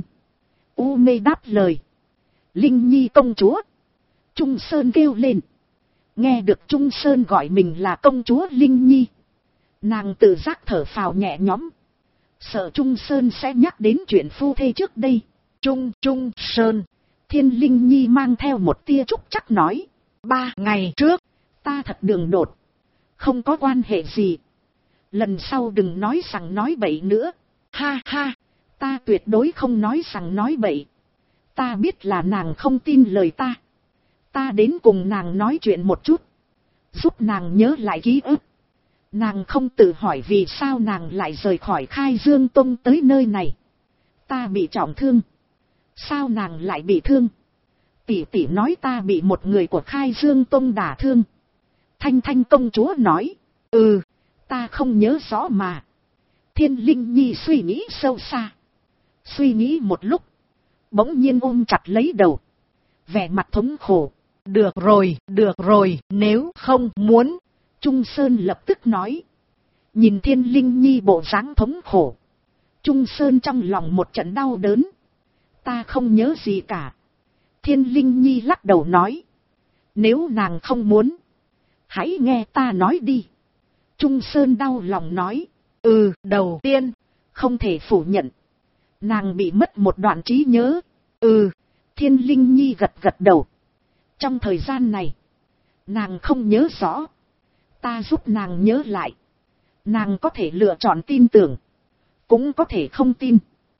U mê đáp lời. Linh Nhi công chúa. Trung Sơn kêu lên. Nghe được Trung Sơn gọi mình là công chúa Linh Nhi. Nàng tự giác thở phào nhẹ nhõm. Sợ Trung Sơn sẽ nhắc đến chuyện phu thê trước đây. Trung Sơn. Thiên Linh Nhi mang theo một tia trúc chắc nói. 3 ngày trước. Ta thật đường đột. Không có quan hệ gì. Lần sau đừng nói sằng nói bậy nữa. Ha ha. Ta tuyệt đối không nói sằng nói bậy. Ta biết là nàng không tin lời ta. Ta đến cùng nàng nói chuyện một chút. Giúp nàng nhớ lại ký ức. Nàng không tự hỏi vì sao nàng lại rời khỏi Khai Dương Tông tới nơi này. Ta bị trọng thương. Sao nàng lại bị thương? Tỷ tỷ nói ta bị một người của Khai Dương Tông đả thương. Thanh Thanh công chúa nói. Ta không nhớ rõ mà. Thiên Linh Nhi suy nghĩ sâu xa. Suy nghĩ một lúc. Bỗng nhiên ôm chặt lấy đầu. Vẻ mặt thống khổ. Được rồi, nếu không muốn. Trung Sơn lập tức nói. Nhìn Thiên Linh Nhi bộ dáng thống khổ. Trung Sơn trong lòng một trận đau đớn. Ta không nhớ gì cả. Thiên Linh Nhi lắc đầu nói. Nếu nàng không muốn. Hãy nghe ta nói đi. Trung Sơn đau lòng nói. Đầu tiên. Không thể phủ nhận. Nàng bị mất một đoạn trí nhớ. Thiên Linh Nhi gật gật đầu. Trong thời gian này. Nàng không nhớ rõ. Ta giúp nàng nhớ lại. Nàng có thể lựa chọn tin tưởng. Cũng có thể không tin.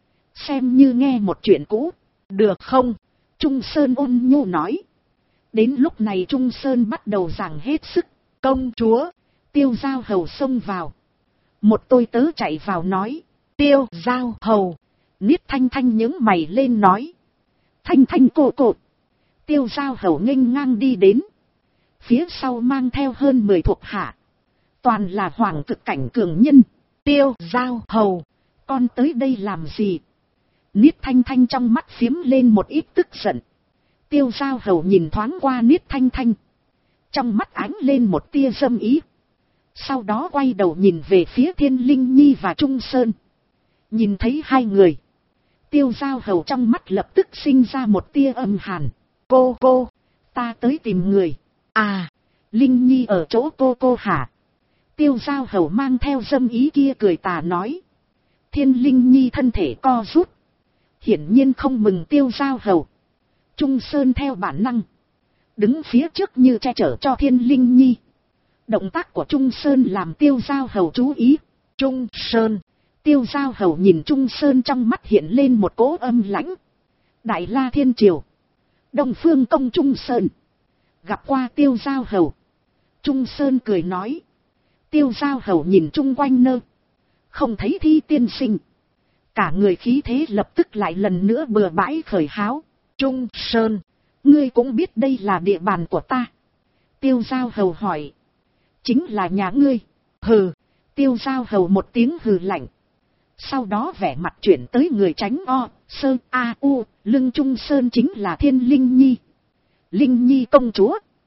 Xem như nghe một chuyện cũ. Được không? Trung Sơn ôn nhu nói. Đến lúc này Trung Sơn bắt đầu giảng hết sức. Công chúa. Tiêu Giao Hầu xông vào. Một tôi tớ chạy vào nói. Tiêu Giao Hầu. Niết Thanh Thanh nhướng mày lên nói. Thanh Thanh cô cột. Tiêu Giao Hầu nghênh ngang đi đến. Phía sau mang theo hơn 10 thuộc hạ. Toàn là hoàng cực cảnh cường nhân. Tiêu Giao Hầu. Con tới đây làm gì? Niết Thanh Thanh trong mắt phiếm lên một ít tức giận. Tiêu Giao Hầu nhìn thoáng qua Niết Thanh Thanh. Trong mắt ánh lên một tia dâm ý. Sau đó quay đầu nhìn về phía Thiên Linh Nhi và Trung Sơn. Nhìn thấy hai người. Tiêu Giao Hầu trong mắt lập tức sinh ra một tia âm hàn. Cô, ta tới tìm người. À, Linh Nhi ở chỗ cô hả? Tiêu Giao Hầu mang theo dâm ý kia cười tà nói. Thiên Linh Nhi thân thể co rút. Hiển nhiên không mừng Tiêu Giao Hầu. Trung Sơn theo bản năng. Đứng phía trước như che chở cho Thiên Linh Nhi. Động tác của Trung Sơn làm Tiêu Giao Hầu chú ý. Trung Sơn. Tiêu Giao Hầu nhìn Trung Sơn trong mắt hiện lên một cỗ âm lãnh. Đại La Thiên Triều. Đông Phương Công Trung Sơn. Gặp qua Tiêu Giao Hầu. Trung Sơn cười nói. Tiêu Giao Hầu nhìn chung quanh nơ. Không thấy Thi tiên sinh. Cả người khí thế lập tức lại lần nữa bừa bãi khởi háo. Trung Sơn. Ngươi cũng biết đây là địa bàn của ta. Tiêu Giao Hầu hỏi. Chính là nhà ngươi. Hừ. Tiêu Giao Hầu một tiếng hừ lạnh. Sau đó vẻ mặt chuyển tới người tránh Sơn lưng Trung Sơn chính là Thiên Linh Nhi. Linh Nhi công chúa.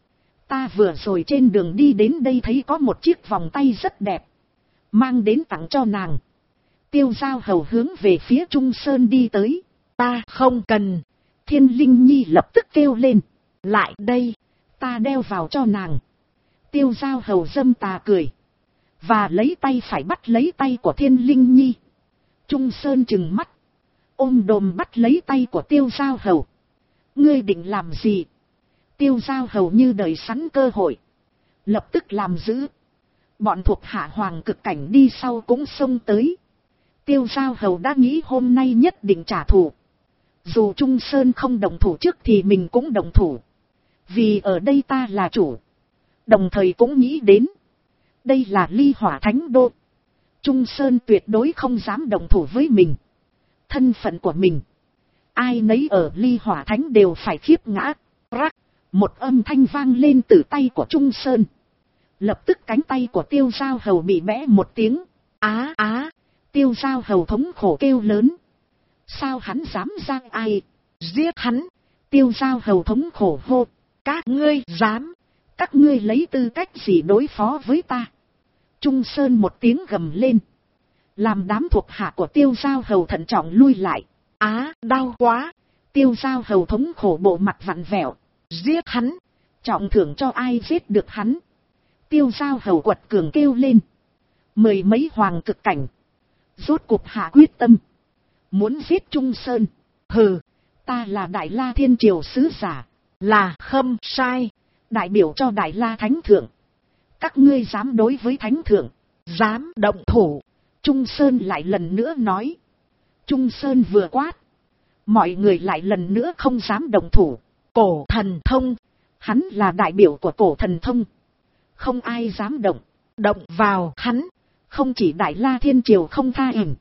Ta vừa rồi trên đường đi đến đây thấy có một chiếc vòng tay rất đẹp. Mang đến tặng cho nàng. Tiêu Giao Hầu hướng về phía Trung Sơn đi tới. Ta không cần. Thiên Linh Nhi lập tức kêu lên. Lại đây, ta đeo vào cho nàng. Tiêu Giao Hầu dâm tà cười. Và lấy tay phải bắt lấy tay của Thiên Linh Nhi. Trung Sơn trừng mắt. Ôm đồm bắt lấy tay của Tiêu Giao Hầu. Ngươi định làm gì? Tiêu Giao Hầu như đợi sẵn cơ hội. Lập tức làm giữ. Bọn thuộc hạ Hoàng Cực Cảnh đi sau cũng xông tới. Tiêu Giao Hầu đã nghĩ hôm nay nhất định trả thù. Dù Trung Sơn không đồng thủ trước thì mình cũng đồng thủ. Vì ở đây ta là chủ. Đồng thời cũng nghĩ đến. Đây là Ly Hỏa Thánh Đô. Trung Sơn tuyệt đối không dám đồng thủ với mình. Thân phận của mình. Ai nấy ở Ly Hỏa Thánh đều phải khiếp ngã. Rắc. Một âm thanh vang lên từ tay của Trung Sơn. Lập tức cánh tay của Tiêu Giao Hầu bị bẽ một tiếng. Á á. Tiêu Giao Hầu thống khổ kêu lớn. Sao hắn dám ra ai? Giết hắn. Tiêu Giao Hầu thống khổ hô. Các ngươi dám. Các ngươi lấy tư cách gì đối phó với ta? Trung Sơn một tiếng gầm lên. Làm đám thuộc hạ của Tiêu Giao Hầu thận trọng lui lại. Á, đau quá. Tiêu Giao Hầu thống khổ bộ mặt vặn vẹo. Giết hắn. Trọng thưởng cho ai giết được hắn. Tiêu Giao Hầu quật cường kêu lên. Mười mấy Hoàng Cực Cảnh. Rốt cuộc hạ quyết tâm. Muốn giết Trung Sơn. Hừ, ta là Đại La Thiên Triều sứ giả. Là không sai. Đại biểu cho Đại La Thánh Thượng. Các ngươi dám đối với Thánh Thượng. Dám động thủ. Trung Sơn lại lần nữa nói. Trung Sơn vừa quát. Mọi người lại lần nữa không dám động thủ. Cổ Thần Thông. Hắn là đại biểu của Cổ Thần Thông. Không ai dám động. Động vào hắn. Không chỉ Đại La Thiên Triều không tha ỉm.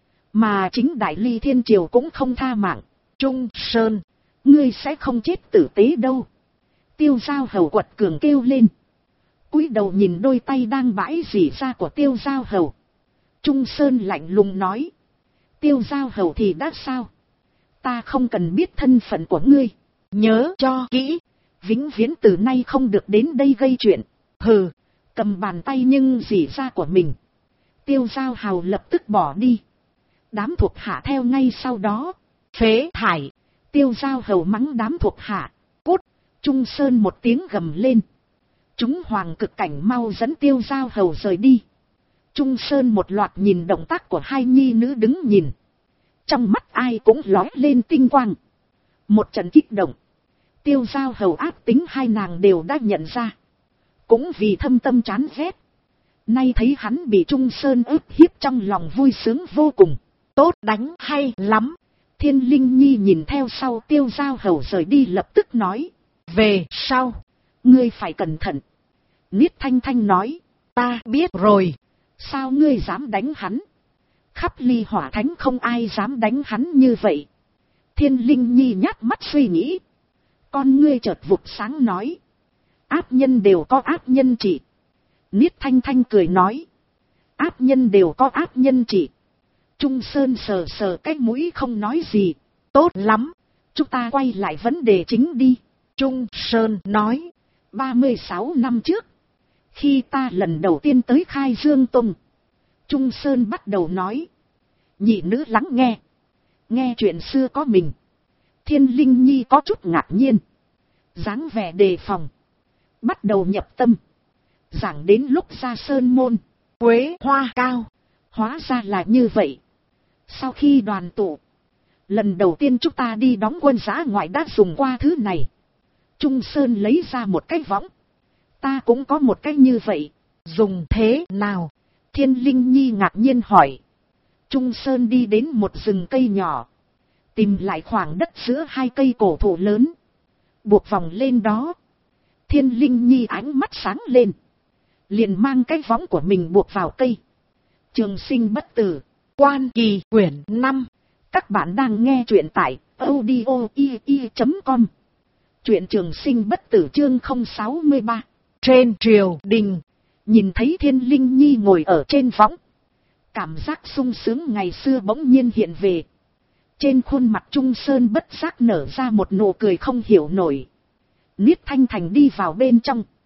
Mà chính Đại Ly Thiên Triều cũng không tha mạng. Trung Sơn. Ngươi sẽ không chết tử tế đâu. Tiêu Giao Hầu quật cường kêu lên. Cúi đầu nhìn đôi tay đang bãi rỉ ra của Tiêu Giao Hầu. Trung Sơn lạnh lùng nói. Tiêu Giao Hầu thì đã sao? Ta không cần biết thân phận của ngươi. Nhớ cho kỹ. Vĩnh viễn từ nay không được đến đây gây chuyện. Hừ. Cầm bàn tay nhưng rỉ ra của mình. Tiêu Giao Hầu lập tức bỏ đi. Đám thuộc hạ theo ngay sau đó. Phế thải. Tiêu Giao Hầu mắng đám thuộc hạ. Cút. Trung Sơn một tiếng gầm lên. Chúng Hoàng Cực Cảnh mau dẫn Tiêu Giao Hầu rời đi. Trung Sơn một loạt nhìn động tác của hai nhi nữ đứng nhìn. Trong mắt ai cũng lóe lên tinh quang. Một trận kích động. Tiêu Giao Hầu ác tính hai nàng đều đã nhận ra. Cũng vì thâm tâm chán ghét. Nay thấy hắn bị Trung Sơn ức hiếp trong lòng vui sướng vô cùng. Tốt đánh hay lắm. Thiên Linh Nhi nhìn theo sau Tiêu Giao Hầu rời đi lập tức nói. Về sau. Ngươi phải cẩn thận. Niết Thanh Thanh nói. Ta biết rồi. Sao ngươi dám đánh hắn? Khắp Ly Hỏa Thánh không ai dám đánh hắn như vậy. Thiên Linh Nhi nhát mắt suy nghĩ. Con ngươi chợt vụt sáng nói. Ác nhân đều có ác nhân trị. Niết Thanh Thanh cười nói. Ác nhân đều có ác nhân trị. Trung Sơn sờ sờ cái mũi không nói gì. Tốt lắm. Chúng ta quay lại vấn đề chính đi. Trung Sơn nói. 36 năm trước. Khi ta lần đầu tiên tới Khai Dương Tông. Trung Sơn bắt đầu nói. Nhị nữ lắng nghe. Nghe chuyện xưa có mình. Thiên Linh Nhi có chút ngạc nhiên. Dáng vẻ đề phòng. Bắt đầu nhập tâm. Giảng đến lúc ra sơn môn. Quế hoa cao. Hóa ra là như vậy. Sau khi đoàn tụ. Lần đầu tiên chúng ta đi đóng quân giã ngoại đã dùng qua thứ này. Trung Sơn lấy ra một cái võng. Ta cũng có một cái như vậy. Dùng thế nào? Thiên Linh Nhi ngạc nhiên hỏi. Trung Sơn đi đến một rừng cây nhỏ. Tìm lại khoảng đất giữa hai cây cổ thụ lớn. Buộc vòng lên đó. Thiên Linh Nhi ánh mắt sáng lên. Liền mang cái võng của mình buộc vào cây. Trường Sinh Bất Tử. Quan Kỳ quyển 5. Các bạn đang nghe truyện tại audio.com. Truyện Trường Sinh Bất Tử chương 063. Trên triều đình. Nhìn thấy Thiên Linh Nhi ngồi ở trên võng. Cảm giác sung sướng ngày xưa bỗng nhiên hiện về. Trên khuôn mặt Trung Sơn bất giác nở ra một nụ cười không hiểu nổi. Niết Thanh Thành đi vào bên trong.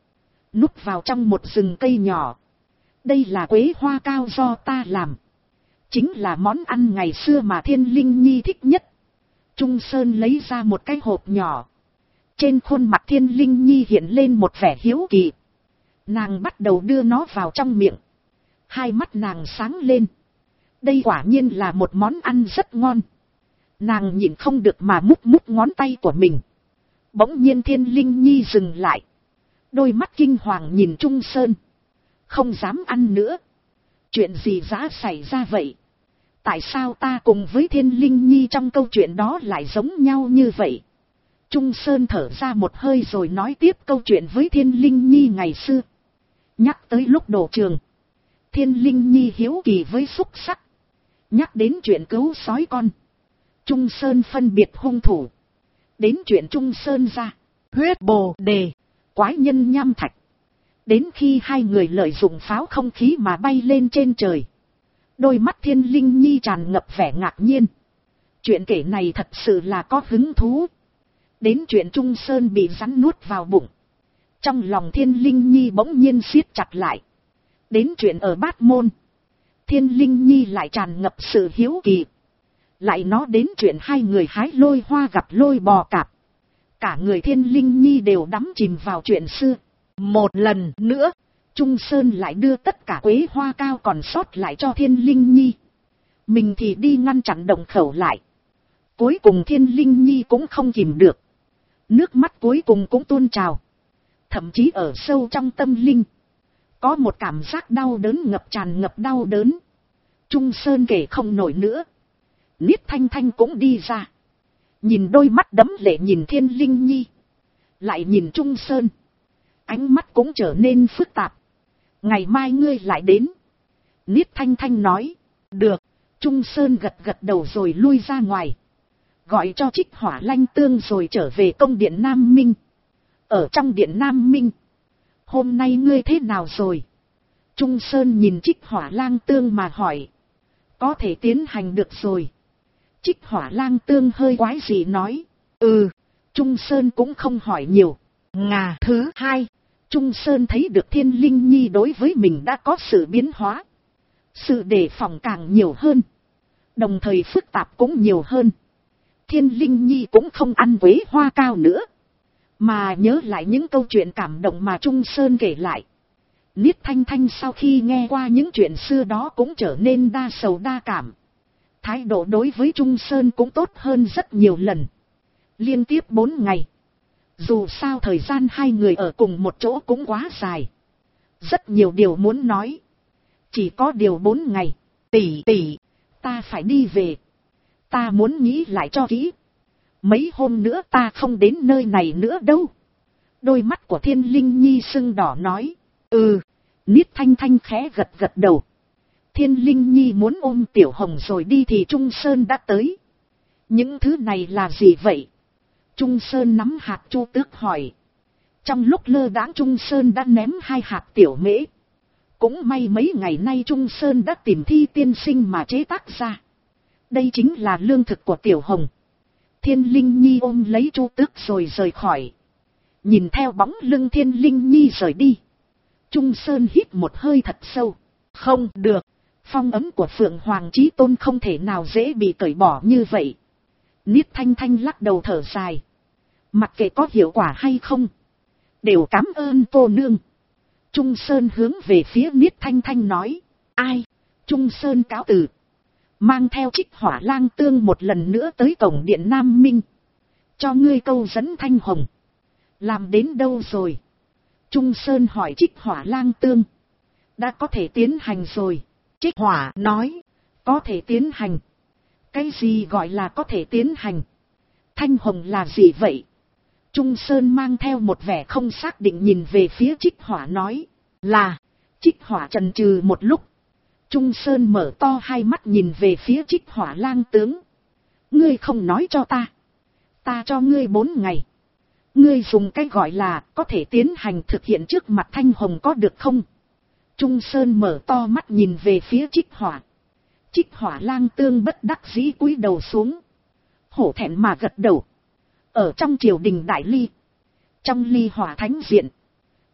núp vào trong một rừng cây nhỏ. Đây là quế hoa cao do ta làm. Chính là món ăn ngày xưa mà Thiên Linh Nhi thích nhất. Trung Sơn lấy ra một cái hộp nhỏ. Trên khuôn mặt Thiên Linh Nhi hiện lên một vẻ hiếu kỳ. Nàng bắt đầu đưa nó vào trong miệng. Hai mắt nàng sáng lên. Đây quả nhiên là một món ăn rất ngon. Nàng nhịn không được mà mút mút ngón tay của mình. Bỗng nhiên Thiên Linh Nhi dừng lại. Đôi mắt kinh hoàng nhìn Trung Sơn. Không dám ăn nữa. Chuyện gì đã xảy ra vậy? Tại sao ta cùng với Thiên Linh Nhi trong câu chuyện đó lại giống nhau như vậy? Trung Sơn thở ra một hơi rồi nói tiếp câu chuyện với Thiên Linh Nhi ngày xưa. Nhắc tới lúc đổ trường. Thiên Linh Nhi hiếu kỳ với xúc sắc. Nhắc đến chuyện cứu sói con. Trung Sơn phân biệt hung thủ. Đến chuyện Trung Sơn ra. Huyết bồ đề. Quái nhân nham thạch. Đến khi hai người lợi dụng pháo không khí mà bay lên trên trời. Đôi mắt Thiên Linh Nhi tràn ngập vẻ ngạc nhiên. Chuyện kể này thật sự là có hứng thú. Đến chuyện Trung Sơn bị rắn nuốt vào bụng. Trong lòng Thiên Linh Nhi bỗng nhiên siết chặt lại. Đến chuyện ở Bát Môn. Thiên Linh Nhi lại tràn ngập sự hiếu kỳ. Lại nói đến chuyện hai người hái lôi hoa gặp lôi bò cạp. Cả người Thiên Linh Nhi đều đắm chìm vào chuyện xưa. Một lần nữa, Trung Sơn lại đưa tất cả quế hoa cao còn sót lại cho Thiên Linh Nhi. Mình thì đi ngăn chặn động khẩu lại. Cuối cùng Thiên Linh Nhi cũng không kìm được. Nước mắt cuối cùng cũng tuôn trào. Thậm chí ở sâu trong tâm linh. Có một cảm giác đau đớn tràn ngập đau đớn. Trung Sơn kể không nổi nữa. Niết Thanh Thanh cũng đi ra. Nhìn đôi mắt đẫm lệ nhìn Thiên Linh Nhi. Lại nhìn Trung Sơn. Ánh mắt cũng trở nên phức tạp. Ngày mai ngươi lại đến. Niết Thanh Thanh nói. Được. Trung Sơn gật gật đầu rồi lui ra ngoài. Gọi cho Trích Hỏa Lanh Tương rồi trở về công điện Nam Minh. Ở trong điện Nam Minh. Hôm nay ngươi thế nào rồi? Trung Sơn nhìn Trích Hỏa Lang Tương mà hỏi. Có thể tiến hành được rồi. Trích Hỏa Lang Tương hơi quái dị nói. Trung Sơn cũng không hỏi nhiều. Ngà thứ hai. Trung Sơn thấy được Thiên Linh Nhi đối với mình đã có sự biến hóa. Sự đề phòng càng nhiều hơn. Đồng thời phức tạp cũng nhiều hơn. Thiên Linh Nhi cũng không ăn quế hoa cao nữa. Mà nhớ lại những câu chuyện cảm động mà Trung Sơn kể lại. Niết Thanh Thanh sau khi nghe qua những chuyện xưa đó cũng trở nên đa sầu đa cảm. Thái độ đối với Trung Sơn cũng tốt hơn rất nhiều lần. Liên tiếp 4 ngày. Dù sao thời gian hai người ở cùng một chỗ cũng quá dài. Rất nhiều điều muốn nói. Chỉ có điều 4 ngày. Tỷ, ta phải đi về. Ta muốn nghĩ lại cho kỹ. Mấy hôm nữa ta không đến nơi này nữa đâu. Đôi mắt của Thiên Linh Nhi sưng đỏ nói. Niết Thanh Thanh khẽ gật gật đầu. Thiên Linh Nhi muốn ôm Tiểu Hồng rồi đi thì Trung Sơn đã tới. Những thứ này là gì vậy? Trung Sơn nắm hạt Chu Tước hỏi. Trong lúc lơ đãng Trung Sơn đã ném 2 hạt tiểu mễ. Cũng may mấy ngày nay Trung Sơn đã tìm Thi tiên sinh mà chế tác ra. Đây chính là lương thực của Tiểu Hồng. Thiên Linh Nhi ôm lấy Chu Tước rồi rời khỏi. Nhìn theo bóng lưng Thiên Linh Nhi rời đi. Trung Sơn hít một hơi thật sâu. Không được. Phong ấm của Phượng Hoàng Chí Tôn không thể nào dễ bị cởi bỏ như vậy. Niết Thanh Thanh lắc đầu thở dài. Mặc kệ có hiệu quả hay không. Đều cảm ơn cô nương. Trung Sơn hướng về phía Niết Thanh Thanh nói. Ai? Trung Sơn cáo từ. Mang theo Trích Hỏa Lang Tương một lần nữa tới cổng điện Nam Minh. Cho ngươi câu dẫn Thanh Hồng. Làm đến đâu rồi? Trung Sơn hỏi Trích Hỏa Lang Tương. Đã có thể tiến hành rồi. Trích Hỏa nói. Có thể tiến hành. Cái gì gọi là có thể tiến hành? Thanh Hồng là gì vậy? Trung Sơn mang theo một vẻ không xác định nhìn về phía Trích Hỏa nói. Là. Trích Hỏa chần chừ một lúc. Trung Sơn mở to hai mắt nhìn về phía Trích Hỏa Lang Tướng. Ngươi không nói cho ta. Ta cho ngươi 4 ngày. Ngươi dùng cái gọi là có thể tiến hành thực hiện trước mặt Thanh Hồng có được không? Trung Sơn mở to mắt nhìn về phía Trích Hỏa. Trích Hỏa Lang Tương bất đắc dĩ cúi đầu xuống. Hổ thẹn mà gật đầu. Ở trong triều đình Đại Ly. Trong Ly Hỏa Thánh Diện.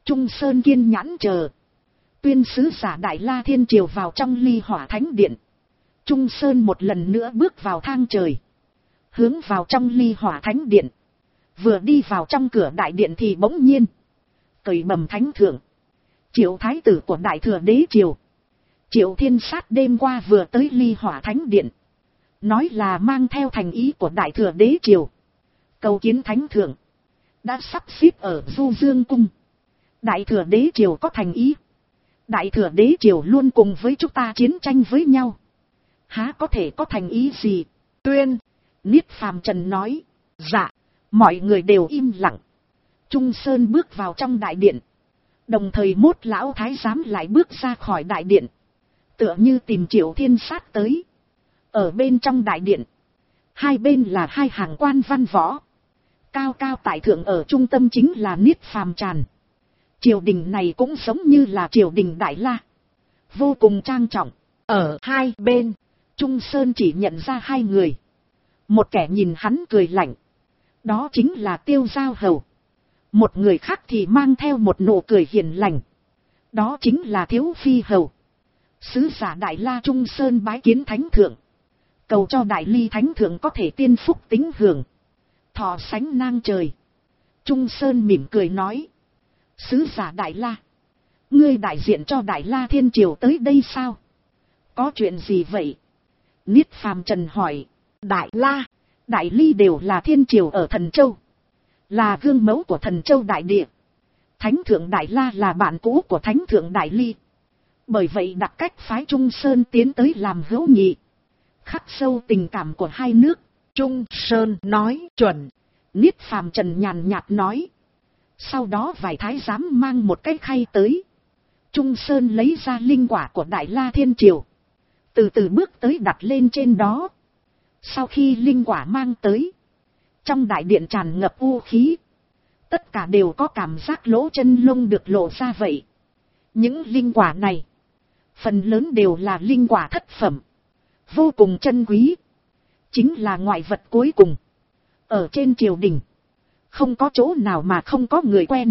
Trung Sơn kiên nhãn chờ. Tuyên sứ giả Đại La Thiên Triều vào trong Ly Hỏa Thánh Điện. Trung Sơn một lần nữa bước vào thang trời. Hướng vào trong Ly Hỏa Thánh Điện. Vừa đi vào trong cửa đại điện thì bỗng nhiên. Cởi bầm thánh thượng. Triệu thái tử của Đại Thừa Đế Triều. Triệu Thiên Sát đêm qua vừa tới Ly Hỏa Thánh Điện. Nói là mang theo thành ý của Đại Thừa Đế Triều. Cầu kiến thánh thượng. Đã sắp xếp ở Du Dương Cung. Đại Thừa Đế Triều có thành ý. Đại Thừa Đế Triều luôn cùng với chúng ta chiến tranh với nhau. Há có thể có thành ý gì? Tuyên. Niết Phàm Trần nói. Dạ. Mọi người đều im lặng. Trung Sơn bước vào trong đại điện. Đồng thời Mốt lão thái giám lại bước ra khỏi đại điện. Tựa như tìm Triệu Thiên Sát tới. Ở bên trong đại điện. Hai bên là hai hàng quan văn võ. Cao cao tại thượng ở trung tâm chính là Niết Phàm Trần. Triều đình này cũng giống như là triều đình Đại La. Vô cùng trang trọng. Ở hai bên. Trung Sơn chỉ nhận ra hai người. Một kẻ nhìn hắn cười lạnh. Đó chính là Tiêu Giao Hầu. Một người khác thì mang theo một nụ cười hiền lành. Đó chính là Thiếu Phi Hầu. Sứ giả Đại La Trung Sơn bái kiến thánh thượng. Cầu cho Đại Ly thánh thượng có thể tiên phúc tính hưởng. Thọ sánh nang trời. Trung Sơn mỉm cười nói. Sứ giả Đại La. Ngươi đại diện cho Đại La Thiên Triều tới đây sao? Có chuyện gì vậy? Niết Phàm Trần hỏi. Đại La, Đại Ly đều là thiên triều ở Thần Châu. Là gương mẫu của Thần Châu đại địa. Thánh thượng Đại La là bạn cũ của Thánh thượng Đại Ly. Bởi vậy đặt cách phái Trung Sơn tiến tới làm hữu nghị. Khắc sâu tình cảm của hai nước. Trung Sơn nói chuẩn. Niết Phàm Trần nhàn nhạt nói. Sau đó vài thái giám mang một cái khay tới. Trung Sơn lấy ra linh quả của Đại La Thiên Triều. Từ từ bước tới đặt lên trên đó. Sau khi linh quả mang tới. Trong đại điện tràn ngập u khí. Tất cả đều có cảm giác lỗ chân lông được lộ ra vậy. Những linh quả này. Phần lớn đều là linh quả thất phẩm. Vô cùng chân quý. Chính là ngoại vật cuối cùng. Ở trên triều đình. Không có chỗ nào mà không có người quen.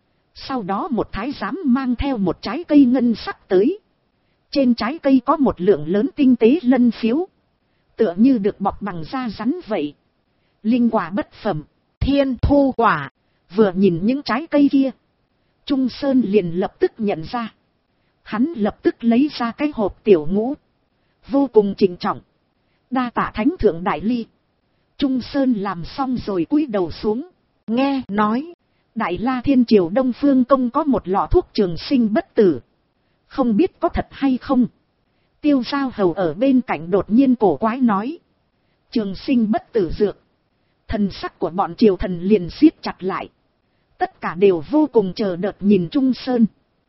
Sau đó một thái giám mang theo một trái cây ngân sắc tới. Trên trái cây có một lượng lớn tinh tế lân phiếu. Tựa như được bọc bằng da rắn vậy. Linh quả bất phẩm. Thiên thu quả. Vừa nhìn những trái cây kia. Trung Sơn liền lập tức nhận ra. Hắn lập tức lấy ra cái hộp tiểu ngũ. Vô cùng trịnh trọng. Đa tạ thánh thượng Đại Ly. Trung Sơn làm xong rồi cúi đầu xuống. Nghe nói. Đại La Thiên Triều Đông Phương Công có một lọ thuốc trường sinh bất tử. Không biết có thật hay không. Tiêu Giao Hầu ở bên cạnh đột nhiên cổ quái nói. Trường sinh bất tử dược. Thần sắc của bọn triều thần liền siết chặt lại. Tất cả đều vô cùng chờ đợi nhìn Trung Sơn.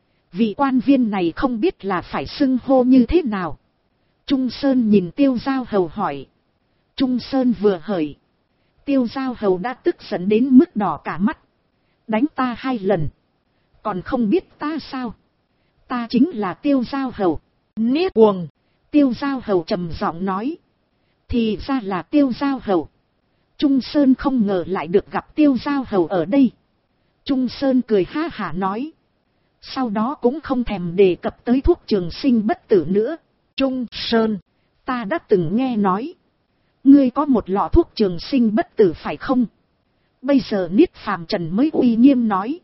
Vị quan viên này không biết là phải xưng hô như thế nào. Trung Sơn nhìn Tiêu Giao Hầu hỏi. Trung Sơn vừa hởi. Tiêu Giao Hầu đã tức giận đến mức đỏ cả mắt. Đánh ta 2 lần. Còn không biết ta sao? Ta chính là Tiêu Giao Hầu. Niết cuồng. Tiêu Giao Hầu trầm giọng nói. Thì ra là Tiêu Giao Hầu. Trung Sơn không ngờ lại được gặp Tiêu Giao Hầu ở đây. Trung Sơn cười ha hả nói. Sau đó cũng không thèm đề cập tới thuốc trường sinh bất tử nữa. Trung Sơn, ta đã từng nghe nói. Ngươi có một lọ thuốc trường sinh bất tử phải không? Bây giờ Niết Phàm Trần mới uy nghiêm nói.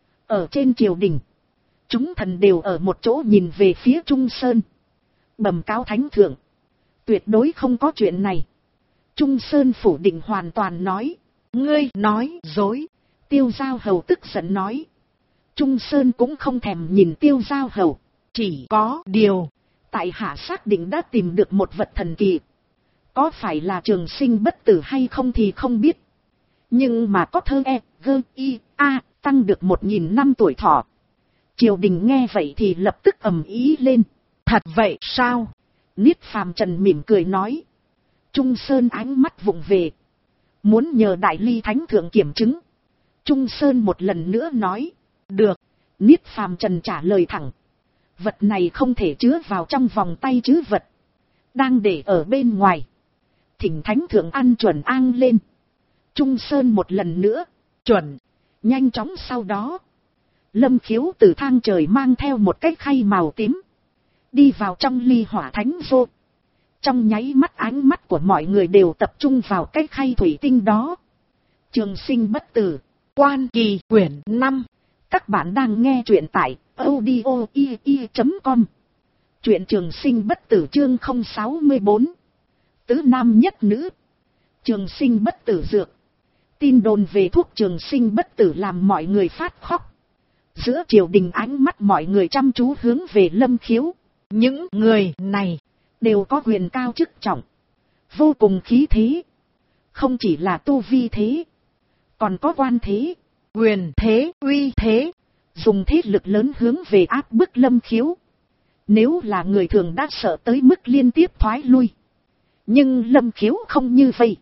Ở trên triều đình. Chúng thần đều ở một chỗ nhìn về phía Trung Sơn. Bẩm cáo thánh thượng. Tuyệt đối không có chuyện này. Trung Sơn phủ định hoàn toàn nói. Ngươi nói dối. Tiêu Giao Hầu tức giận nói. Trung Sơn cũng không thèm nhìn Tiêu Giao Hầu. Chỉ có điều. Tại hạ xác định đã tìm được một vật thần kỳ. Có phải là trường sinh bất tử hay không thì không biết. Nhưng mà có thơ tăng được 1000 năm tuổi thọ. Triều đình nghe vậy thì lập tức ầm ý lên. Thật vậy sao? Niết Phàm Trần mỉm cười nói. Trung Sơn ánh mắt vụng về. Muốn nhờ Đại Ly Thánh Thượng kiểm chứng. Trung Sơn một lần nữa nói. Được. Niết Phàm Trần trả lời thẳng. Vật này không thể chứa vào trong vòng tay trữ vật. Đang để ở bên ngoài. Thỉnh Thánh Thượng ăn chuẩn an lên. Trung Sơn một lần nữa. Chuẩn. Nhanh chóng sau đó. Lâm Khiếu từ thang trời mang theo một cái khay màu tím, đi vào trong ly hỏa thánh vô. Trong nháy mắt ánh mắt của mọi người đều tập trung vào cái khay thủy tinh đó. Trường sinh bất tử, Quan Kỳ quyển 5. Các bạn đang nghe truyện tại audio.com. Truyện trường sinh bất tử chương 064. Tứ nam nhất nữ. Trường sinh bất tử dược. Tin đồn về thuốc trường sinh bất tử làm mọi người phát khóc. Giữa triều đình ánh mắt mọi người chăm chú hướng về Lâm Khiếu. Những người này đều có quyền cao chức trọng, vô cùng khí thế. Không chỉ là tu vi thế, còn có quan thế, quyền thế, uy thế, dùng thế lực lớn hướng về áp bức Lâm Khiếu. Nếu là người thường đã sợ tới mức liên tiếp thoái lui. Nhưng Lâm Khiếu không như vậy.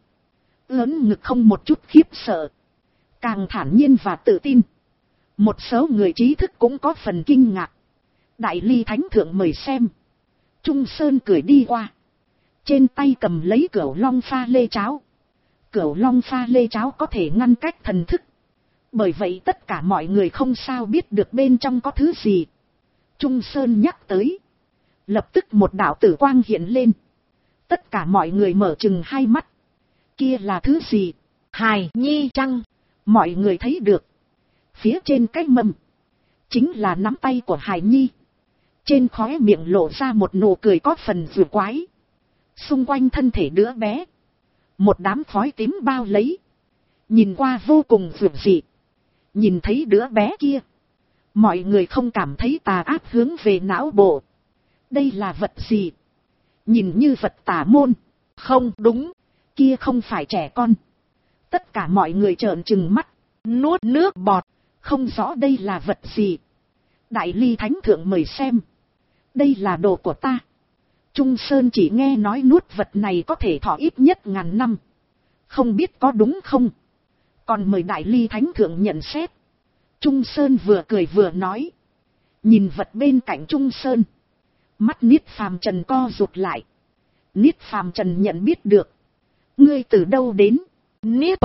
Lớn ngực không một chút khiếp sợ, càng thản nhiên và tự tin. Một số người trí thức cũng có phần kinh ngạc. Đại ly thánh thượng mời xem. Trung Sơn cười đi qua, trên tay cầm lấy cửu long pha lê cháo. Cửu long pha lê cháo có thể ngăn cách thần thức, bởi vậy tất cả mọi người không sao biết được bên trong có thứ gì. Trung Sơn nhắc tới, lập tức một đạo tử quang hiện lên. Tất cả mọi người mở trừng hai mắt. Kia là thứ gì? Hài nhi chăng? Mọi người thấy được, phía trên cái mâm chính là nắm tay của hài nhi. Trên khóe miệng lộ ra một nụ cười có phần vừa quái. Xung quanh thân thể đứa bé, một đám khói tím bao lấy, nhìn qua vô cùng vượt dị. Nhìn thấy đứa bé kia, mọi người không cảm thấy tà ác hướng về não bộ. Đây là vật gì? Nhìn như vật tà môn. Không đúng, kia không phải trẻ con. Tất cả mọi người trợn trừng mắt, nuốt nước bọt, không rõ đây là vật gì. Đại ly thánh thượng mời xem. Đây là đồ của ta. Trung Sơn chỉ nghe nói nuốt vật này có thể thọ ít nhất 1000 năm. Không biết có đúng không? Còn mời đại ly thánh thượng nhận xét. Trung Sơn vừa cười vừa nói. Nhìn vật bên cạnh Trung Sơn, mắt Niết Phàm Trần co rụt lại. Niết Phàm Trần nhận biết được. Ngươi từ đâu đến? Niết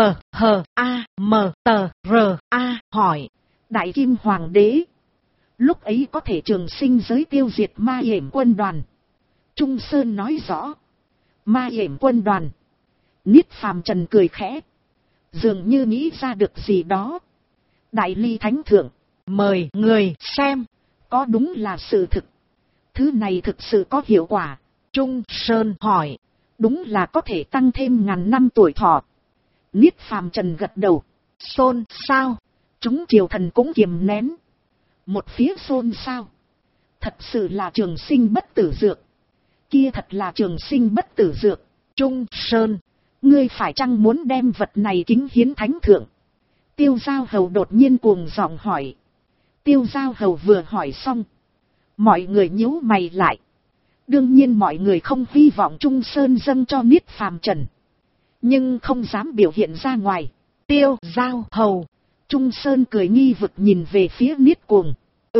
P-H-A-M-T-R-A hỏi. Đại Kim Hoàng đế. Lúc ấy có thể trường sinh giới tiêu diệt Ma Yểm quân đoàn. Trung Sơn nói rõ. Ma Yểm quân đoàn. Niết Phàm Trần cười khẽ, dường như nghĩ ra được gì đó. Đại ly thánh thượng, mời người xem. Có đúng là sự thực? Thứ này thực sự có hiệu quả? Trung Sơn hỏi. Đúng là có thể tăng thêm 1000 năm tuổi thọ. Niết Phàm Trần gật đầu. Xôn xao. Chúng triều thần cũng kiềm nén. Một phía xôn xao. Thật sự là trường sinh bất tử dược. Kia thật là trường sinh bất tử dược. Trung Sơn, ngươi phải chăng muốn đem vật này kính hiến thánh thượng? Tiêu Giao Hầu đột nhiên cuồng giọng hỏi. Tiêu Giao Hầu vừa hỏi xong, mọi người nhíu mày lại. Đương nhiên mọi người không hy vọng Trung Sơn dâng cho Niết Phàm Trần, nhưng không dám biểu hiện ra ngoài. Tiêu Giao Hầu. Trung Sơn cười nghi vực nhìn về phía Niết Cuồng.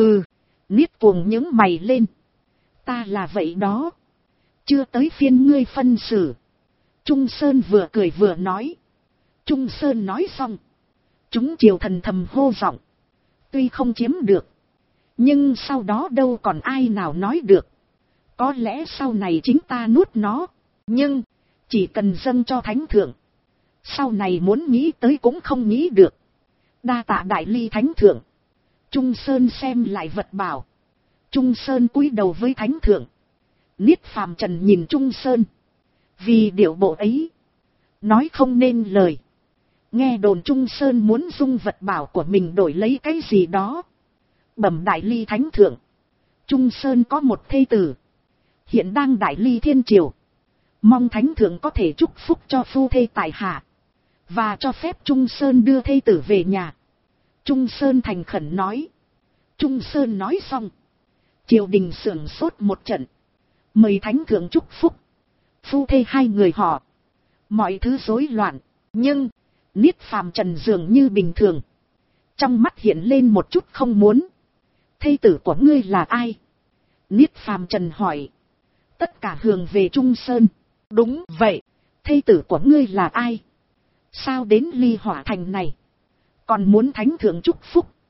Niết Cuồng nhướng mày lên. Ta là vậy đó. Chưa tới phiên ngươi phân xử. Trung Sơn vừa cười vừa nói. Trung Sơn nói xong, chúng triều thần thầm hô giọng. Tuy không chiếm được, nhưng sau đó đâu còn ai nào nói được. Có lẽ sau này chính ta nuốt nó. Nhưng chỉ cần dâng cho thánh thượng, sau này muốn nghĩ tới cũng không nghĩ được. Đa tạ đại ly thánh thượng. Trung Sơn xem lại vật bảo. Trung Sơn cúi đầu với thánh thượng. Niết Phàm Trần nhìn Trung Sơn, vì điệu bộ ấy nói không nên lời. Nghe đồn Trung Sơn muốn dung vật bảo của mình đổi lấy cái gì đó. Bẩm đại ly thánh thượng, Trung Sơn có một thê tử, hiện đang đại ly thiên triều. Mong thánh thượng có thể chúc phúc cho phu thê tại hạ, và cho phép Trung Sơn đưa thê tử về nhà. Trung Sơn thành khẩn nói. Trung Sơn nói xong, triều đình sửng sốt một trận. Mời thánh thượng chúc phúc. Phu thê hai người họ, mọi thứ rối loạn. Nhưng Niết Phàm Trần dường như bình thường, trong mắt hiện lên một chút không muốn. Thê tử của ngươi là ai? Niết Phàm Trần hỏi. Tất cả hướng về Trung Sơn. Đúng vậy. Thê tử của ngươi là ai? Sao đến Ly Hỏa Thành này còn muốn thánh thượng chúc phúc?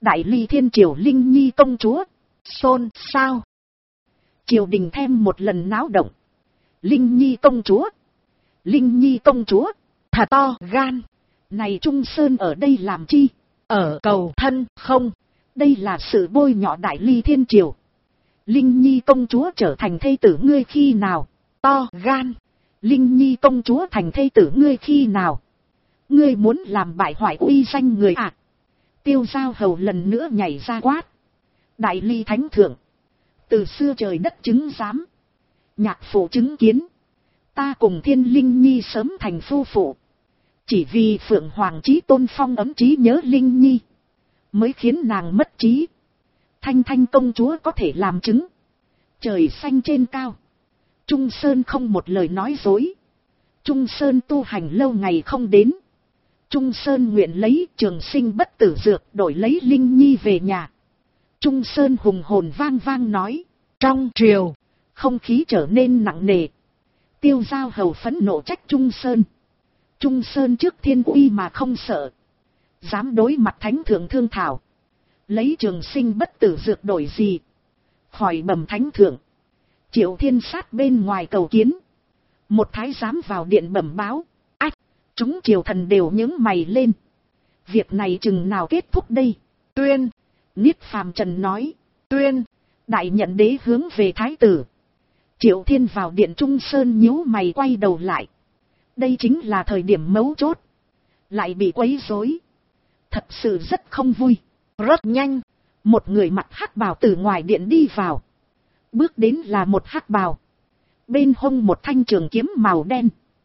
Đại Ly Thiên Triều Linh Nhi công chúa. Xôn xao. Triều đình thêm một lần náo động. Linh Nhi công chúa. Linh Nhi công chúa. Thật to gan. Này Trung Sơn ở đây làm chi? Ở cầu thân không? Đây là sự bôi nhọ Đại Ly Thiên Triều. Linh Nhi công chúa trở thành thê tử ngươi khi nào? To gan. Linh Nhi công chúa thành thê tử ngươi khi nào? Ngươi muốn làm bại hoại uy danh người à? Tiêu Giao Hầu lần nữa nhảy ra quát. Đại Ly Thánh Thượng. Từ xưa trời đất chứng giám. Nhạc phụ chứng kiến. Ta cùng Thiên Linh Nhi sớm thành phu phụ. Chỉ vì Phượng Hoàng Chí Tôn phong ấm trí nhớ Linh Nhi. Mới khiến nàng mất trí. Thanh Thanh công chúa có thể làm chứng. Trời xanh trên cao. Trung Sơn không một lời nói dối. Trung Sơn tu hành lâu ngày không đến. Trung Sơn nguyện lấy trường sinh bất tử dược đổi lấy Linh Nhi về nhà. Trung Sơn hùng hồn vang vang nói. Trong triều, không khí trở nên nặng nề. Tiêu Giao Hầu phẫn nộ trách Trung Sơn. Trung Sơn trước thiên uy mà không sợ. Dám đối mặt thánh thượng thương thảo. Lấy trường sinh bất tử dược đổi gì? Khỏi bẩm thánh thượng. Triệu Thiên Sát bên ngoài cầu kiến. Một thái giám vào điện bẩm báo. Ách, chúng triều thần đều nhướng mày lên. Việc này chừng nào kết thúc đây? Tuyên. Niết Phàm Trần nói. Tuyên. Đại Nhận Đế hướng về thái tử. Triệu Thiên vào điện Trung Sơn nhíu mày quay đầu lại. Đây chính là thời điểm mấu chốt. Lại bị quấy rối. Thật sự rất không vui. Rất nhanh. Một người mặc hắc bào từ ngoài điện đi vào. Bước đến là một hắc bào. Bên hông một thanh trường kiếm màu đen.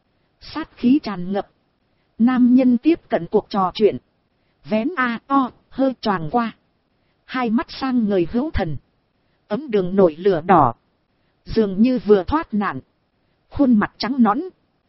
Sát khí tràn ngập. Nam nhân tiếp cận cuộc trò chuyện. Vén hơi choàng qua. Hai mắt sang người hữu thần. Ấm đường nổi lửa đỏ. Dường như vừa thoát nạn. Khuôn mặt trắng nõn.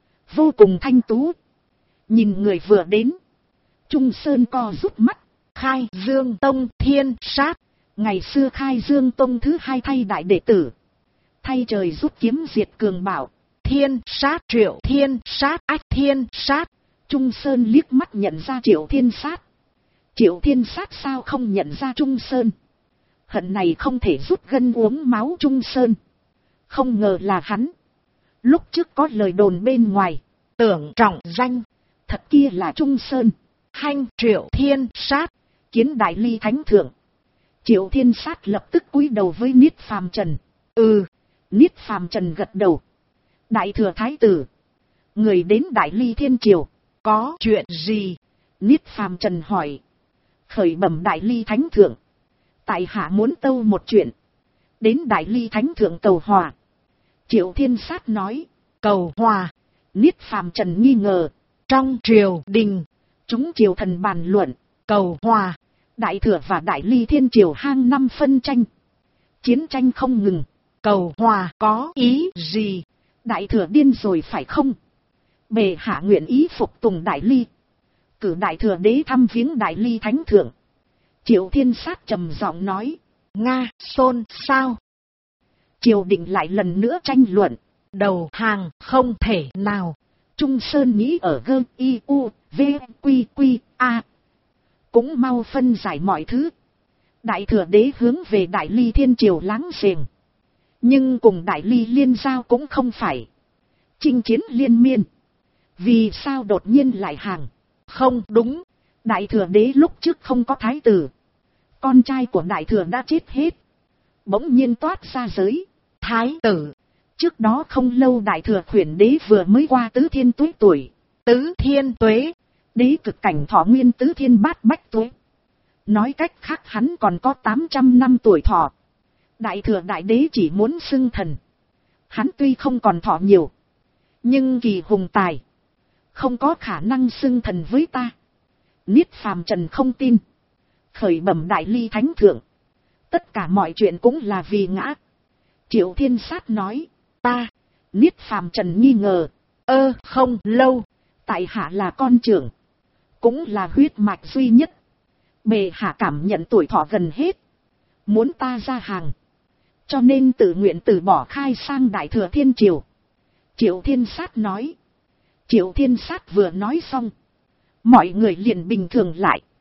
Vô cùng thanh tú. Nhìn người vừa đến. Trung Sơn co rút mắt. Khai Dương Tông Thiên Sát. Ngày xưa Khai Dương Tông thứ hai thay đại đệ tử. Thay trời rút kiếm diệt cường bảo. Thiên Sát Triệu Thiên Sát Ách Thiên Sát. Trung Sơn liếc mắt nhận ra Triệu Thiên Sát. Triệu Thiên Sát sao không nhận ra Trung Sơn? Hận này không thể rút gân uống máu Trung Sơn. Không ngờ là hắn. Lúc trước có lời đồn bên ngoài. Tưởng trọng danh. Thật kia là Trung Sơn. Hanh Triệu Thiên Sát. Kiến Đại Ly Thánh Thượng. Triệu Thiên Sát lập tức cúi đầu với Niết Phàm Trần. Niết Phàm Trần gật đầu. Đại thừa thái tử. Người đến Đại Ly Thiên Triều. Có chuyện gì? Niết Phàm Trần hỏi. Khởi bẩm Đại Ly Thánh Thượng. Tại hạ muốn tâu một chuyện. Đến Đại Ly Thánh Thượng cầu hòa. Triệu Thiên Sát nói. Cầu hòa. Niết Phàm Trần nghi ngờ. Trong triều đình. Chúng triều thần bàn luận. Cầu hòa. Đại thừa và Đại Ly Thiên Triều hang năm phân tranh. Chiến tranh không ngừng. Cầu hòa có ý gì? Đại thừa điên rồi phải không? Bệ hạ nguyện ý phục tùng Đại Ly. Cử Đại thừa đế thăm viếng Đại Ly Thánh Thượng. Triệu Thiên Sát trầm giọng nói. Nga xôn xao. Triều đình lại lần nữa tranh luận. Đầu hàng không thể nào. Trung Sơn nghĩ ở GIUVQA. Cũng mau phân giải mọi thứ. Đại thừa đế hướng về Đại Ly Thiên Triều láng giềng. Nhưng cùng Đại Ly liên giao cũng không phải. Chinh chiến liên miên. Vì sao đột nhiên lại hàng? Không đúng. Đại thừa đế lúc trước không có thái tử. Con trai của đại thừa đã chết hết. Bỗng nhiên toát ra giới. Thái tử. Trước đó không lâu đại thừa khuyển đế vừa mới qua tứ thiên tuế tuổi. Tứ thiên tuế. Đế cực cảnh thọ nguyên tứ thiên bát bách tuế. Nói cách khác hắn còn có 800 năm tuổi thọ. Đại thừa đại đế chỉ muốn xưng thần. Hắn tuy không còn thọ nhiều. Nhưng kỳ hùng tài. Không có khả năng xưng thần với ta. Niết Phàm Trần không tin. Khởi bẩm Đại Ly Thánh Thượng. Tất cả mọi chuyện cũng là vì ngã. Triệu Thiên Sát nói. Ta. Niết Phàm Trần nghi ngờ. Không lâu. Tại hạ là con trưởng. Cũng là huyết mạch duy nhất. Bệ hạ cảm nhận tuổi thọ gần hết. Muốn ta ra hàng. Cho nên tự nguyện từ bỏ khai sang Đại Thừa Thiên Triều. Triệu Thiên Sát nói. Triệu Thiên Sát vừa nói xong. Mọi người liền bình thường lại.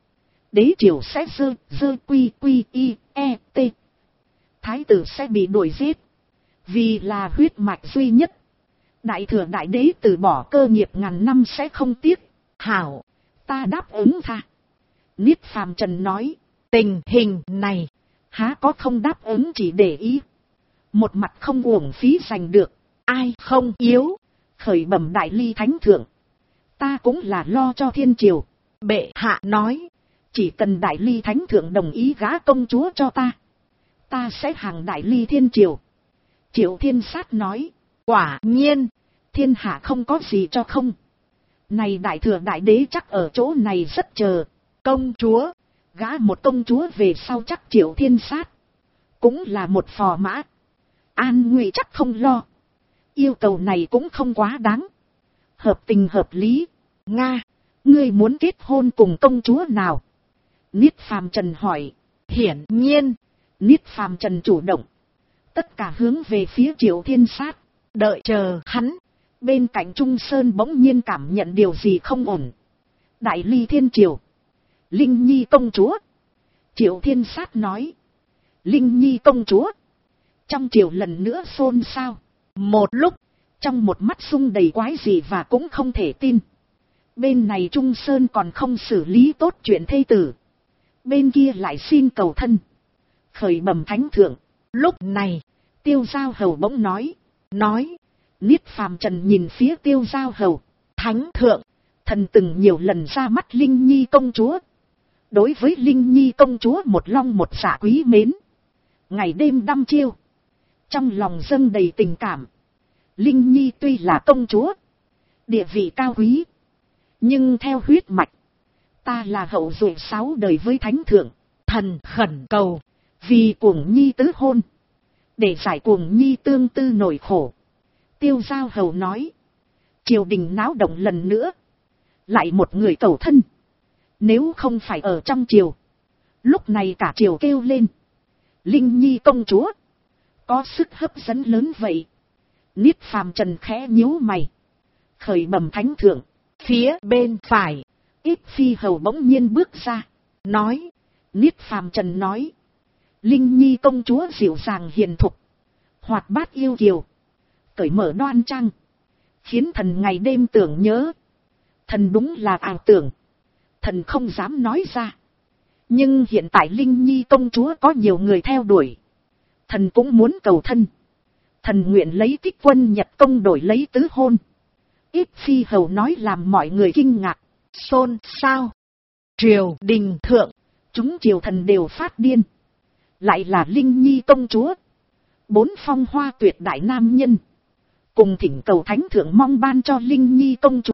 đế triều sẽ dơ quy quy y e t. Thái tử sẽ bị đuổi giết, vì là huyết mạch duy nhất. Đại thừa đại đế từ bỏ cơ nghiệp ngàn năm sẽ không tiếc. Hảo, ta đáp ứng tha. Niết Phàm Trần nói, tình hình này, há có không đáp ứng chỉ để ý. Một mặt không uổng phí giành được, ai không yếu. Khởi bẩm đại ly thánh thượng, ta cũng là lo cho thiên triều. Bệ hạ nói, chỉ cần đại ly thánh thượng đồng ý gả công chúa cho ta, ta sẽ hàng đại ly thiên triều. Triệu Thiên Sát nói, quả nhiên, thiên hạ không có gì cho không. Này đại thừa đại đế chắc ở chỗ này rất chờ. Công chúa, gả một công chúa về sau chắc Triệu Thiên Sát cũng là một phò mã. An nguy chắc không lo. Yêu cầu này cũng không quá đáng. Hợp tình hợp lý. Nga, ngươi muốn kết hôn cùng công chúa nào? Niết Phàm Trần hỏi. Hiển nhiên, Niết Phàm Trần chủ động. Tất cả hướng về phía Triệu Thiên Sát. Đợi chờ hắn. Bên cạnh Trung Sơn bỗng nhiên cảm nhận điều gì không ổn. Đại ly thiên triều, Linh Nhi công chúa. Triệu Thiên Sát nói, Linh Nhi công chúa. Trong triều lần nữa xôn xao. Một lúc, trong một mắt sung đầy quái gì và cũng không thể tin. Bên này Trung Sơn còn không xử lý tốt chuyện thê tử, bên kia lại xin cầu thân. Khởi bẩm thánh thượng. Lúc này, Tiêu Giao Hầu bỗng nói. Niết Phàm Trần nhìn phía Tiêu Giao Hầu. Thánh thượng, thần từng nhiều lần ra mắt Linh Nhi công chúa. Đối với Linh Nhi công chúa một long một dạ quý mến, ngày đêm đăm chiêu, trong lòng dâng đầy tình cảm. Linh Nhi tuy là công chúa, địa vị cao quý, nhưng theo huyết mạch, ta là hậu duệ 6 đời với thánh thượng. Thần khẩn cầu, vì Cuồng Nhi tứ hôn, để giải Cuồng Nhi tương tư nỗi khổ. Tiêu Giao Hầu nói, triều đình náo động lần nữa, lại một người cầu thân. Nếu không phải ở trong triều, lúc này cả triều kêu lên, Linh Nhi công chúa, có sức hấp dẫn lớn vậy. Niết Phàm Trần khẽ nhíu mày. Khởi bẩm thánh thượng. Phía bên phải, Ít Phi Hầu bỗng nhiên bước ra, nói. Niết Phàm Trần nói, Linh Nhi công chúa dịu dàng hiền thục, hoạt bát yêu kiều, cởi mở đoan trang, khiến thần ngày đêm tưởng nhớ. Thần đúng là ảo tưởng, thần không dám nói ra. Nhưng hiện tại Linh Nhi công chúa có nhiều người theo đuổi, thần cũng muốn cầu thân. Thần nguyện lấy Tích Quân Nhật công đổi lấy tứ hôn. Ít Phi Hầu nói làm mọi người kinh ngạc, xôn xao. Triều đình thượng, chúng triều thần đều phát điên. Lại là Linh Nhi công chúa, 4 phong hoa tuyệt đại nam nhân, cùng thỉnh cầu thánh thượng mong ban cho Linh Nhi công chúa